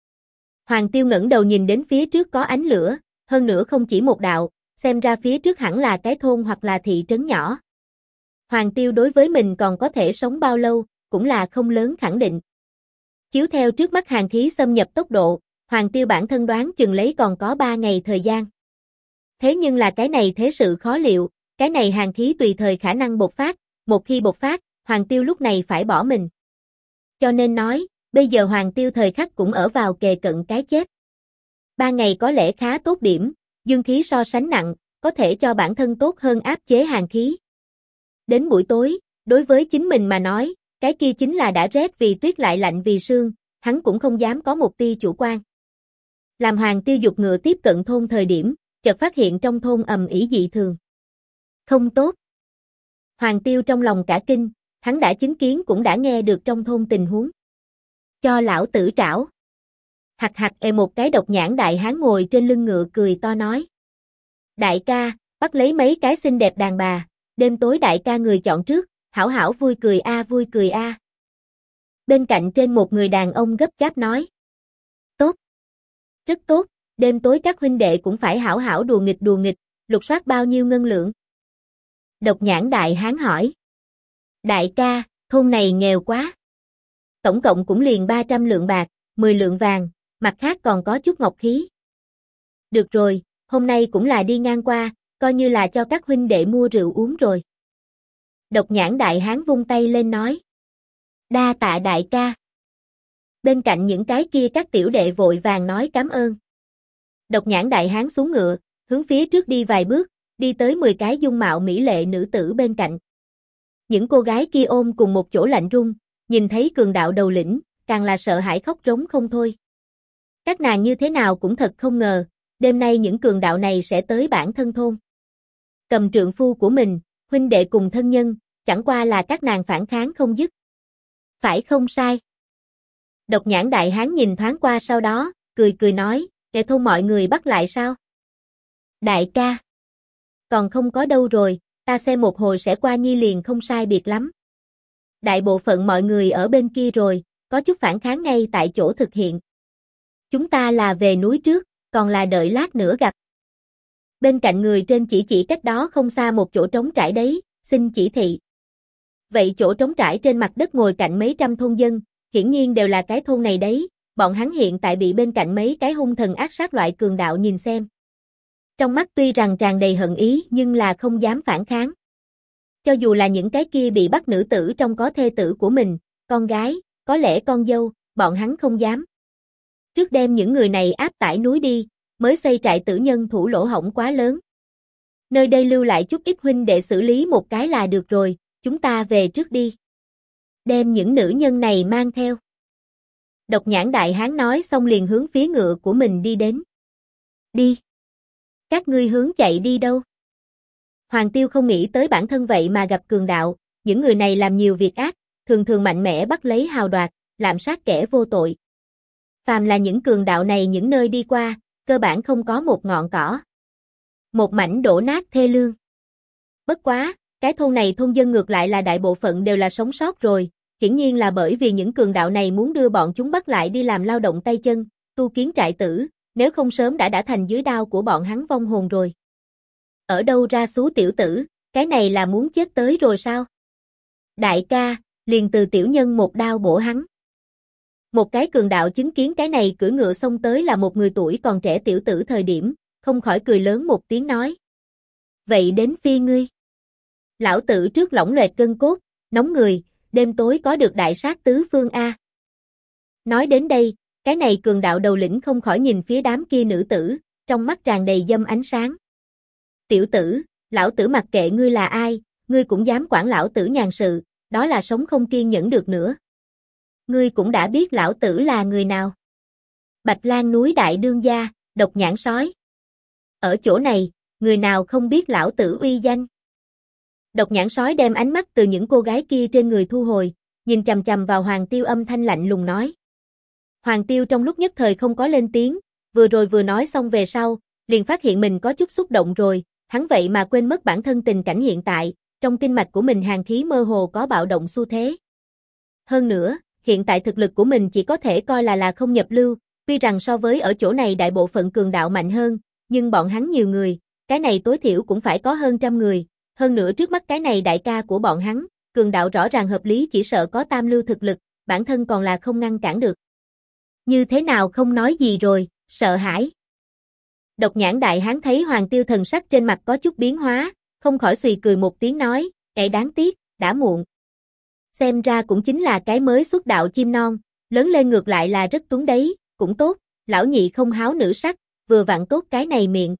Hoàng Tiêu ngẩng đầu nhìn đến phía trước có ánh lửa, hơn nữa không chỉ một đạo, xem ra phía trước hẳn là cái thôn hoặc là thị trấn nhỏ. Hoàng Tiêu đối với mình còn có thể sống bao lâu, cũng là không lớn khẳng định. Chiếu theo trước mắt hàn khí xâm nhập tốc độ, Hoàng Tiêu bản thân đoán chừng lấy còn có 3 ngày thời gian. Thế nhưng là cái này thế sự khó liệu, cái này hàn khí tùy thời khả năng bộc phát, một khi bộc phát, Hoàng Tiêu lúc này phải bỏ mình. Cho nên nói, bây giờ Hoàng Tiêu thời khắc cũng ở vào kề cận cái chết. 3 ngày có lẽ khá tốt điểm, dương khí so sánh nặng, có thể cho bản thân tốt hơn áp chế hàn khí. Đến buổi tối, đối với chính mình mà nói, cái kia chính là đã rét vì tuyết lại lạnh vì sương, hắn cũng không dám có một tia chủ quan. Làm Hoàng Tiêu giục ngựa tiếp cận thôn thời điểm, chợt phát hiện trong thôn ầm ĩ dị thường. Không tốt. Hoàng Tiêu trong lòng cả kinh, hắn đã chứng kiến cũng đã nghe được trong thôn tình huống. Cho lão tử trảo. Hặc hặc một cái độc nhãn đại hán ngồi trên lưng ngựa cười to nói. Đại ca, bắt lấy mấy cái xinh đẹp đàn bà, đêm tối đại ca người chọn trước, hảo hảo vui cười a vui cười a. Bên cạnh trên một người đàn ông gấp gáp nói. Tốt. Rất tốt, đêm tối các huynh đệ cũng phải hảo hảo đùa nghịch, lục soát bao nhiêu ngân lượng. Độc nhãn đại hán hỏi. Đại ca, thôn này nghèo quá. Tổng cộng cũng liền 300 lượng bạc, 10 lượng vàng, mặt khác còn có chút ngọc khí. Được rồi, hôm nay cũng là đi ngang qua, coi như là cho các huynh đệ mua rượu uống rồi. Độc nhãn đại hán vung tay lên nói. Đa tạ đại ca. Bên cạnh những cái kia các tiểu đệ vội vàng nói cảm ơn. Độc nhãn đại hán xuống ngựa, hướng phía trước đi vài bước, đi tới 10 cái dung mạo mỹ lệ nữ tử bên cạnh. Những cô gái kia ôm cùng một chỗ lạnh run, nhìn thấy cường đạo đầu lĩnh, càng là sợ hãi khóc rống không thôi. Các nàng như thế nào cũng thật không ngờ, đêm nay những cường đạo này sẽ tới bản thân thôn. Cầm trượng phu của mình, huynh đệ cùng thân nhân, chẳng qua là các nàng phản kháng không dứt. Phải không sai? Độc nhãn đại hán nhìn thoáng qua sau đó, cười nói, kẻ thôn mọi người bắt lại sao? Đại ca. Còn không có đâu rồi, ta xem một hồi sẽ qua nhi liền không sai biệt lắm. Đại bộ phận mọi người ở bên kia rồi, có chút phản kháng ngay tại chỗ thực hiện. Chúng ta là về núi trước, còn là đợi lát nữa gặp. Bên cạnh người trên chỉ cách đó không xa một chỗ trống trải đấy, xin chỉ thị. Vậy chỗ trống trải trên mặt đất ngồi cạnh mấy trăm thôn dân, hiển nhiên đều là cái thôn này đấy, bọn hắn hiện tại bị bên cạnh mấy cái hung thần ác sát loại cường đạo nhìn xem. Trong mắt tuy rằng tràn đầy hận ý nhưng là không dám phản kháng. Cho dù là những cái kia bị bắt nữ tử trong có thê tử của mình, con gái, có lẽ con dâu, bọn hắn không dám. Trước đem những người này áp tải núi đi, mới xây trại tử nhân thủ lỗ hổng quá lớn. Nơi đây lưu lại chút ít huynh đệ xử lý một cái là được rồi, chúng ta về trước đi. Đem những nữ nhân này mang theo. Độc Nhãn đại hán nói xong liền hướng phía ngựa của mình đi đến. Đi. Các ngươi hướng chạy đi đâu? Hoàng Tiêu không nghĩ tới bản thân vậy mà gặp cường đạo, những người này làm nhiều việc ác, thường thường mạnh mẽ bắt lấy hào đoạt, lạm sát kẻ vô tội. Phàm là những cường đạo này những nơi đi qua, cơ bản không có một ngọn cỏ. Một mảnh đổ nát thê lương. Bất quá, cái thôn này thôn dân ngược lại là đại bộ phận đều là sống sót rồi, hiển nhiên là bởi vì những cường đạo này muốn đưa bọn chúng bắt lại đi làm lao động tay chân, tu kiến trại tử, nếu không sớm đã thành dưới đao của bọn hắn vong hồn rồi. Ở đâu ra xú tiểu tử, cái này là muốn chết tới rồi sao? Đại ca, liền từ tiểu nhân một đao bổ hắn. Một cái cường đạo chứng kiến cái này cưỡi ngựa xông tới là một người tuổi còn trẻ tiểu tử thời điểm, không khỏi cười lớn một tiếng nói. Vậy đến phi ngươi. Lão tử trước lỏng loẹt gân cốt, nóng người, đêm tối có được đại sát tứ phương A. Nói đến đây, cái này cường đạo đầu lĩnh không khỏi nhìn phía đám kia nữ tử, trong mắt tràn đầy dâm ánh sáng. Tiểu tử, lão tử mặc kệ ngươi là ai, ngươi cũng dám quản lão tử nhàn sự, đó là sống không kiên nhẫn được nữa. Ngươi cũng đã biết lão tử là người nào. Bạch Lan núi đại đương gia, Độc Nhãn sói. Ở chỗ này, người nào không biết lão tử uy danh. Độc Nhãn sói đem ánh mắt từ những cô gái kia trên người thu hồi, nhìn chằm chằm vào Hoàng Tiêu âm thanh lạnh lùng nói. Hoàng Tiêu trong lúc nhất thời không có lên tiếng, vừa rồi vừa nói xong về sau, liền phát hiện mình có chút xúc động rồi, hắn vậy mà quên mất bản thân tình cảnh hiện tại, trong kinh mạch của mình hàn khí mơ hồ có bạo động xu thế. Hơn nữa, hiện tại thực lực của mình chỉ có thể coi là không nhập lưu, tuy rằng so với ở chỗ này đại bộ phận cường đạo mạnh hơn, nhưng bọn hắn nhiều người, cái này tối thiểu cũng phải có hơn 100 người, hơn nữa trước mắt cái này đại ca của bọn hắn, cường đạo rõ ràng hợp lý chỉ sợ có tam lưu thực lực, bản thân còn là không ngăn cản được. Như thế nào không nói gì rồi, sợ hãi. Độc Nhãn đại hán thấy Hoàng Tiêu thần sắc trên mặt có chút biến hóa, không khỏi xùy cười một tiếng nói, đáng tiếc, đã muộn. Xem ra cũng chính là cái mới xuất đạo chim non, lớn lên ngược lại là rất tuấn đấy, cũng tốt, lão nhị không háo nữ sắc, vừa vặn tốt cái này miệng.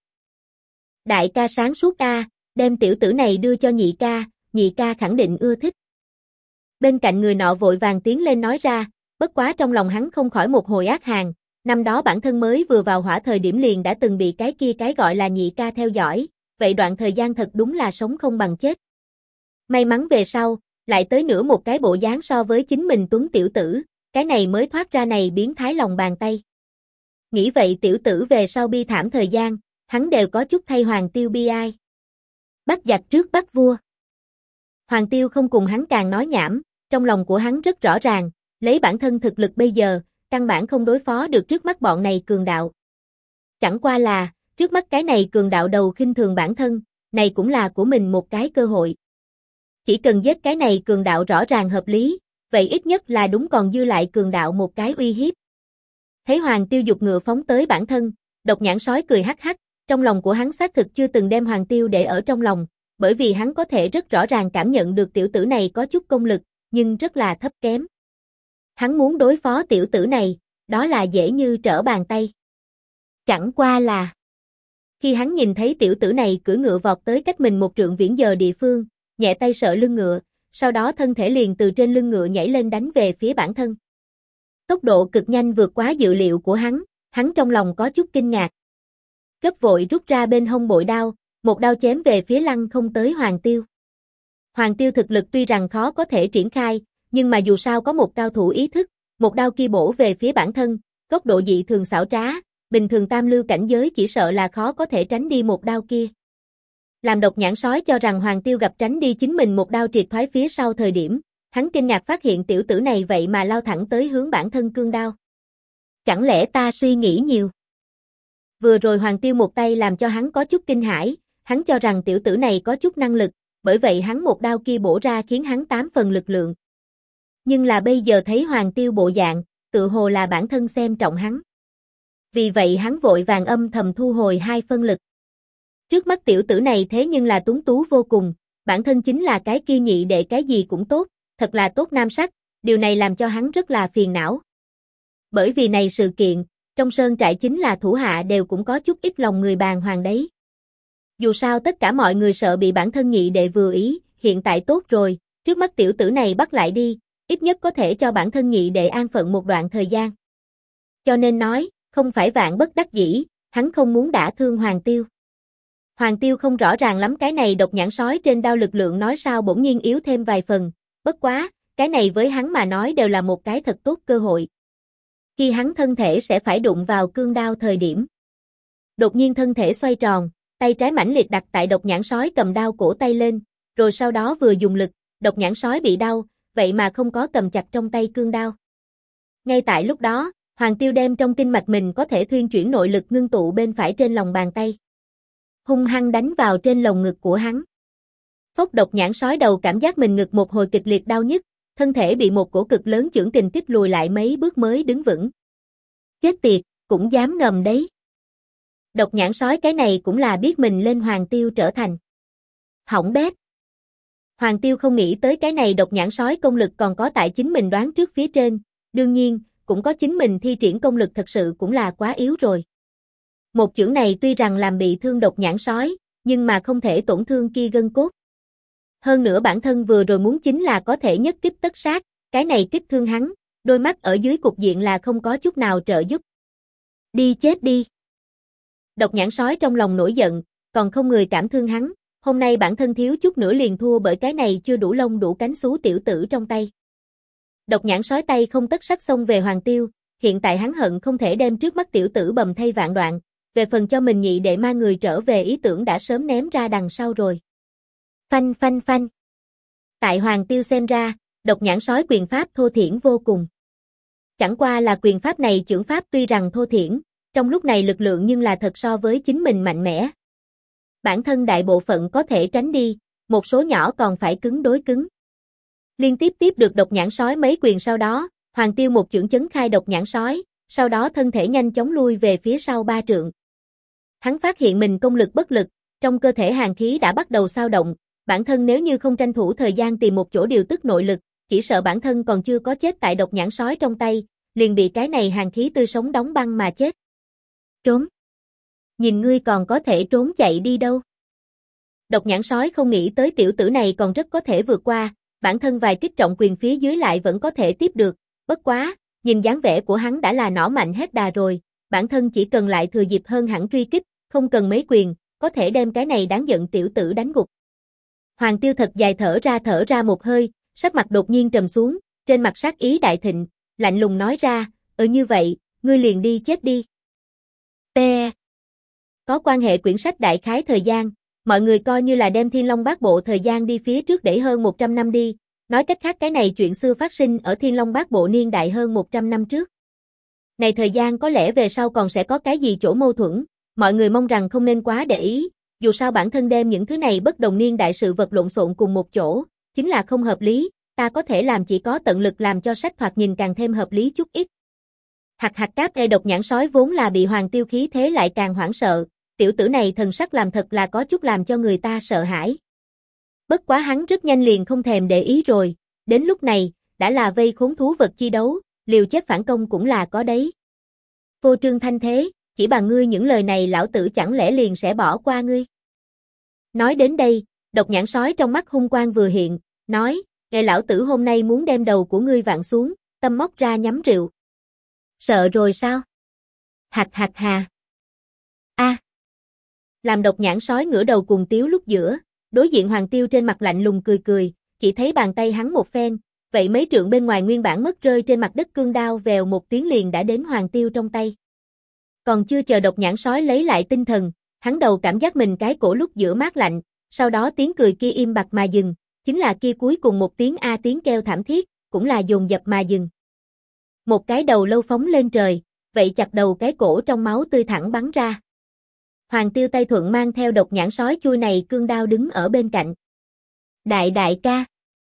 Đại ca sáng suốt a, đem tiểu tử này đưa cho nhị ca khẳng định ưa thích. Bên cạnh người nọ vội vàng tiến lên nói ra, bất quá trong lòng hắn không khỏi một hồi ác hàn, năm đó bản thân mới vừa vào hỏa thời điểm liền đã từng bị cái gọi là nhị ca theo dõi, vậy đoạn thời gian thật đúng là sống không bằng chết. May mắn về sau, lại tới nữa một cái bộ dáng so với chính mình tuấn tiểu tử, cái này mới thoát ra này biến thái lòng bàn tay. Nghĩ vậy tiểu tử về sau bi thảm thời gian, hắn đều có chút thay Hoàng Tiêu bi ai. Bắt giặc trước bắt vua. Hoàng Tiêu không cùng hắn càng nói nhảm, trong lòng của hắn rất rõ ràng, lấy bản thân thực lực bây giờ, căn bản không đối phó được trước mắt bọn này cường đạo. Chẳng qua là, trước mắt cái này cường đạo đầu khinh thường bản thân, này cũng là của mình một cái cơ hội. Chỉ cần giết cái này cường đạo rõ ràng hợp lý, vậy ít nhất là đúng còn dư lại cường đạo một cái uy hiếp. Thấy Hoàng Tiêu giục ngựa phóng tới bản thân, Độc Nhãn sói cười hắc hắc, trong lòng của hắn xác thực chưa từng đem Hoàng Tiêu để ở trong lòng, bởi vì hắn có thể rất rõ ràng cảm nhận được tiểu tử này có chút công lực, nhưng rất là thấp kém. Hắn muốn đối phó tiểu tử này, đó là dễ như trở bàn tay. Chẳng qua là, khi hắn nhìn thấy tiểu tử này cưỡi ngựa vọt tới cách mình 1 trượng viễn giờ địa phương, nhẹ tay sợ lưng ngựa, sau đó thân thể liền từ trên lưng ngựa nhảy lên đánh về phía bản thân. Tốc độ cực nhanh vượt quá dự liệu của hắn trong lòng có chút kinh ngạc. Gấp vội rút ra bên hông bội đao, một đao chém về phía lăng không tới Hoàng Tiêu. Hoàng Tiêu thực lực tuy rằng khó có thể triển khai, nhưng mà dù sao có một cao thủ ý thức, một đao kia bổ về phía bản thân, góc độ dị thường xảo trá, bình thường tam lưu cảnh giới chỉ sợ là khó có thể tránh đi một đao kia. Làm Độc Nhãn sói cho rằng Hoàng Tiêu gặp tránh đi chính mình một đao triệt thoái phía sau thời điểm, hắn kinh ngạc phát hiện tiểu tử này vậy mà lao thẳng tới hướng bản thân cương đao. Chẳng lẽ ta suy nghĩ nhiều? Vừa rồi Hoàng Tiêu một tay làm cho hắn có chút kinh hãi, hắn cho rằng tiểu tử này có chút năng lực, bởi vậy hắn một đao kia bổ ra khiến hắn 8 phần lực lượng. Nhưng là bây giờ thấy Hoàng Tiêu bộ dạng, tự hồ là bản thân xem trọng hắn. Vì vậy hắn vội vàng âm thầm thu hồi 2 phân lực. Trước mắt tiểu tử này thế nhưng là tuấn tú vô cùng, bản thân chính là cái kia nhị đệ cái gì cũng tốt, thật là tốt nam sắc, Điều này làm cho hắn rất là phiền não. Bởi vì này sự kiện, trong sơn trại chính là thủ hạ đều cũng có chút ít lòng người bàng hoàng đấy. Dù sao tất cả mọi người sợ bị bản thân nhị đệ vừa ý, hiện tại tốt rồi, trước mắt tiểu tử này bắt lại đi, ít nhất có thể cho bản thân nhị đệ an phận một đoạn thời gian. Cho nên nói, không phải vạn bất đắc dĩ, hắn không muốn đả thương Hoàng Tiêu. Hoàng Tiêu không rõ ràng lắm cái này độc nhãn sói trên đao lực lượng nói sao bỗng nhiên yếu thêm vài phần, bất quá, cái này với hắn mà nói đều là một cái thật tốt cơ hội. Khi hắn thân thể sẽ phải đụng vào cương đao thời điểm. Đột nhiên thân thể xoay tròn, tay trái mãnh liệt đặt tại độc nhãn sói cầm đao cổ tay lên, rồi sau đó vừa dùng lực, độc nhãn sói bị đau, vậy mà không có cầm chặt trong tay cương đao. Ngay tại lúc đó, Hoàng Tiêu đem trong kinh mạch mình có thể thuyên chuyển nội lực ngưng tụ bên phải trên lòng bàn tay. Hung hăng đánh vào trên lồng ngực của hắn. Phốc, độc nhãn sói đầu cảm giác mình ngực một hồi kịch liệt đau nhức, thân thể bị một cổ cực lớn chưởng kình kích lùi lại mấy bước mới đứng vững. Chết tiệt, cũng dám ngầm đấy. Độc nhãn sói cái này cũng là biết mình lên Hoàng Tiêu trở thành. Hỏng bét. Hoàng Tiêu không nghĩ tới cái này độc nhãn sói công lực còn có tại chính mình đoán trước phía trên, đương nhiên, cũng có chính mình thi triển công lực thật sự cũng là quá yếu rồi. Một chưởng này tuy rằng làm bị thương độc nhãn sói, nhưng mà không thể tổn thương kia gân cốt. Hơn nữa bản thân vừa rồi muốn chính là có thể nhất kích tất sát, cái này kích thương hắn, đôi mắt ở dưới cục diện là không có chút nào trợ giúp. Đi chết đi. Độc nhãn sói trong lòng nổi giận, còn không người cảm thương hắn, hôm nay bản thân thiếu chút nữa liền thua bởi cái này chưa đủ lông đủ cánh xú tiểu tử trong tay. Độc nhãn sói tay không tất sắt xông về Hoàng Tiêu, hiện tại hắn hận không thể đem trước mắt tiểu tử bầm thay vạn đoạn, về phần cho mình nhị đệ ma người trở về ý tưởng đã sớm ném ra đằng sau rồi. Phanh phanh phanh. Tại Hoàng Tiêu xem ra, độc nhãn sói quyền pháp thô thiển vô cùng. Chẳng qua là quyền pháp này chưởng pháp tuy rằng thô thiển, trong lúc này lực lượng nhưng là thật so với chính mình mạnh mẽ. Bản thân đại bộ phận có thể tránh đi, một số nhỏ còn phải cứng đối cứng. Liên tiếp tiếp được độc nhãn sói mấy quyền sau đó, Hoàng Tiêu một chưởng chấn khai độc nhãn sói, sau đó thân thể nhanh chóng lui về phía sau 3 trượng. Hắn phát hiện mình công lực bất lực, trong cơ thể hàn khí đã bắt đầu xao động, bản thân nếu như không tranh thủ thời gian tìm một chỗ điều tức nội lực, chỉ sợ bản thân còn chưa có chết tại độc nhãn sói trong tay, liền bị cái này hàn khí tươi sống đóng băng mà chết. Trốn! Nhìn ngươi còn có thể trốn chạy đi đâu? Độc nhãn sói không nghĩ tới tiểu tử này còn rất có thể vượt qua, bản thân vài kích trọng quyền phía dưới lại vẫn có thể tiếp được, bất quá, nhìn dáng vẻ của hắn đã là nỏ mạnh hết đà rồi, bản thân chỉ cần lại thừa dịp hơn hẳn truy kích, không cần mấy quyền, có thể đem cái này đáng giận tiểu tử đánh gục. Hoàng Tiêu thật dài thở ra một hơi, sắc mặt đột nhiên trầm xuống, trên mặt sát ý đại thịnh, lạnh lùng nói ra, như vậy, ngươi liền đi chết đi. Te. Có quan hệ quyển sách đại khái thời gian, mọi người coi như là đem Thiên Long Bát Bộ thời gian đi phía trước đẩy hơn 100 năm đi, nói cách khác cái này chuyện xưa phát sinh ở Thiên Long Bát Bộ niên đại hơn 100 năm trước. Này thời gian có lẽ về sau còn sẽ có cái gì chỗ mâu thuẫn, mọi người mong rằng không nên quá để ý, dù sao bản thân đem những thứ này bất đồng niên đại sự vật lộn xộn cùng một chỗ, chính là không hợp lý, ta có thể làm chỉ có tận lực làm cho sách thoạt nhìn càng thêm hợp lý chút ít. Hạc hạc cáp độc nhãn sói vốn là bị Hoàng Tiêu khí thế lại càng hoảng sợ, tiểu tử này thần sắc làm thật là có chút làm cho người ta sợ hãi. Bất quá hắn rất nhanh liền không thèm để ý rồi, đến lúc này, đã là vây khốn thú vật chi đấu, liều chết phản công cũng là có đấy. Vô trương thanh thế, chỉ bằng ngươi những lời này lão tử chẳng lẽ liền sẽ bỏ qua ngươi. Nói đến đây, độc nhãn sói trong mắt hung quang vừa hiện, nói, nghe lão tử hôm nay muốn đem đầu của ngươi vặn xuống, tâm móc ra nhắm rượu. Sợ rồi sao? Hạc hạc hà. A. Làm độc nhãn sói ngửa đầu cùng tiếu lúc giữa, đối diện Hoàng Tiêu trên mặt lạnh lùng cười cười, chỉ thấy bàn tay hắn một phen, vậy mấy trượng bên ngoài nguyên bản mất rơi trên mặt đất cương đao vèo một tiếng liền đã đến Hoàng Tiêu trong tay. Còn chưa chờ độc nhãn sói lấy lại tinh thần, hắn đầu cảm giác mình cái cổ lúc giữa mát lạnh, sau đó tiếng cười kia im bặt mà dừng, chính là kia cuối cùng một tiếng a tiếng kêu thảm thiết, cũng là dồn dập mà dừng. Một cái đầu lâu phóng lên trời, vậy chặt đầu cái cổ trong máu tươi thẳng bắn ra. Hoàng Tiêu tay thuận mang theo độc nhãn sói chui này cương đao đứng ở bên cạnh. Đại ca.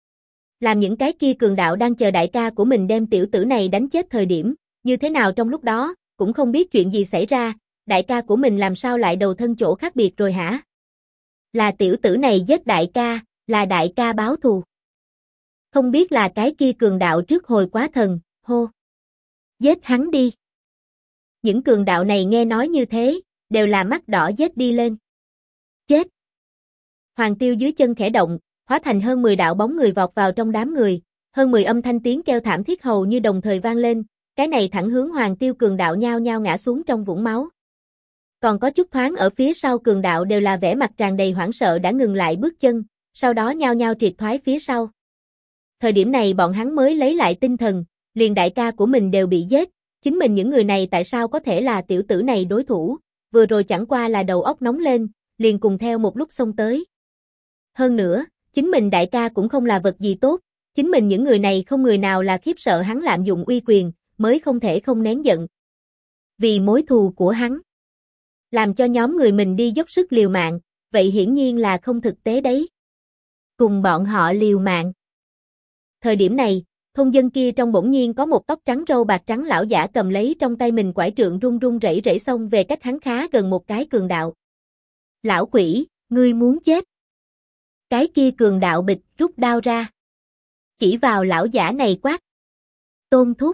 Làm những cái kia cường đạo đang chờ đại ca của mình đem tiểu tử này đánh chết thời điểm, như thế nào trong lúc đó, cũng không biết chuyện gì xảy ra, đại ca của mình làm sao lại đầu thân chỗ khác biệt rồi hả? Là tiểu tử này giết đại ca, là đại ca báo thù. Không biết là cái kia cường đạo trước hồi quá thần, hô. Giết hắn đi. Những cường đạo này nghe nói như thế, đều là mắt đỏ giết đi lên. Chết. Hoàng Tiêu dưới chân khẽ động, hóa thành hơn 10 đạo bóng người vọt vào trong đám người, hơn 10 âm thanh tiếng kêu thảm thiết hầu như đồng thời vang lên, cái này thẳng hướng Hoàng Tiêu cường đạo nhao nhao ngã xuống trong vũng máu. Còn có chút thoáng ở phía sau cường đạo đều là vẻ mặt tràn đầy hoảng sợ đã ngừng lại bước chân, sau đó nhao nhao triệt thoái phía sau. Thời điểm này bọn hắn mới lấy lại tinh thần, liền đại ca của mình đều bị giết, chính mình những người này tại sao có thể là tiểu tử này đối thủ, vừa rồi chẳng qua là đầu óc nóng lên, liền cùng theo một lúc xông tới. Hơn nữa, chính mình đại ca cũng không là vật gì tốt, chính mình những người này không người nào là khiếp sợ hắn lạm dụng uy quyền, mới không thể không nén giận. Vì mối thù của hắn, làm cho nhóm người mình đi dốc sức liều mạng, vậy hiển nhiên là không thực tế đấy. Cùng bọn họ liều mạng. Thời điểm này, thôn dân kia trong bỗng nhiên có một tóc trắng râu bạc trắng lão giả cầm lấy trong tay mình quải trượng run run rẩy rẩy xông về cách hắn khá gần một cái cường đạo. Lão quỷ, ngươi muốn chết. Cái kia cường đạo bịch rút đao ra. Chỉ vào lão giả này quát. Tôn thúc.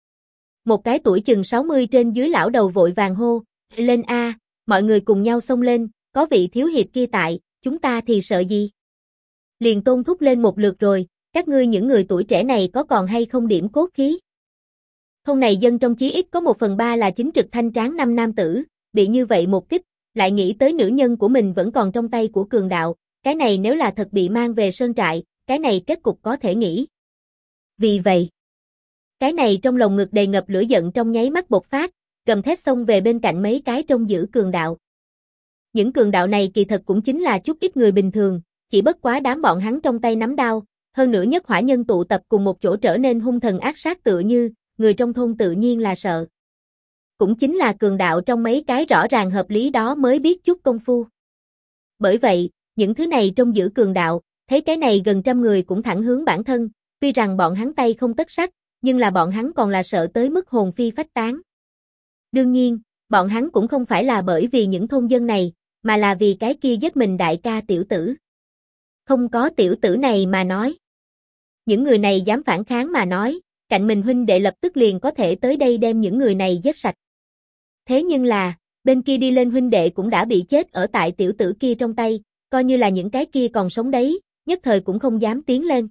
Một cái tuổi chừng 60 trên dưới lão đầu vội vàng hô, lên a, mọi người cùng nhau xông lên, có vị thiếu hiệp kia tại, chúng ta thì sợ gì? Liền Tôn thúc lên một lượt rồi, các ngươi những người tuổi trẻ này có còn hay không điểm cốt khí? Thôn này dân trong chí ít có 1/3 là chính trực thanh tráng năm nam tử, bị như vậy một kích, lại nghĩ tới nữ nhân của mình vẫn còn trong tay của cường đạo, cái này nếu là thật bị mang về sơn trại, cái này kết cục có thể nghĩ. Vì vậy, cái này trong lồng ngực đầy ngập lửa giận trong nháy mắt bộc phát, gầm thét xông về bên cạnh mấy cái trông giữ cường đạo. Những cường đạo này kỳ thật cũng chính là chút ít người bình thường, chỉ bất quá đám bọn hắn trong tay nắm đao, hơn nữa nhất hỏa nhân tụ tập cùng một chỗ trở nên hung thần ác sát tựa như, người trong thôn tự nhiên là sợ. Cũng chính là cường đạo trong mấy cái rõ ràng hợp lý đó mới biết chút công phu. Bởi vậy, những thứ này trông giữ cường đạo, thấy cái này gần trăm người cũng thẳng hướng bản thân, tuy rằng bọn hắn tay không tất sắt, nhưng là bọn hắn còn là sợ tới mức hồn phi phách tán. Đương nhiên, bọn hắn cũng không phải là bởi vì những thôn dân này, mà là vì cái kia giết mình đại ca tiểu tử. Không có tiểu tử này mà nói. Những người này dám phản kháng mà nói, cạnh mình huynh đệ lập tức liền có thể tới đây đem những người này giết sạch. Thế nhưng là, bên kia đi lên huynh đệ cũng đã bị chết ở tại tiểu tử kia trong tay, coi như là những cái kia còn sống đấy, nhất thời cũng không dám tiến lên.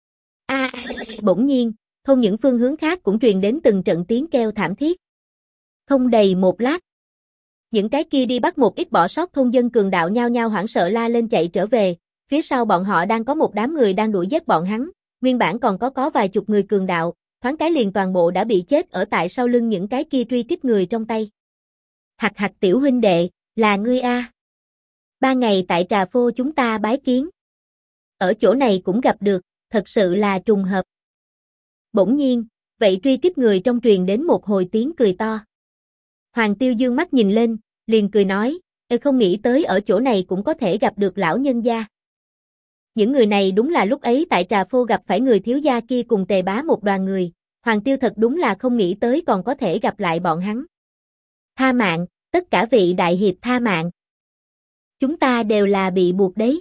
Bỗng nhiên, thôn những phương hướng khác cũng truyền đến từng trận tiếng kêu thảm thiết. Không đầy một lát, những cái kia đi bắt một ít bỏ sót thôn dân cường đạo nhao nhao hoảng sợ la lên chạy trở về, phía sau bọn họ đang có một đám người đang đuổi giết bọn hắn, nguyên bản còn có vài chục người cường đạo, thoáng cái liền toàn bộ đã bị chết ở tại sau lưng những cái kia truy kích người trong tay. Hạch hạch tiểu huynh đệ, là ngươi a? 3 ngày tại Trà Phô chúng ta bái kiến. Ở chỗ này cũng gặp được, thật sự là trùng hợp. Bỗng nhiên, vậy truy kích người trong truyền đến một hồi tiếng cười to. Hoàng Tiêu dương mắt nhìn lên, liền cười nói, không nghĩ tới ở chỗ này cũng có thể gặp được lão nhân gia. Những người này đúng là lúc ấy tại Trà Phô gặp phải người thiếu gia kia cùng Tề Bá một đoàn người, Hoàng Tiêu thật đúng là không nghĩ tới còn có thể gặp lại bọn hắn. Tha mạng, tất cả vị đại hiệp tha mạng. Chúng ta đều là bị buộc đấy.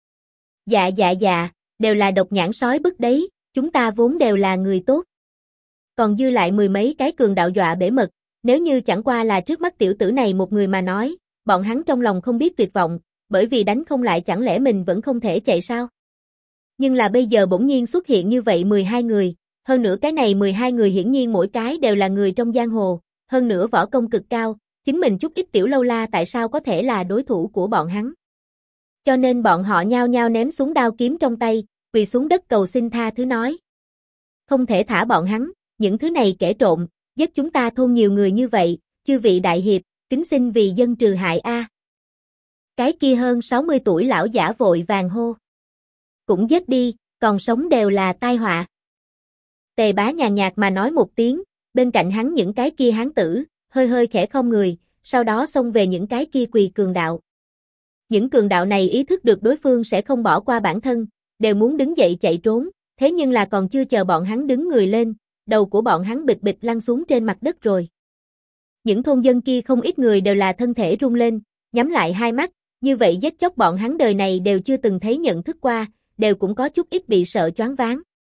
Dạ, đều là độc nhãn sói bức đấy, chúng ta vốn đều là người tốt. Còn dư lại 10 mấy cái cường đạo dọa bể mật, nếu như chẳng qua là trước mắt tiểu tử này một người mà nói, bọn hắn trong lòng không biết tuyệt vọng, bởi vì đánh không lại chẳng lẽ mình vẫn không thể chạy sao? Nhưng là bây giờ bỗng nhiên xuất hiện như vậy 12 người, hơn nữa cái này 12 người hiển nhiên mỗi cái đều là người trong giang hồ, hơn nữa võ công cực cao, chính mình chút ít tiểu lâu la tại sao có thể là đối thủ của bọn hắn. Cho nên bọn họ nhao nhao ném xuống đao kiếm trong tay, quỳ xuống đất cầu xin tha thứ nói. Không thể thả bọn hắn, những thứ này kẻ trộm, giết chúng ta thôn nhiều người như vậy, chư vị đại hiệp, kính xin vì dân trừ hại a. Cái kia hơn 60 tuổi lão giả vội vàng hô. Cũng giết đi, còn sống đều là tai họa. Tề Bá nhàn nhạt mà nói một tiếng, bên cạnh hắn những cái kia hán tử, hơi hơi khẽ khom người, sau đó xông về những cái kia quỳ cường đạo. Những cường đạo này ý thức được đối phương sẽ không bỏ qua bản thân, đều muốn đứng dậy chạy trốn, thế nhưng là còn chưa chờ bọn hắn đứng người lên, đầu của bọn hắn bịch bịch lăn xuống trên mặt đất rồi. Những thôn dân kia không ít người đều là thân thể rung lên, nhắm lại hai mắt, như vậy giết chóc bọn hắn đời này đều chưa từng thấy nhận thức qua, đều cũng có chút ít bị sợ choáng váng.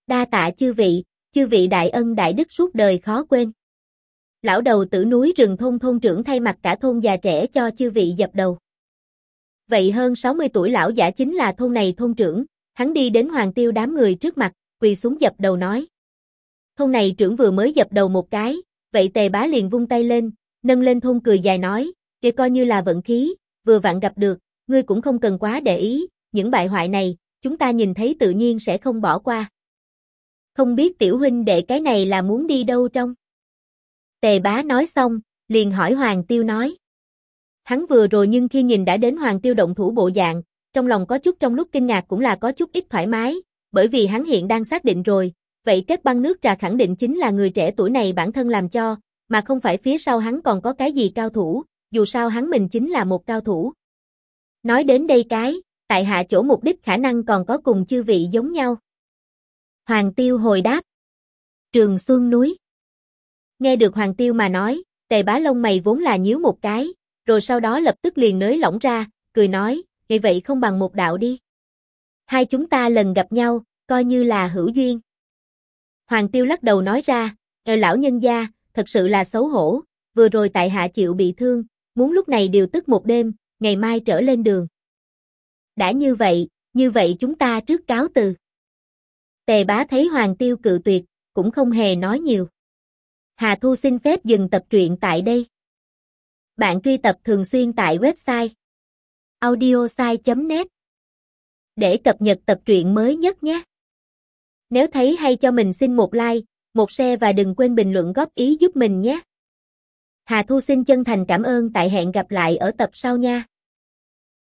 Đa tạ chư vị đại ân đại đức suốt đời khó quên. Lão đầu tử núi rừng thôn thôn trưởng thay mặt cả thôn già trẻ cho chư vị dập đầu. Vậy hơn 60 tuổi lão giả chính là thôn này thôn trưởng, hắn đi đến Hoàng Tiêu đám người trước mặt, quỳ xuống dập đầu nói. Thôn này trưởng vừa mới dập đầu một cái, vậy Tề Bá liền vung tay lên, nâng lên thôn cười dài nói, kia coi như là vận khí, vừa vặn gặp được, ngươi cũng không cần quá để ý, những bại hoại này, chúng ta nhìn thấy tự nhiên sẽ không bỏ qua. Không biết tiểu huynh đệ cái này là muốn đi đâu trong? Tề Bá nói xong, liền hỏi Hoàng Tiêu nói. Hắn vừa rồi nhưng khi nhìn đã đến Hoàng Tiêu động thủ bộ dạng, trong lòng có chút trong lúc kinh ngạc cũng là có chút ít thoải mái, bởi vì hắn hiện đang xác định rồi, vậy kết băng nước trà khẳng định chính là người trẻ tuổi này bản thân làm cho, mà không phải phía sau hắn còn có cái gì cao thủ, dù sao hắn mình chính là một cao thủ. Nói đến đây tại hạ chỗ mục đích khả năng còn có cùng chư vị giống nhau. Hoàng Tiêu hồi đáp. Trường Xuân núi. Nghe được Hoàng Tiêu mà nói, Tề Bá lông mày vốn là nhíu một cái, rồi sau đó lập tức liền nới lỏng ra, cười nói, vậy không bằng một đạo đi. Hai chúng ta lần gặp nhau, coi như là hữu duyên. Hoàng Tiêu lắc đầu nói ra, lão nhân gia, thật sự là xấu hổ, vừa rồi tại hạ chịu bị thương, muốn lúc này điều tức một đêm, ngày mai trở lên đường. Đã như vậy chúng ta trước cáo từ. Tề Bá thấy Hoàng Tiêu cự tuyệt, cũng không hề nói nhiều. Hà Thu xin phép dừng tập truyện tại đây. Bạn truy tập thường xuyên tại website audiosai.net để cập nhật tập truyện mới nhất nhé. Nếu thấy hay cho mình xin một like, một share và đừng quên bình luận góp ý giúp mình nhé. Hà Thu xin chân thành cảm ơn, tại hẹn gặp lại ở tập sau nha.